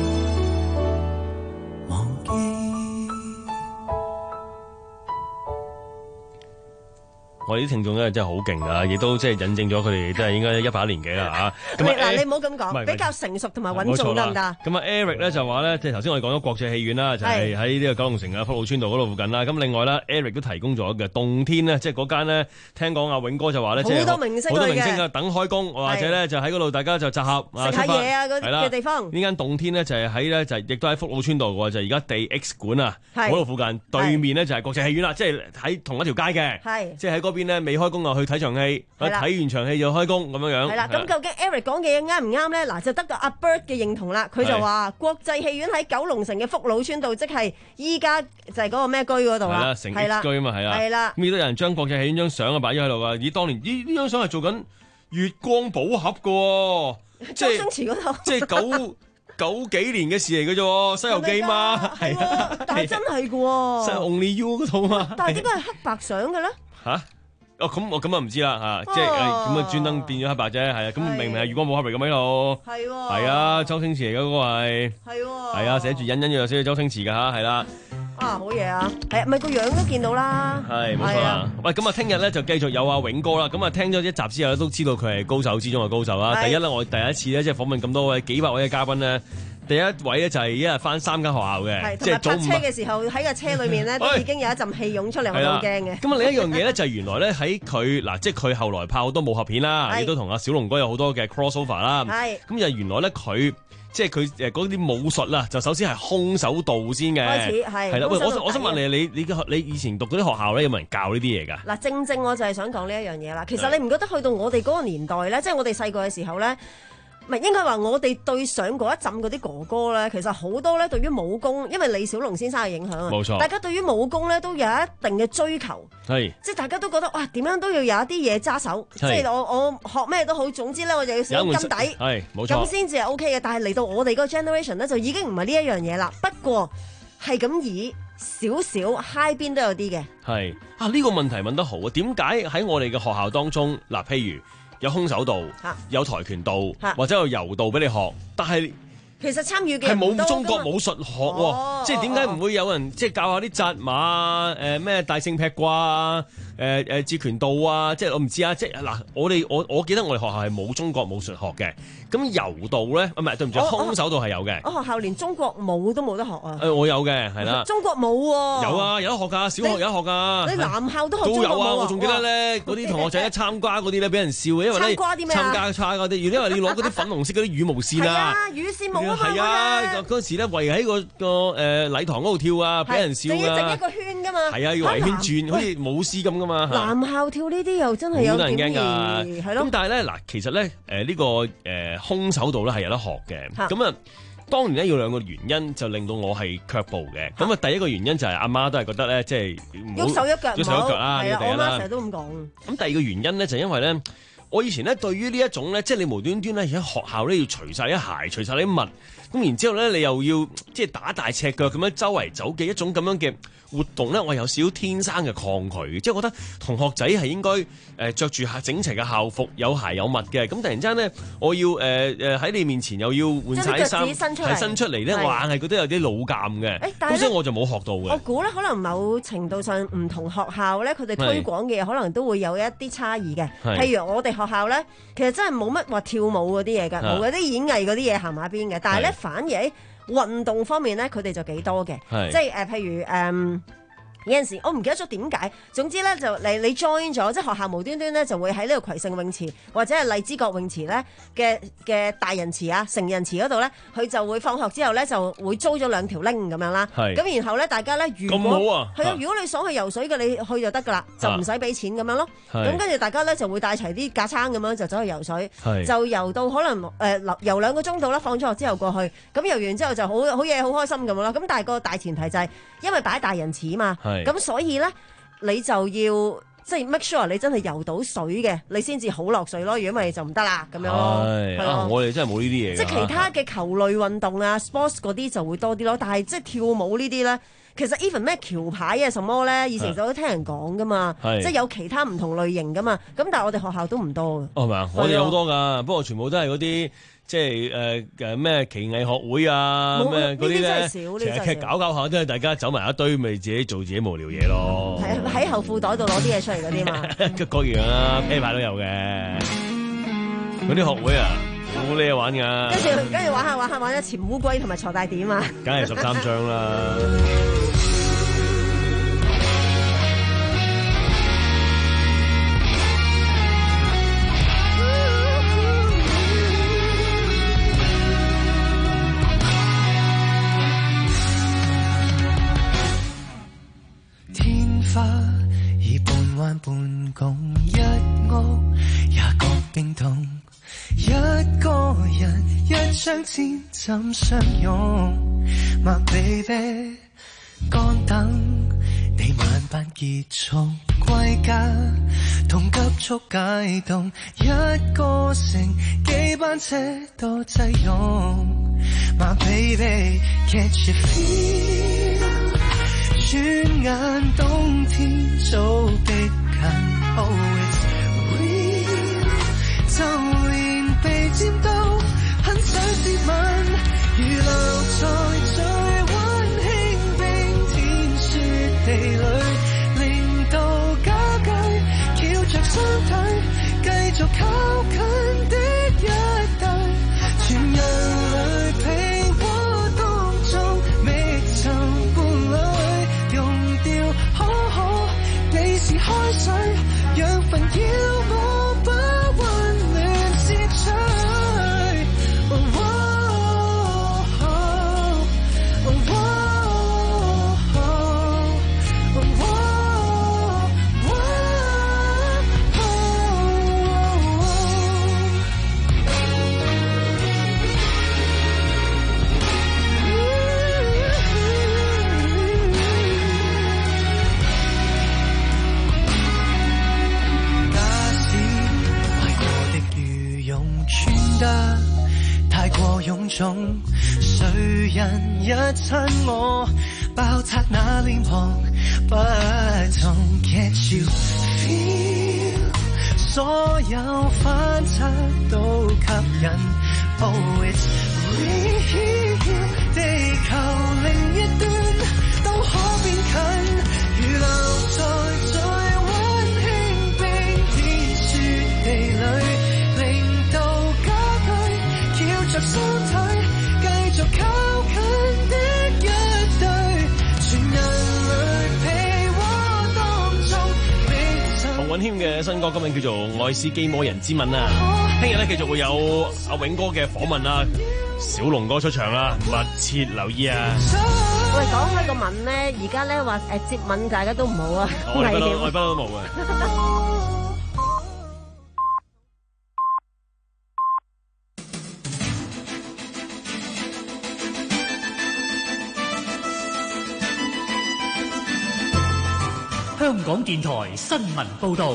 我哋啲聽眾咧真係好勁啊，亦都即係引證咗佢哋真係應該一把年紀啦嚇。咁嗱，你唔好咁講，比較成熟同埋穩重得唔得？ 咁啊 Eric 咧就話咧，即係頭先我哋講咗國際戲院啦，就係喺呢個九龍城嘅福老村道嗰度附近啦。咁另外咧 Eric 都提供咗嘅洞天咧，即係嗰間咧，聽講阿永哥就話咧，即係好多明星好多明星啊等開工，或者咧就喺嗰度大家就集合食下嘢啊嗰啲嘅地方。 呢間洞天咧就係喺咧就亦都喺福老村道嘅，就係而家地 X 館啊嗰度附近對面咧就係國際戲院啦，即係喺同一條街嘅，即係喺嗰邊咧未開工啊。去睇場戲，睇完場戲就開工咁樣樣。 係啦，咁究竟 Eric 講嘅嘢啱唔啱咧？嗱，就得到阿 Bert 嘅認同啦。佢就話國際戲院喺九龍城嘅福老村道，即係依家就係嗰個咩居嗰度啦。係啦， 城 X 居啊嘛，係啦。係啦。咁亦都有人將國際戲院張相啊擺咗喺度啊！以當年呢呢張相係做緊月光寶盒嘅， 周星馳嗰套， 即係九九幾年嘅事嚟嘅啫，《西遊記》嘛，係啊。 但係真係嘅喎。 《Only You》嗰套嘛。 但係點解係黑白相嘅咧？ 嚇？哦，咁我咁啊唔知啦嚇，即係咁啊專登變咗黑白啫，係啊，咁明明係月光寶盒嚟咁喺度，係喎，係啊，周星馳嚟嘅嗰個係，係喎，係啊，寫住隱隱約約寫住周星馳嘅嚇，係啦， 啊哇，好嘢啊！係咪個樣都見到啦？ 係冇錯啦。喂，咁啊，聽日咧就繼續有阿永哥啦。咁啊，聽咗一集之後咧，都知道佢係高手之中嘅高手啦。第一咧，我第一次咧即係訪問咁多位幾百位嘅嘉賓咧。第一位咧就係一日翻三間學校嘅， 即係泊車嘅時候喺個車裏面咧都已經有一陣氣湧出嚟，我都好驚嘅。 咁啊另一樣嘢咧就係原來咧喺佢嗱，即係佢後來拍好多武俠片啦，亦都同阿小龍哥有好多嘅 crossover 啦。係咁就原來咧佢即係佢誒嗰啲武術啦，就首先係空手道先嘅。開始係係啦。喂，我我想問你，你你嘅你以前讀嗰啲學校咧有冇人教呢啲嘢㗎？嗱， 正正我就係想講呢一樣嘢啦。其實你唔覺得去到我哋嗰個年代咧，即係我哋細個嘅時候咧？唔係應該話我哋對上嗰一陣嗰啲哥哥咧，其實好多咧對於武功，因為李小龍先生嘅影響啊，冇錯，大家對於武功咧都有一定嘅追求，係即係大家都覺得哇點樣都要有一啲嘢揸手，即係我我學咩都好，總之咧我就要少金底，係冇錯，咁先至係 O K 嘅。但係嚟到我哋嗰個 generation 咧，就已經唔係呢一樣嘢啦。不過係咁以少少 high 邊都有啲嘅。係啊，呢個問題問得好啊！點解喺我哋嘅學校當中嗱，譬如有空手道、有跆拳道或者有柔道俾你學，但係其實參與嘅係冇中國武術學喎，哦、即係點解唔會有人即係教下啲紮馬誒咩、呃、大聖劈掛啊、誒誒截拳道啊？即係我唔知啊！即係嗱，我哋我我記得我哋學校係冇中國武術學嘅。咁柔道咧，唔係對唔住，空手道係有嘅。我學校連中國舞都冇得學啊！誒，我有嘅，係啦。中國舞喎。有啊，有得學㗎，小學有得學㗎。你男校都學中國舞啊？都有啊！我仲記得咧，嗰啲同學仔一參加嗰啲咧，俾人笑嘅，因為咧參加參加啲，因為你攞嗰啲粉紅色嗰啲羽毛線啊。係啊，羽線舞啊嘛。係啊，嗰時咧圍喺個個誒禮堂嗰度跳啊，俾人笑啊。仲要整一個圈㗎嘛。係啊，要圍圈轉，好似舞獅咁㗎嘛。男校跳呢啲又真係有點兒係咯。咁但係咧嗱，其實咧誒呢個誒。空手道咧係有得學嘅，咁啊當然咧有兩個原因就令到我係卻步嘅。咁啊第一個原因就係阿媽都係覺得咧，即係喐手喐腳，喐手喐腳啦，係啊，我媽成日都咁講。咁第二個原因咧就係因為咧，我以前咧對於呢一種咧，即係你無端端咧而家學校咧要除晒啲鞋，除晒啲襪，咁然之後咧你又要即係打大赤腳咁樣周圍走嘅一種咁樣嘅活動咧，我有少少天生嘅抗拒，即係覺得同學仔係應該誒著住整齊嘅校服，有鞋有襪嘅。咁突然之間咧，我要誒誒喺你面前又要換晒啲衫，係伸出嚟咧，我硬係覺得有啲老尷嘅。誒，咁所以我就冇學到嘅。我估咧，可能某程度上唔同學校咧，佢哋推廣嘅嘢可能都會有一啲差異嘅。譬如我哋學校咧，其實真係冇乜話跳舞嗰啲嘢㗎，冇嗰啲演藝嗰啲嘢行埋一邊嘅。但係咧，反而喺運動方面咧，佢哋就幾多嘅，即係誒、呃，譬如誒。嗯有陣時我唔記得咗點解，總之咧就你你 join 咗，即係學校無端端咧就會喺呢個葵盛泳池或者係荔枝角泳池咧嘅嘅大人池啊、成人池嗰度咧，佢就會放學之後咧就會租咗兩條 link 咁樣啦。咁然後咧大家咧如果係啊，啊，如果你想去游水嘅，你去就得噶啦，就唔使俾錢咁樣咯。咁跟住大家咧就會帶齊啲架撐咁樣就走去游水，就游到可能誒、呃、游兩個鐘度啦，放咗學之後過去，咁游完之後就好好嘢好開心咁樣啦。咁但係個大前提就係、是、因為擺大人池嘛。咁所以咧，你就要即係 make sure 你真係游到水嘅，你先至好落水咯。如果咪就唔得啦，咁樣咯。係啊，我哋真係冇呢啲嘢。即係其他嘅球類運動啊、sports 嗰啲就會多啲咯。但係即係跳舞呢啲咧，其實 even 咩橋牌啊、什麼咧，以前就都聽人講噶嘛。即係有其他唔同類型噶嘛。咁但係我哋學校都唔多嘅。哦，係咪啊？我哋有好多㗎，不過全部都係嗰啲。即係誒誒咩奇藝學會啊咩嗰啲咧，其實搞搞下都係大家走埋一堆，咪自己做自己無聊嘢咯。係喺後褲袋度攞啲嘢出嚟嗰啲嘛。各樣啦，啤牌都有嘅。嗰啲學會啊，好叻玩㗎。跟住跟住玩下玩下玩咗潛烏龜同埋鋤大點啊。梗係十三張啦。 已半彎半拱，一屋也各冰凍，一個人一張氈怎相擁 My baby 乾等你晚班結束歸家，同急速解凍，一個城幾班車多擠擁 My baby can't you feel，轉眼冬天早逼近 Oh it's real， 就連被沾到很想接吻，預留在最溫馨冰天臃腫，誰人一親我，爆拆那臉龐，不同 Can't you feel， 所有反差都吸引。Oh it's real， 地球另一端都可變近，如留在最溫馨冰天雪地裏，令到家居翹着雙腿，繼續靠近的一對，全人類被窩當中覓尋。 洪允謙嘅新歌今日叫做《愛斯基摩人之吻》啊！聽日咧繼續會有阿永哥嘅訪問啊，小龍哥出場啦，密切留意啊！ 喂，講開個吻咧，而家咧話誒接吻大家都唔好啊， 我哋不嬲， 危險我哋不嬲都冇嘅。 香港電台新聞報導。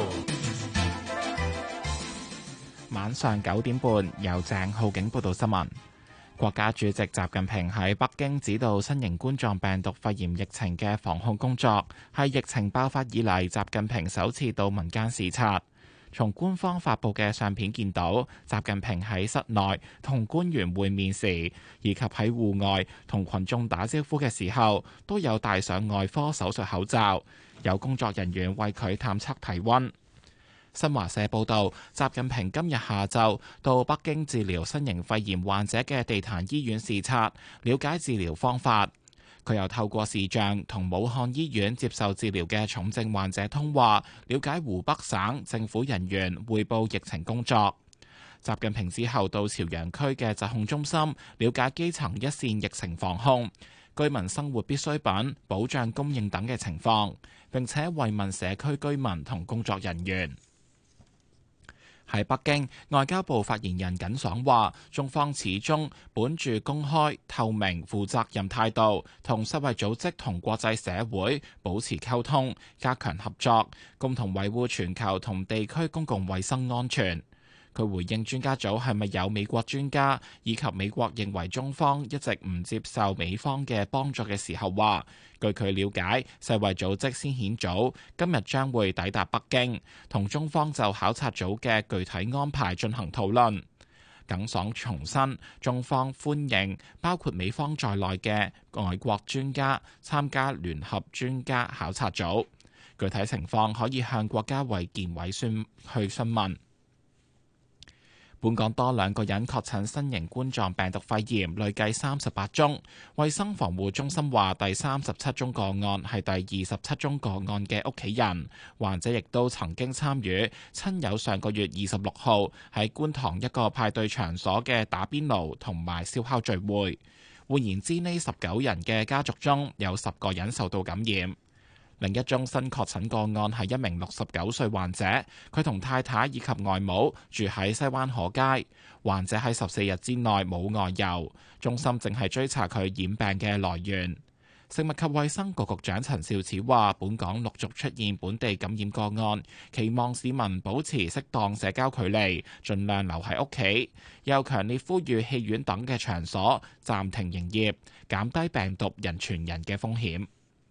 晚上九點半，由鄭浩景報道新聞。國家主席習近平喺北京指導新型冠狀病毒肺炎疫情嘅防控工作，係疫情爆發以嚟習近平首次到民間視察。從官方發布嘅相片見到，習近平喺室內同官員會面時，以及喺戶外同群眾打招呼嘅時候，都有戴上外科手術口罩，有工作人員為佢探測體溫。新華社報導，習近平今日下晝到北京治療新型肺炎患者嘅地壇醫院視察，了解治療方法。佢又透過視像同武漢醫院接受治療嘅重症患者通話，了解湖北省政府人員匯報疫情工作。習近平之後到朝陽區嘅疾控中心，了解基層一線疫情防控、居民生活必需品保障供應等嘅情況，並且慰問社區居民同工作人員。喺北京，外交部發言人耿爽話，中方始終本住公開、透明、負責任態度，同世衛組織同國際社會保持溝通，加強合作，共同維護全球同地區公共衛生安全。佢回應專家組係咪有美國專家，以及美國認為中方一直唔接受美方嘅幫助嘅時候話，據佢了解，世衛組織先遣組今日將會抵達北京，同中方就考察組嘅具體安排進行討論。耿爽重申，中方歡迎包括美方在內嘅外國專家參加聯合專家考察組，具體情況可以向國家衛健委宣去詢問。本港多兩個人確診新型冠狀病毒肺炎，累計三十八宗。衛生防護中心話，第三十七宗個案係第二十七宗個案嘅屋企人，患者亦都曾經參與親友上個月二十六號喺觀塘一個派對場所嘅打邊爐同埋燒烤聚會。換言之，呢十九人嘅家族中有十個人受到感染。另一宗新確診個案係一名六十九歲患者，佢同太太以及外母住喺西灣河街。患者喺十四日之內冇外遊，中心正係追查佢染病嘅來源。食物及衛生局局長陳肇始話，本港陸續出現本地感染個案，期望市民保持適當社交距離，盡量留喺屋企。又強烈呼籲戲院等嘅場所暫停營業，減低病毒人傳人嘅風險。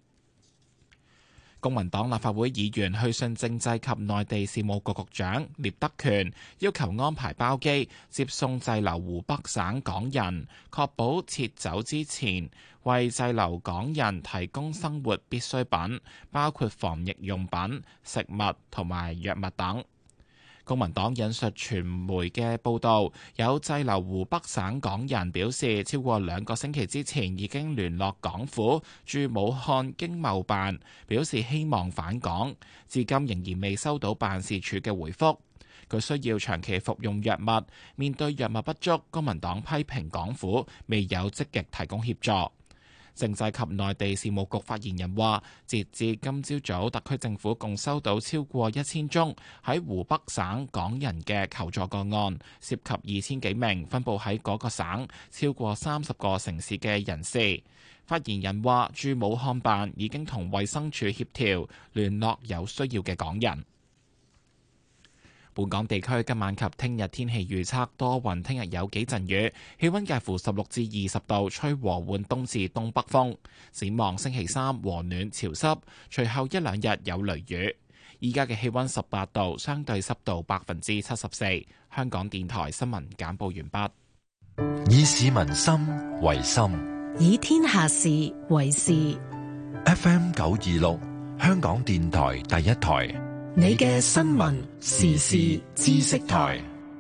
公民黨立法會議員去信政制及內地事務局局長聶德權，要求安排包機接送滯留湖北省港人，確保撤走之前為滯留港人提供生活必需品，包括防疫用品、食物同埋藥物等。公民黨引述傳媒嘅報導，有滯留湖北省港人表示，超過兩個星期之前已經聯絡港府駐武漢經貿辦，表示希望返港，至今仍然未收到辦事處嘅回覆。佢需要長期服用藥物，面對藥物不足，公民黨批評港府未有積極提供協助。政制及內地事務局發言人話，截至今朝早，特區政府共收到超過一千宗喺湖北省港人嘅求助個案，涉及二千幾名分佈喺嗰個省超過三十個城市嘅人士。發言人話，駐武漢辦已經同衛生署協調聯絡有需要嘅港人。 本港地區今晚及聽日天氣預測多雲，聽日有幾陣雨，氣溫介乎十六至二十度，吹和緩東至東北風。展望星期三和暖潮濕，隨後一兩日有雷雨。依家嘅氣溫十八度，相對濕度百分之七十四。香港電台新聞簡報完畢。以市民心為心， 以天下事為事。 F M 九二六，香港電台第一台。 你嘅新聞時事知識台。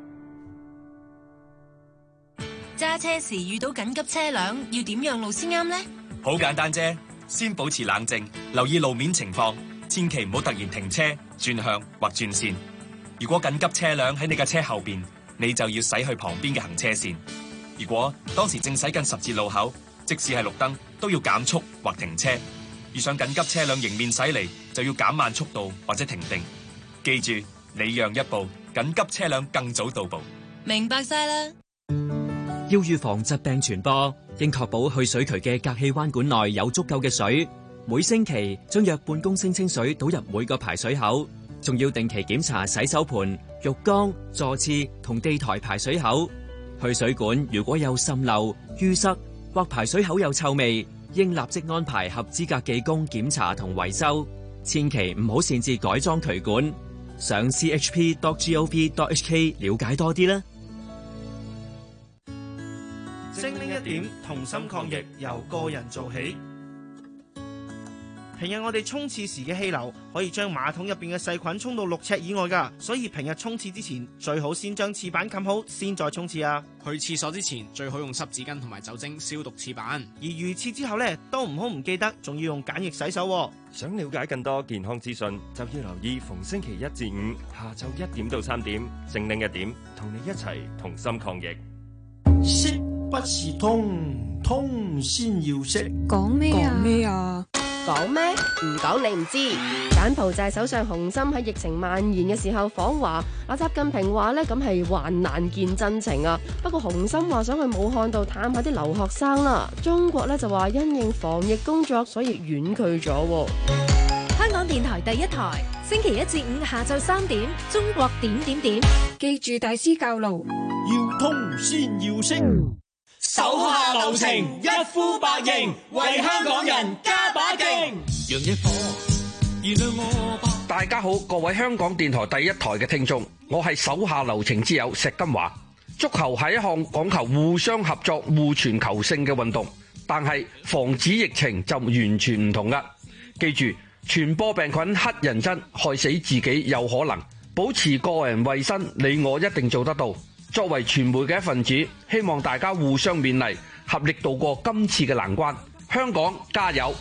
揸車時遇到緊急車輛，要點讓路先啱呢？ 好簡單啫，先保持冷靜，留意路面情況，千祈唔好突然停車、轉向或轉線。如果緊急車輛喺你嘅車後邊，你就要駛去旁邊嘅行車線。如果當時正駛近十字路口，即使係綠燈，都要減速或停車。遇上緊急車輛迎面駛嚟，就要減慢速度或者停定。記住，你讓一步，緊急車輛更早到步。 明白晒啦。 要預防疾病傳播，應確保去水渠嘅隔氣彎管內有足夠嘅水。每星期將約半公升清水倒入每個排水口，仲要定期檢查洗手盆、浴缸、座廁同地台排水口。去水管如果有滲漏、淤塞或排水口有臭味，應立即安排合資格技工檢查同維修，千祈唔好擅自改裝渠管。上 c h p dot gov dot h k 了解多啲啦。 精靈一點，同心抗疫，由個人做起。平日我哋沖廁時嘅氣流可以將馬桶入邊嘅細菌沖到六尺以外㗎，所以平日沖廁之前最好先將廁板冚好，先再沖廁啊。 去廁所之前最好用濕紙巾同埋酒精消毒廁板， 而如廁之後呢，都唔好唔記得，仲要用梘液洗手喎。 想了解更多健康資訊，就要留意逢星期一至五下晝一點到三點，精靈一點，同你一齊同心抗疫。 識不是通，通先要識。 講咩啊？ 講咩啊？ 講咩？唔講你唔知。柬埔寨首相洪森喺疫情蔓延嘅時候訪華，阿習近平話呢，咁係患難見真情啊。不過洪森話想去武漢度探下啲留學生啦。中國呢就話因應防疫工作，所以婉拒咗。 香港電台第一台，星期一至五下晝三點，中國點點點。 記住大師教路， 要通先要識。 手下留情，一呼百應，為香港人加把勁。 讓一顆原諒我吧。大家好，各位香港電台第一台嘅聽眾，我係手下留情之友石金華。足球係一項講求互相合作、互傳求勝嘅運動，但係防止疫情就完全唔同㗎。記住，傳播病菌乞人憎，害死自己有可能。保持個人衛生，你我一定做得到。作為傳媒嘅一份子，希望大家互相勉勵，合力渡過今次嘅難關。香港加油！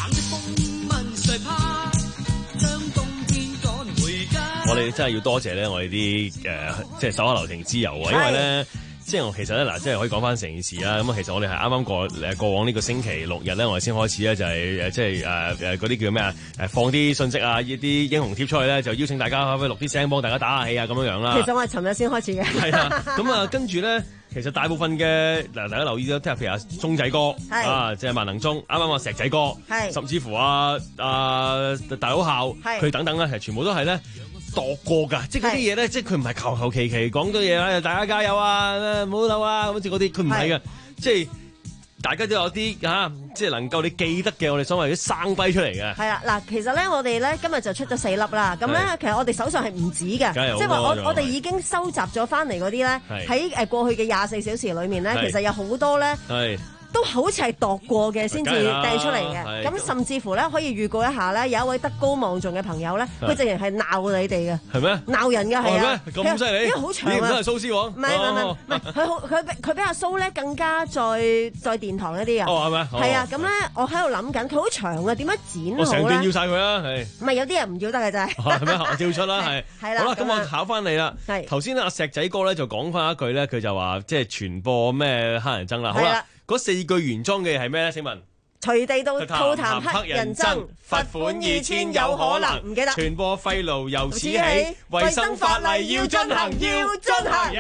我哋真係要多謝咧，我哋啲誒即係手下留情之友啊，因為咧。即係我其實咧嗱，即係可以講翻成件事啦。咁啊，其實我哋係啱啱過誒過往呢個星期六日咧，我哋先開始咧就係誒即係誒誒嗰啲叫咩啊？誒放啲信息啊，呢啲英雄貼出去咧，就邀請大家可唔可以錄啲聲幫大家打下氣啊咁樣樣啦。 其實我係尋日先開始嘅。 係啊，咁啊跟住咧，其實大部分嘅嗱，大家留意咗，聽下譬如阿鐘仔哥啊，即係萬能鐘，啱啱話石仔哥，甚至乎啊啊大佬校佢等等咧，其實全部都係咧。度過㗎，即係嗰啲嘢咧，即係佢唔係求求其其講咗嘢啊，大家加油啊，唔好嬲啊，咁似嗰啲，佢唔係嘅，即係大家都有啲嚇、啊，即係能夠你記得嘅，我哋所謂啲生輝出嚟嘅。係啦，嗱，其實咧，我哋咧今日就出咗四粒啦，咁咧，其實我哋手上係唔止嘅，即係話我我哋已經收集咗翻嚟嗰啲咧，喺誒過去嘅廿四小時裏面咧，其實有好多咧。都好似係度過嘅先至掟出嚟嘅，咁甚至乎咧可以預告一下咧，有一位德高望重嘅朋友咧，佢直情係鬧你哋嘅，係咩？鬧人㗎係啊， 咁犀利， 因為好長啊， 唔係蘇絲黃， 唔係唔係唔係，佢好佢佢比阿蘇咧更加再再殿堂一啲啊， 哦係咪？ 係啊，咁咧我喺度諗緊，佢好長啊，點樣剪好咧？ 我成段要晒佢啦，係。 唔係有啲人唔要得嘅真係。係咩？ 我照出啦，係。係啦。好啦，咁我考翻你啦。係。頭先阿石仔哥咧就講翻一句咧，佢就話即係傳播咩黑人憎啦。好啦。嗰四句原裝嘅係咩咧？請問？ 隨地到吐痰黑人憎，罰款二千有可能，唔記得。 傳播肺癆由此起，衛生法例要進行，要進行。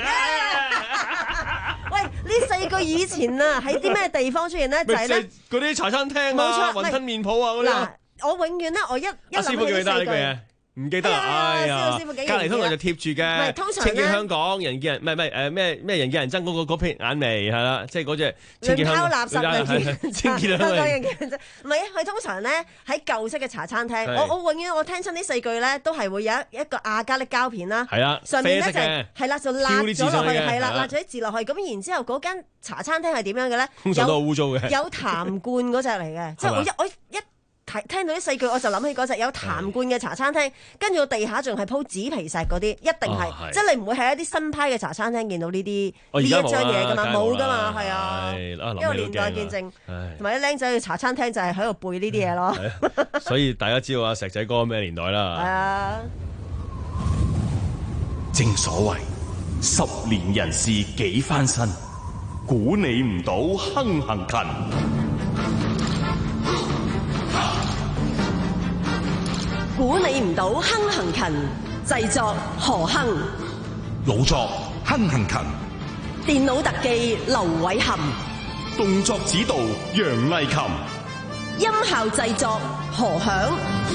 喂，呢四句以前啊，喺啲咩地方出現咧？就係咧嗰啲茶餐廳啊、雲吞麵鋪啊嗰啲。 嗱，我永遠咧，我一一諗起呢四句。 唔記得啦，哎呀， 師傅幾隔離通常就貼住嘅，清潔香港人見人，唔係唔係誒咩咩人見人憎嗰個嗰撇眼眉係啦，即係嗰隻清潔香港，清潔香港人見人憎。 唔係啊，佢通常咧喺舊式嘅茶餐廳，我我永遠我聽親呢四句咧，都係會有一一個亞加力膠片啦，上面咧就係啦，就辣咗落去，係啦，辣咗啲字落去，咁然之後嗰間茶餐廳係點樣嘅咧？ 通常都污糟嘅， 有痰罐嗰隻嚟嘅，即係我一我一。聽到呢四句我就諗起嗰隻有痰罐嘅茶餐廳，跟住個地下仲係鋪紙皮石嗰啲，一定係，哦、即係你唔會喺一啲新派嘅茶餐廳見到呢啲呢一張嘢噶嘛，冇噶嘛，係啊，因為年代見證，同埋啲僆仔去茶餐廳就係喺度背呢啲嘢咯。 所以大家知道阿石仔哥咩年代啦？ 係啊， 正所謂十年人事幾翻身，估你唔到亨行勤。 估你唔到亨行勤，製作何亨， 老作亨行勤， 電腦特技劉偉含， 動作指導楊麗琴， 音效製作何響，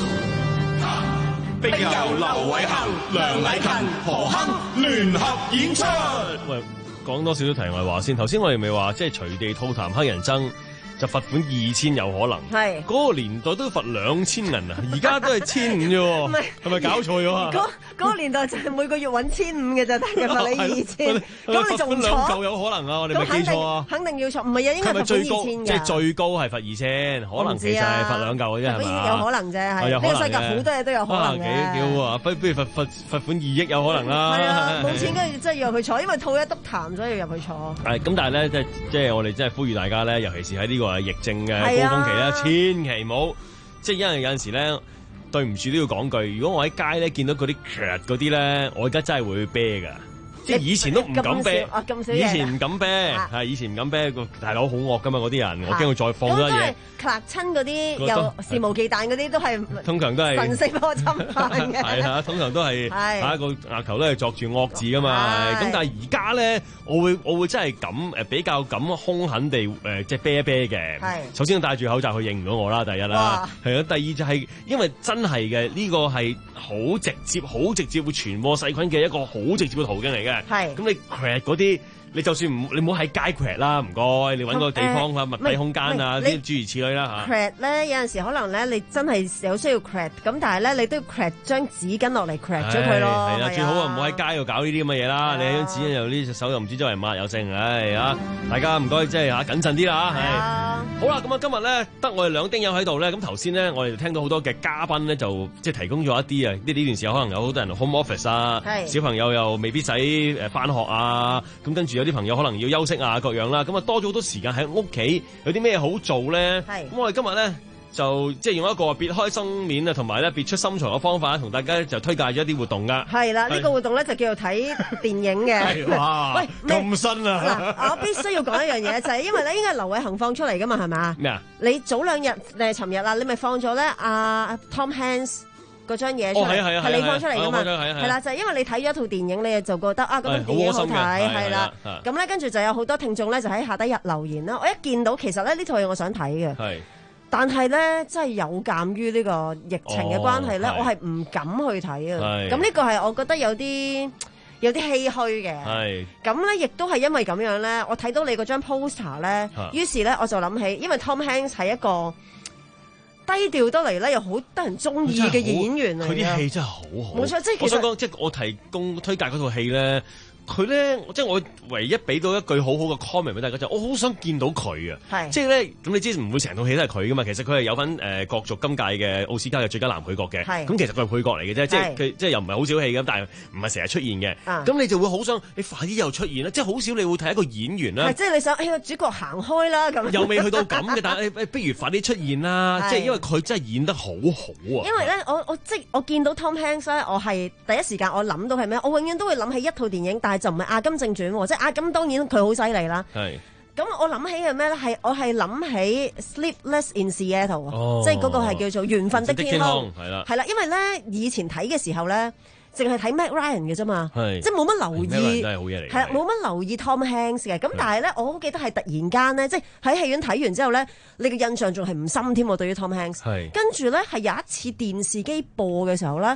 並由劉偉含、梁麗琴、何亨聯合演出。 喂，講多少少題外話先。頭先我哋咪話，即係隨地吐痰乞人憎，就罰款二千有可能，係嗰、那個年代都罰兩千銀啊，而家都係千五啫喎，係咪搞錯咗啊？ 嗰、那個年代就係每個月揾千五嘅啫，但係罰你二千，咁你仲兩嚿有可能啊？我哋咪記錯啊？ 肯定要錯，唔係啊，應該罰款二千嘅。 即係最高係罰二千，可能其實係罰兩嚿嘅啫，係嘛？ 有可能啫，係呢個世界好多嘢都有可能嘅。 幾幾好啊！不不如罰罰罰款二億有可能啦。 係啊，冇錢跟住真係要入去坐，因為吐一篤痰所以要入去坐。 係咁，但係咧即係即係我哋真係呼籲大家咧，尤其是喺呢個疫症嘅高峰期咧，千祈唔好，即係因為有陣時咧，對唔住都要講句，如果我喺街咧見到嗰啲咳嗰啲咧，我而家真係會啤噶。即係以前都唔敢啤，以前唔敢啤，係以前唔敢啤。個大佬好惡噶嘛，嗰啲人，我驚佢再放多嘢。 嚇親嗰啲又肆無忌憚嗰啲都係， 通常都係神聖不可侵犯嘅。係啊，通常都係下一個額頭都係作住惡字噶嘛。咁但係而家咧，我會我會真係咁誒比較咁兇狠地誒即係啤一啤嘅。係首先戴住口罩，佢認唔到我啦，第一啦。係啊，第二就係因為真係嘅呢個係好直接、好直接會傳播細菌嘅一個好直接嘅途徑嚟嘅。係，咁你 crack 嗰啲，你就算唔，你唔好喺街 crack 啦，唔該，你揾個地方啊，密閉空間啊，啲諸如此類啦嚇。 crack 咧有陣時可能咧，你真係有需要 crack，咁但係咧，你都要 crack 張紙巾落嚟 crack 咗佢咯。 係啦，最好啊唔好喺街度搞呢啲咁嘅嘢啦。你喺張紙巾又呢隻手又唔知周圍抹又剩，唉啊！大家唔該，即係嚇謹慎啲啦嚇。係。好啦，咁啊今日咧得我哋兩丁友喺度咧，咁頭先咧我哋聽到好多嘅嘉賓咧，就即係提供咗一啲啊，呢呢段時間可能有好多人 home office 啊，小朋友又未必使誒返學啊，咁跟住有啲朋友可能要休息啊各樣啦，咁啊多咗好多時間喺屋企，有啲咩好做咧？咁我哋今日咧就即係用一個別開生面啊，同埋咧別出心裁嘅方法，同大家就推介咗一啲活動噶。係啦，呢、呢個活動咧就叫做睇電影嘅。哇！喂，咁新啊！嗱，我必須要講一樣嘢，就係因為咧應該係劉偉恒放出嚟噶嘛，係嘛？咩啊？你早兩日誒，尋日啦，你咪放咗咧阿 Tom Hanks 嗰張嘢出嚟，係、哦、你放出嚟噶嘛？係啦，就係、是、因為你睇咗一套電影，你就覺得啊，嗰套電影好睇，係啦。咁咧跟住就有好多聽眾咧就喺下底日留言啦。我一見到其實咧呢套嘢我想睇嘅。係。但係咧，真係有鑑於呢個疫情嘅關係咧，哦、我係唔敢去睇啊。咁呢個係我覺得有啲有啲唏噓嘅。係。咁咧，亦都係因為咁樣咧，我睇到你嗰張 poster 咧，於是咧我就諗起，因為 Tom Hanks 係一個低調得嚟咧，又好得人中意嘅演員嚟嘅。佢啲戲真係好好。冇錯，即係我想講，即係我提供推介嗰套戲咧。佢咧，即係我唯一俾到一句好好嘅 comment 俾大家就，我好想見到佢啊！係，即係咧，咁你知唔會成套戲都係佢噶嘛？其實佢係有份誒角逐今屆嘅奧斯卡嘅最佳男配角嘅。係，咁其實佢係配角嚟嘅啫，即係佢即係又唔係好少戲咁，但係唔係成日出現嘅。咁、啊、你就會好想你快啲又出現啦！即係好少你會睇一個演員啦。係，即係你想，哎呀主角行開啦咁。又未去到咁嘅，但係誒，不如快啲出現啦！即係因為佢真係演得好好啊！因為咧，我我即係我見到 Tom Hanks 咧，我係第一時間我諗到係咩？我永遠都會諗起一套電影，但係就唔係《阿甘正傳》喎，即係阿甘當然佢好犀利啦。係。咁我諗起係咩咧？係我係諗起 Sleepless in Seattle，、哦、即係嗰個係叫做緣分的天空。係啦。係啦，因為咧以前睇嘅時候咧，淨係睇 Mac Ryan 嘅啫嘛，即係冇乜留意。真係好嘢嚟。係啦，冇乜留意 Tom Hanks 嘅。咁但係咧，我好記得係突然間咧，即係喺戲院睇完之後咧，你嘅印象仲係唔深添喎。對於 Tom Hanks。係。跟住咧係有一次電視機播嘅時候咧。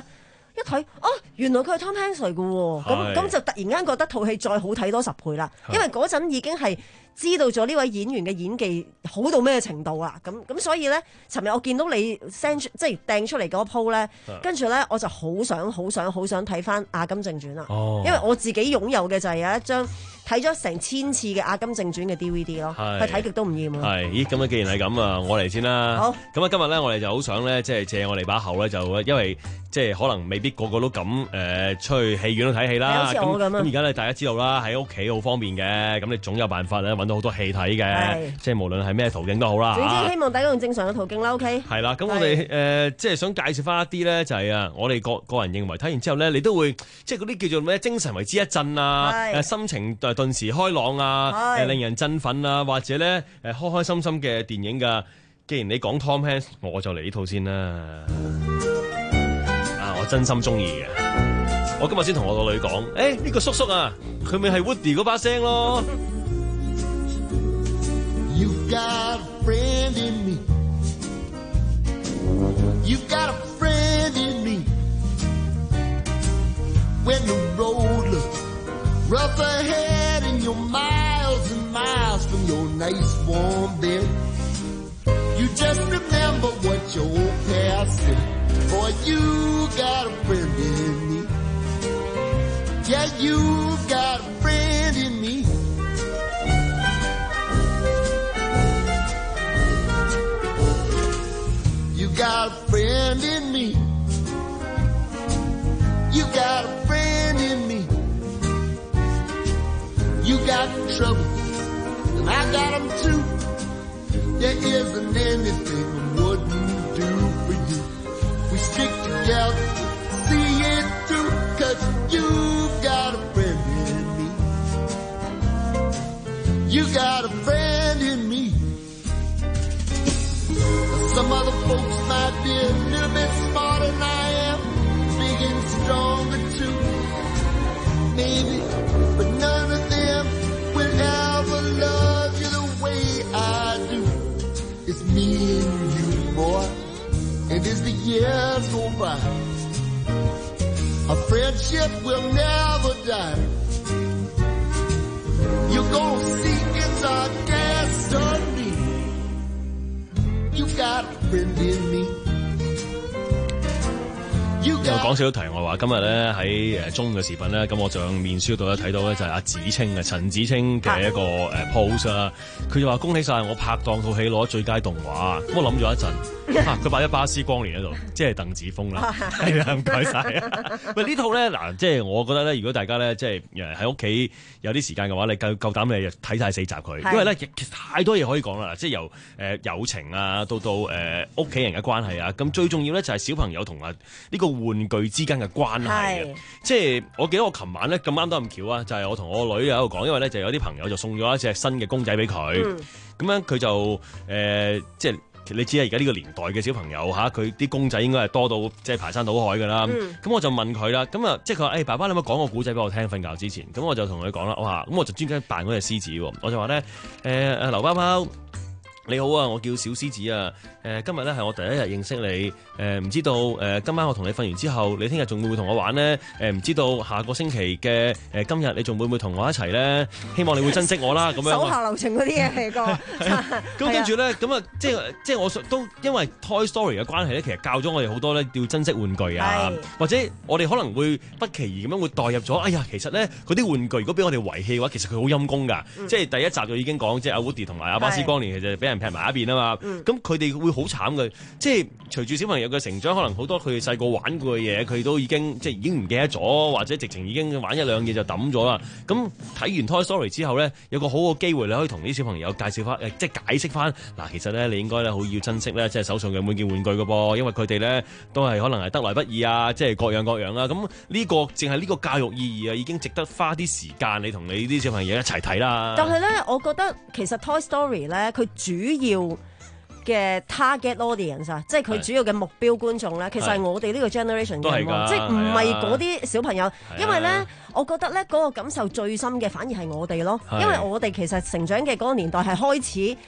一睇哦，原來佢係 Tom Hanks 嚟嘅喎，咁咁就突然間覺得套戲再好睇多十倍啦，因為嗰陣已經係知道咗呢位演員嘅演技好到咩程度啦，咁咁所以咧，尋日我見到你 send 即係掟出嚟嗰 po 咧，跟住咧我就好想好想好想睇翻《阿甘正傳》啦， 哦、 因為我自己擁有嘅就係有一張睇咗成千次嘅《阿甘正傳》嘅 D V D 咯，係睇極都唔厭啊！ 係，咦咁啊，既然係咁啊，我嚟先啦。 好， 咁啊，今日咧我哋就好想咧，即係借我哋把口咧，就因為即係可能未必個個都敢誒、呃、出去戲院度睇戲啦。 好似我咁啊！ 咁而家咧大家知道啦，喺屋企好方便嘅，咁你總有辦法咧揾到好多戲睇嘅，即係無論係咩途徑都好啦。 總之希望大家用正常嘅途徑啦 ，OK？ 係啦，咁我哋誒、呃、即係想介紹翻一啲咧，就係、是、啊，我哋個個人認為睇完之後咧，你都會即係嗰啲叫做咩精神為之一振啊，誒心情誒頓時開朗啊，誒令人振奮啊，或者咧誒開開心心嘅電影㗎。既然你講 Tom Hanks， 我就嚟呢套先啦。啊，我真心中意嘅。我今日先同我個女講，誒、欸、呢、呢個叔叔啊，佢咪係 Woody 嗰把聲咯。 You've got a friend in me. You've got a friend in me. When the road looks rough ahead and you're miles and miles from your nice warm bed, you just remember what your old past said. Boy, you got a friend in me. Yeah, you got a friend in me. You got a friend in me. You got a friend in me. You got trouble, and I got them too. There isn't anything I wouldn't do for you. We stick together, see it through, 'cause you've got a friend in me. You got a friend in me. Some other folks might be a little bit smarter than I am, big and stronger too, maybe, but none of them will ever love you the way I do. It's me and you, boy, and as the years go by, our friendship will never die. You're gonna see it's our destiny. You got a friend in me. 又講少少題外話，今日咧喺誒中午嘅時分咧，咁我上面書度咧睇到咧就係阿子清啊，陳子清嘅一個誒 post 啦，佢就話恭喜晒我拍檔套戲攞最佳動畫，咁我諗咗一陣，佢擺咗巴斯光年喺度，即係鄧子峰啦，係啊，唔該晒啊！喂，呢套咧嗱，即係我覺得咧，如果大家咧即係誒喺屋企有啲時間嘅話，你夠夠膽你睇晒四集佢，因為咧其實太多嘢可以講啦，即係由誒友情啊到到誒屋企人嘅關係啊，咁最重要咧就係小朋友同埋呢個玩具之間嘅關係嘅，即係我記得我琴晚咧咁啱都咁巧啊，就係、是、我同我個女喺度講，因為咧就有啲朋友就送咗一隻新嘅公仔俾佢，咁、嗯、樣佢就誒、呃、即係你知啊，而家呢個年代嘅小朋友嚇，佢啲公仔應該係多到即係排山倒海㗎啦。咁、嗯、我就問佢啦，咁啊即係佢話誒爸爸你有冇講個古仔俾我聽？瞓覺之前，咁我就同佢講啦，我話咁我就專登扮嗰隻獅子，我就話咧誒誒劉包包。你好啊，我叫小獅子啊。誒、呃，今日咧係我第一日認識你。誒、呃，唔知道誒、呃，今晚我同你瞓完之後，你聽日仲會唔會同我玩呢？誒、呃，唔知道下個星期嘅誒、呃、今日你仲會唔會同我一齊咧？希望你會珍惜我啦。咁樣手下留情嗰啲嘢嚟個。 咁跟住咧，咁啊，即係即係我都因為 Toy Story 嘅關係咧，其實教咗我哋好多咧要珍惜玩具啊，或者我哋可能會不期而咁樣會代入咗。哎呀，其實咧嗰啲玩具如果俾我哋遺棄嘅話，其實佢好陰功㗎。嗯、即係第一集就已經講，即係阿 Woody 同埋阿巴斯光年其實俾人劈埋一邊啊嘛。咁佢哋會好慘嘅，即係隨住小朋友嘅成長，可能好多佢哋細個玩過嘅嘢，佢都已經即係已經唔記得咗，或者直情已經玩一兩嘢就抌咗啦。咁睇完 Toy Story 之後咧，有個好嘅機會你可以同啲小朋友介紹翻，誒即係解釋翻嗱，其實咧你應該咧好要珍惜咧，即係手上嘅每件玩具嘅噃，因為佢哋咧都係可能係得來不易啊，即係各樣各樣啦。咁呢個淨係呢個教育意義啊，已經值得花啲時間你同你啲小朋友一齊睇啦。 但係咧，我覺得其實 Toy Story 咧，佢主要嘅 target audience 啊，即係佢主要嘅目標觀眾咧，其實係我哋呢個 generation 嘅人喎，即係唔係嗰啲小朋友，因為咧，我覺得咧嗰個感受最深嘅反而係我哋咯，因為我哋其實成長嘅嗰個年代係開始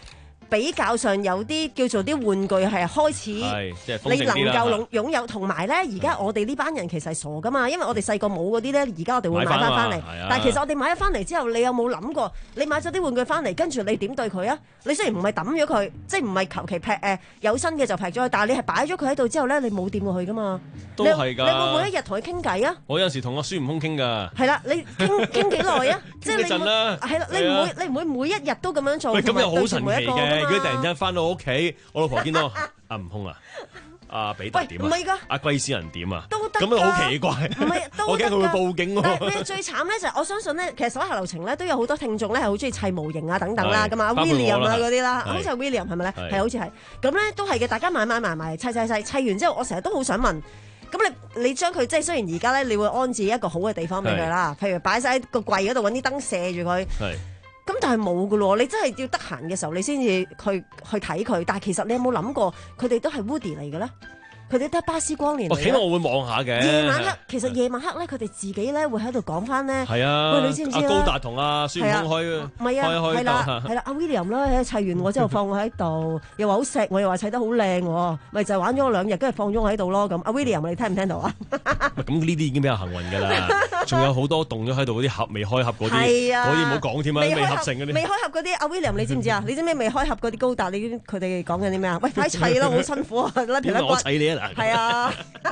比較上有啲叫做啲玩具係開始，你能夠擁有，同埋咧而家我哋呢班人其實係傻噶嘛，因為我哋細個冇嗰啲咧，而家我哋會買翻翻嚟。但係其實我哋買咗翻嚟之後，你有冇諗過？你買咗啲玩具翻嚟，跟住你點對佢啊？你雖然唔係抌咗佢，即係唔係求其劈誒有新嘅就劈咗佢，但係你係擺咗佢喺度之後咧，你冇掂過佢噶嘛？ 都係㗎。 你會每一日同佢傾偈啊？ 我有時同阿孫悟空傾㗎。 係啦，你傾傾幾耐啊？即係你陣啦。 係啦，你唔會你唔會每一日都咁樣做。 喂，咁又好神奇嘅。如果突然間翻到屋企，我老婆見到阿悟空啊，阿比特點啊？ 唔係㗎， 阿龜仙人點啊？ 都得。 咁樣好奇怪。 唔係， 我驚佢會報警喎。 咩最慘咧？就係我相信咧，其實手下留情咧都有好多聽眾咧係好中意砌模型啊等等啦，咁啊 William 啊嗰啲啦，好似係 William 係咪咧？係好似係。咁咧都係嘅，大家買買埋埋砌砌砌砌完之後，我成日都好想問。咁你你將佢即係雖然而家咧，你會安置一個好嘅地方俾佢啦，譬如擺晒喺個櫃嗰度揾啲燈射住佢。咁但係冇噶咯，你真係要得閒嘅時候，你先至去去睇佢。但係其實你有冇諗過，佢哋都係 Woody 嚟嘅咧？佢哋都係巴斯光年嚟嘅。 起碼我會望下嘅。 夜晚黑其實夜晚黑咧，佢哋自己咧會喺度講翻咧。 係啊。 喂，你知唔知啊？ 阿高達同阿孫悟空開唔係啊，係啦，係啦，阿 William 啦，砌完我之後放我喺度，又話好錫我，又話砌得好靚，咪就係玩咗兩日，跟住放咗我喺度咯。咁阿 William，你聽唔聽到啊？ 咁呢啲已經比較幸運㗎啦，仲有好多凍咗喺度嗰啲盒未開盒嗰啲，嗰啲唔好講添啊，未合成嗰啲。 未開盒嗰啲，阿 William 你知唔知啊？你知唔知未開盒嗰啲高達？你知佢哋講緊啲咩啊？喂，快砌咯，好辛苦啊，甩皮甩骨。 我砌你啊！ 係啊。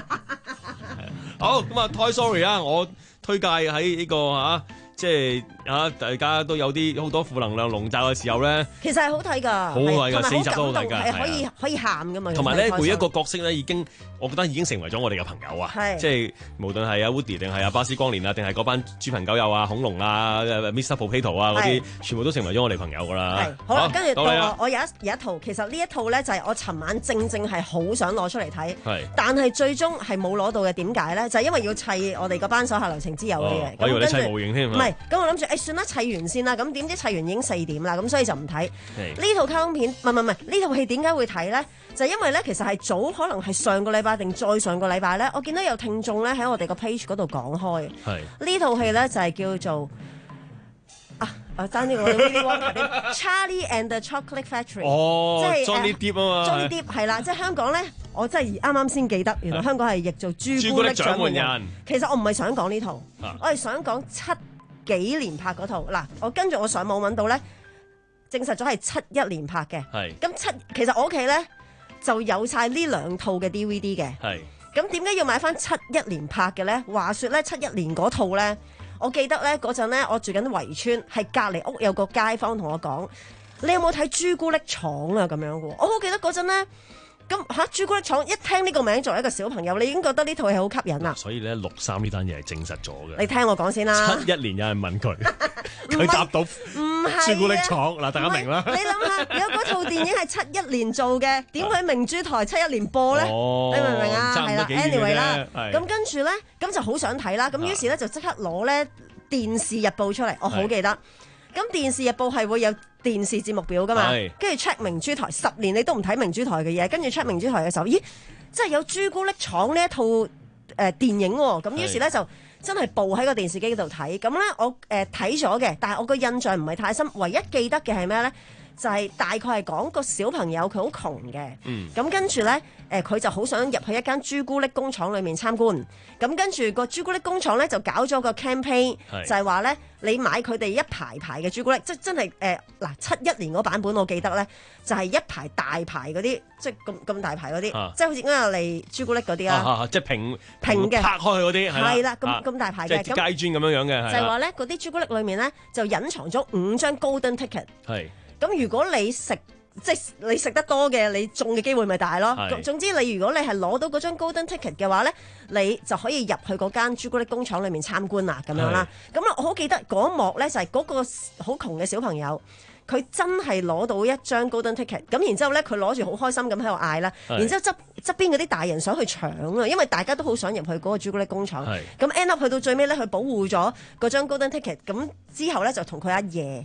好咁啊 ，Toy Story 啊，我推介喺呢個啊，即係啊，大家都有啲好多負能量籠罩嘅時候咧， 其實係好睇㗎， 好睇㗎，四集都好睇㗎， 係可以可以喊㗎嘛。 同埋咧，每一個角色咧，已經我覺得已經成為咗我哋嘅朋友啊，即係無論係阿 Woody 定係阿巴斯光年啊，定係嗰班豬朋狗友啊、恐龍啊、Mister Potato 啊嗰啲，全部都成為咗我哋朋友㗎啦。 好啦，跟住到我，我有一有一套，其實呢一套咧就係我尋晚正正係好想攞出嚟睇，但係最終係冇攞到嘅。點解咧？就係因為要砌我哋嗰班手下留情之友嘅嘢。 我以為你砌模型添。唔係， 咁我諗住誒算啦，砌完先啦。咁點知砌完已經四點啦，咁所以就唔睇呢套卡通片。唔係唔係唔係，呢套戲點解會睇咧？就係因為咧，其實係早可能係上個禮拜定再上個禮拜咧，我見到有聽眾咧喺我哋個 page 嗰度講開。係呢套戲咧就係叫做啊啊爭啲我 Willy Wonka 啲 Charlie and the Chocolate Factory。 哦， 即係 Johnny Depp 啊嘛。 Johnny Depp 係啦，即係香港咧，我真係啱啱先記得，原來香港係譯做朱古力獎門人。其實我唔係想講呢套，啊、我係想講七幾年拍嗰套。嗱，我跟住我上網揾到咧，證實咗係七一年拍嘅。係。咁七其實我屋企咧就有晒呢兩套嘅 D V D 嘅。係。咁點解要買翻七一年拍嘅咧？話說咧，七一年嗰套咧，我記得咧嗰陣咧，我住緊圍村，係隔離屋有個街坊同我講：你有冇睇朱古力廠啊？咁樣嘅喎，我好記得嗰陣咧。咁嚇朱古力廠一聽呢個名，作為一個小朋友，你已經覺得呢套戲好吸引啦。 所以咧，六三呢單嘢係證實咗嘅。 你聽我講先啦。七一年有人問佢，佢答到唔係朱古力廠嗱，大家明啦。 你諗下，如果嗰套電影係七一年做嘅，點會明珠台七一年播咧？ 哦， 你明唔明啊？係啦 ，anyway 啦，咁跟住咧，咁就好想睇啦。咁於是咧就即刻攞咧電視日報出嚟，我好記得。咁電視日報係會有電視節目表噶嘛，跟住 check 明珠台十年你都唔睇明珠台嘅嘢，跟住 check 明珠台嘅時候，咦，真係有朱古力廠呢一套誒、呃、電影喎、哦，咁於是咧就真係播喺個電視機度睇，咁咧我誒睇咗嘅，但係我個印象唔係太深，唯一記得嘅係咩咧？就係、是、大概係講個小朋友佢好窮嘅，咁、嗯、跟住咧誒佢就好想入去一間朱古力工廠裏面參觀，咁跟住個朱古力工廠咧就搞咗個 campaign，就係話咧你買佢哋一排排嘅朱古力，即係真係誒嗱七一年嗰版本我記得咧就係、是、一排大排嗰啲，即係咁咁大排嗰啲，啊、即係好似啱入嚟朱古力嗰啲啦， 啊啊、即係平平嘅拍開嗰啲係啦，咁咁大排嘅， 即係街磚咁樣樣嘅， 就係話咧嗰啲朱古力裏面咧就隱藏咗五張 golden ticket。 係。 咁如果你食即係你食得多嘅，你中嘅機會咪大咯。總之你如果你係攞到嗰張 golden ticket 嘅話咧，你就可以入去嗰間朱古力工廠裏面參觀啦，咁樣啦。咁啊，我好記得嗰一幕咧，就係嗰個好窮嘅小朋友，佢真係攞到一張 golden ticket。咁然之後咧，佢攞住好開心咁喺度嗌啦。然之後側側邊嗰啲大人想去搶啊，因為大家都好想入去嗰個朱古力工廠。咁 end up 去到最尾咧，佢保護咗嗰張 golden ticket。咁之後咧就同佢阿爺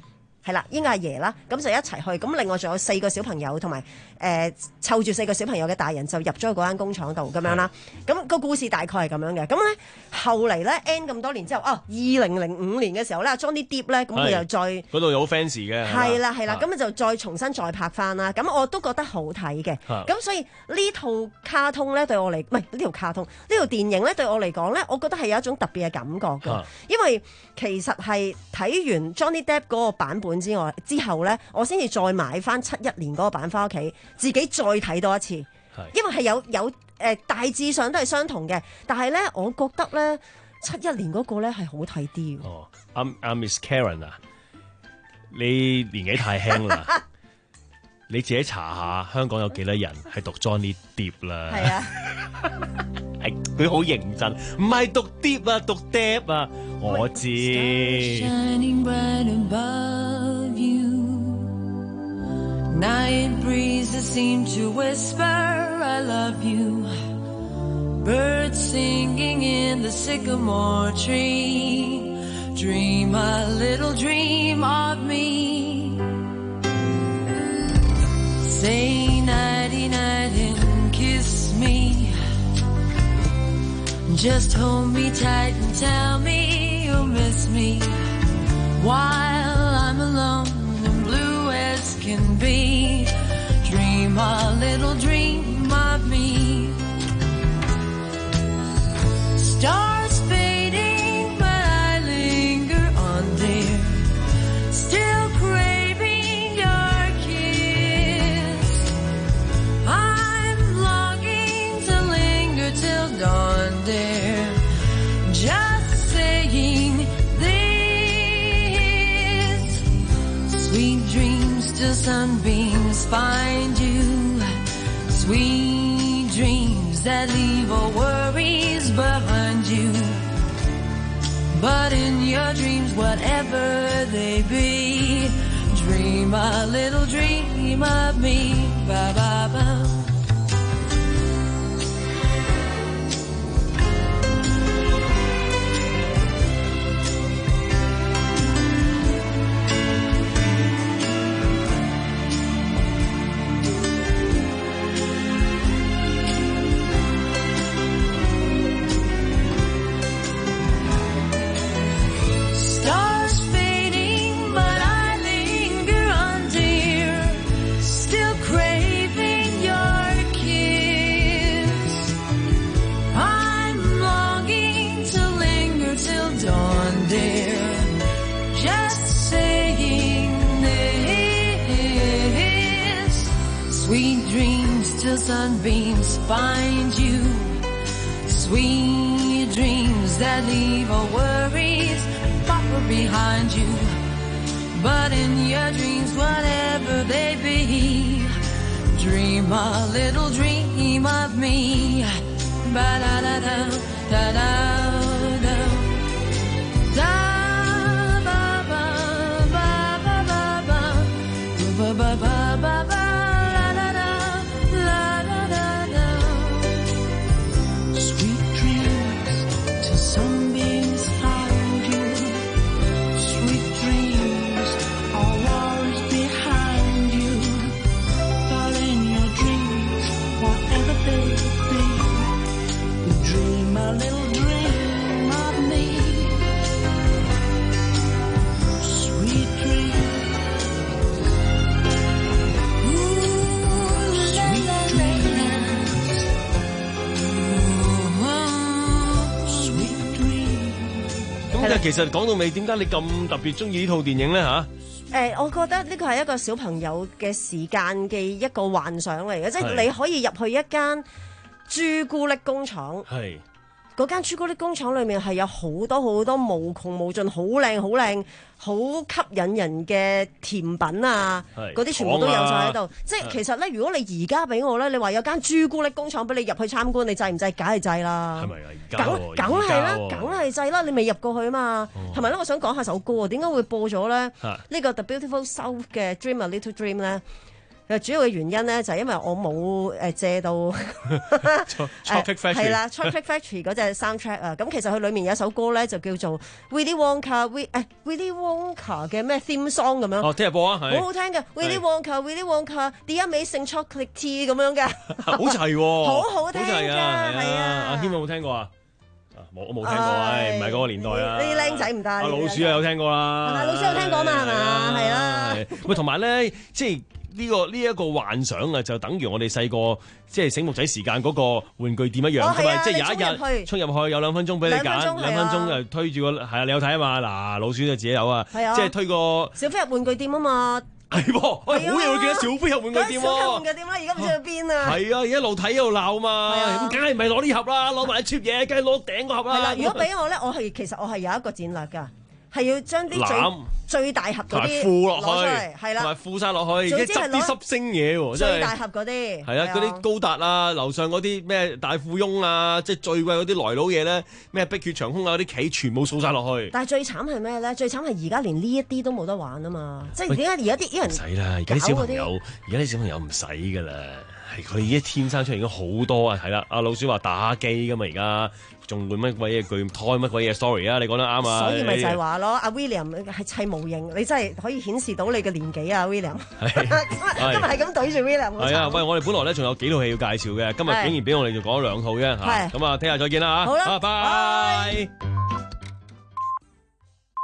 係啦，應該係爺啦，咁就一齊去。咁另外仲有四個小朋友同埋誒湊住四個小朋友嘅大人就入咗去嗰間工廠度咁樣啦。咁、個故事大概係咁樣嘅。咁咧後嚟咧 N 咁多年之後，哦，二零零五年嘅時候咧 ，Johnny Depp 咧，咁佢又再嗰度有好 fans 嘅。 係啦係啦，咁就再重新再拍翻啦。咁我都覺得好睇嘅。咁所以呢套卡通咧對我嚟，唔係呢條卡通，呢條電影咧對我嚟講咧，我覺得係有一種特別嘅感覺嘅，因為其實係睇完 Johnny Depp 嗰個版本之外之後咧，我先至再買翻七一年嗰個版翻屋企，自己再睇多一次，因為係有有誒、呃、大致上都係相同嘅，但係咧我覺得咧七一年嗰個咧係好睇啲。 哦，阿、啊、阿、啊、Miss Karen 啊，你年紀太輕啦。你自己查下香港有幾多人係讀 Johnny Depp 啦？係啊，係佢好認真，唔係讀 Depp 啊，讀 Depp 啊，我知。Shining bright above you, night breezes seem to whisper I love you, birds singing in the sycamore tree, dream a little dream of me.Say nighty night and kiss me. Just hold me tight and tell me you'll miss me while I'm alone and blue as can be. Dream a little dream of me. Stars fading, but I linger on dear. Still crazy.Dawn, dear, just saying this. Sweet dreams till sunbeams find you. Sweet dreams that leave all worries behind you. But in your dreams, whatever they be, dream a little dream of me. Ba ba ba.Sweet dreams till sunbeams find you. Sweet dreams that leave all worries far behind you. But in your dreams, whatever they be, dream a little dream of me. Ba da da da da da da da ba ba ba ba ba ba ba ba ba ba.其實講到尾，點解你咁特別中意呢套電影咧？吓？誒，我覺得呢個係一個小朋友嘅時間嘅一個幻想嚟嘅，即係你可以入去一間朱古力工廠。係。嗰間朱古力工廠裏面係有好多好多無窮無盡、好靚好靚、好吸引人嘅甜品啊！嗰啲全部都有晒喺度。即係其實咧，如果你而家俾我咧，你話有間朱古力工廠俾你入去參觀，你制唔制？梗係制啦。係咪啊？而家梗梗係啦，梗係制啦！你未入過去啊嘛。同埋咧，我想講下首歌啊，點解會播咗咧？呢個 The Beautiful South 嘅 Dream a Little Dream 咧？ 主要嘅原因咧就係因為我冇誒借到 Chocolate Factory 係啦 Chocolate Factory 嗰隻 soundtrack 啊，咁其實佢裡面有一首歌咧就叫做 Willy Wonka We 誒 Willy Wonka 嘅咩 theme song 咁樣。 哦，聽日播啊，係。 好好聽嘅 Willy Wonka Willy Wonka The Amazing Chocolate Tea 咁樣嘅。 好齊喎， 好好聽㗎， 係啊。 阿軒有冇聽過啊？冇，我冇聽過，唉，唔係嗰個年代啊。 呢啲僆仔唔得。阿老鼠啊，有聽過啦。 係咪老鼠有聽過嘛？係嘛？係啦。 喂，同埋咧，即係。呢、這個呢一、這個幻想啊，就等於我哋細個即係醒目仔時間嗰個玩具店一樣㗎嘛， 哦、 即係有一日衝入去有兩分鐘俾你揀，兩分鐘就推住個係啊，你有睇啊嘛？嗱，老鼠就自己有啊，即係推個小飛入玩具店啊嘛。 係喎，喂，好嘢！我記得小飛入玩具店喎。 小飛入玩具店啦，而家唔知去邊啊。 係啊，而家一路睇一路鬧嘛。咁梗係唔係攞呢盒啦？攞埋啲 cheap 嘢，梗係攞頂個盒啦。 係啦，如果俾我咧，我係其實我係有一個戰略㗎。係要將啲最最大盒嗰啲附落去， 係啦，同埋附晒落去，而家執啲濕星嘢喎， 最大盒嗰啲係啊，嗰啲高達啊，樓上嗰啲咩大富翁啊，即係最貴嗰啲來佬嘢咧，咩碧血長空啊嗰啲棋，全部掃晒落去。 但係最慘係咩咧？最慘係而家連呢一啲都冇得玩啊嘛！即係點解而家啲人唔使啦？而家啲小朋友，而家啲小朋友唔使噶啦，係佢已經天生出嚟已經好多啊！係啦，阿老鼠話打機噶嘛，而家。仲會乜鬼嘢巨胎乜鬼嘢 story 啊？你講得啱啊！ 所以咪就係話咯，阿 William 係砌模型，你真係可以顯示到你嘅年紀啊 ，William。今日係咁對住 William。係啊，喂，我哋本來咧仲有幾套戲要介紹嘅，今日竟然俾我哋就講咗兩套啫嚇。咁啊，聽日再見啦嚇。 好啦， 拜拜。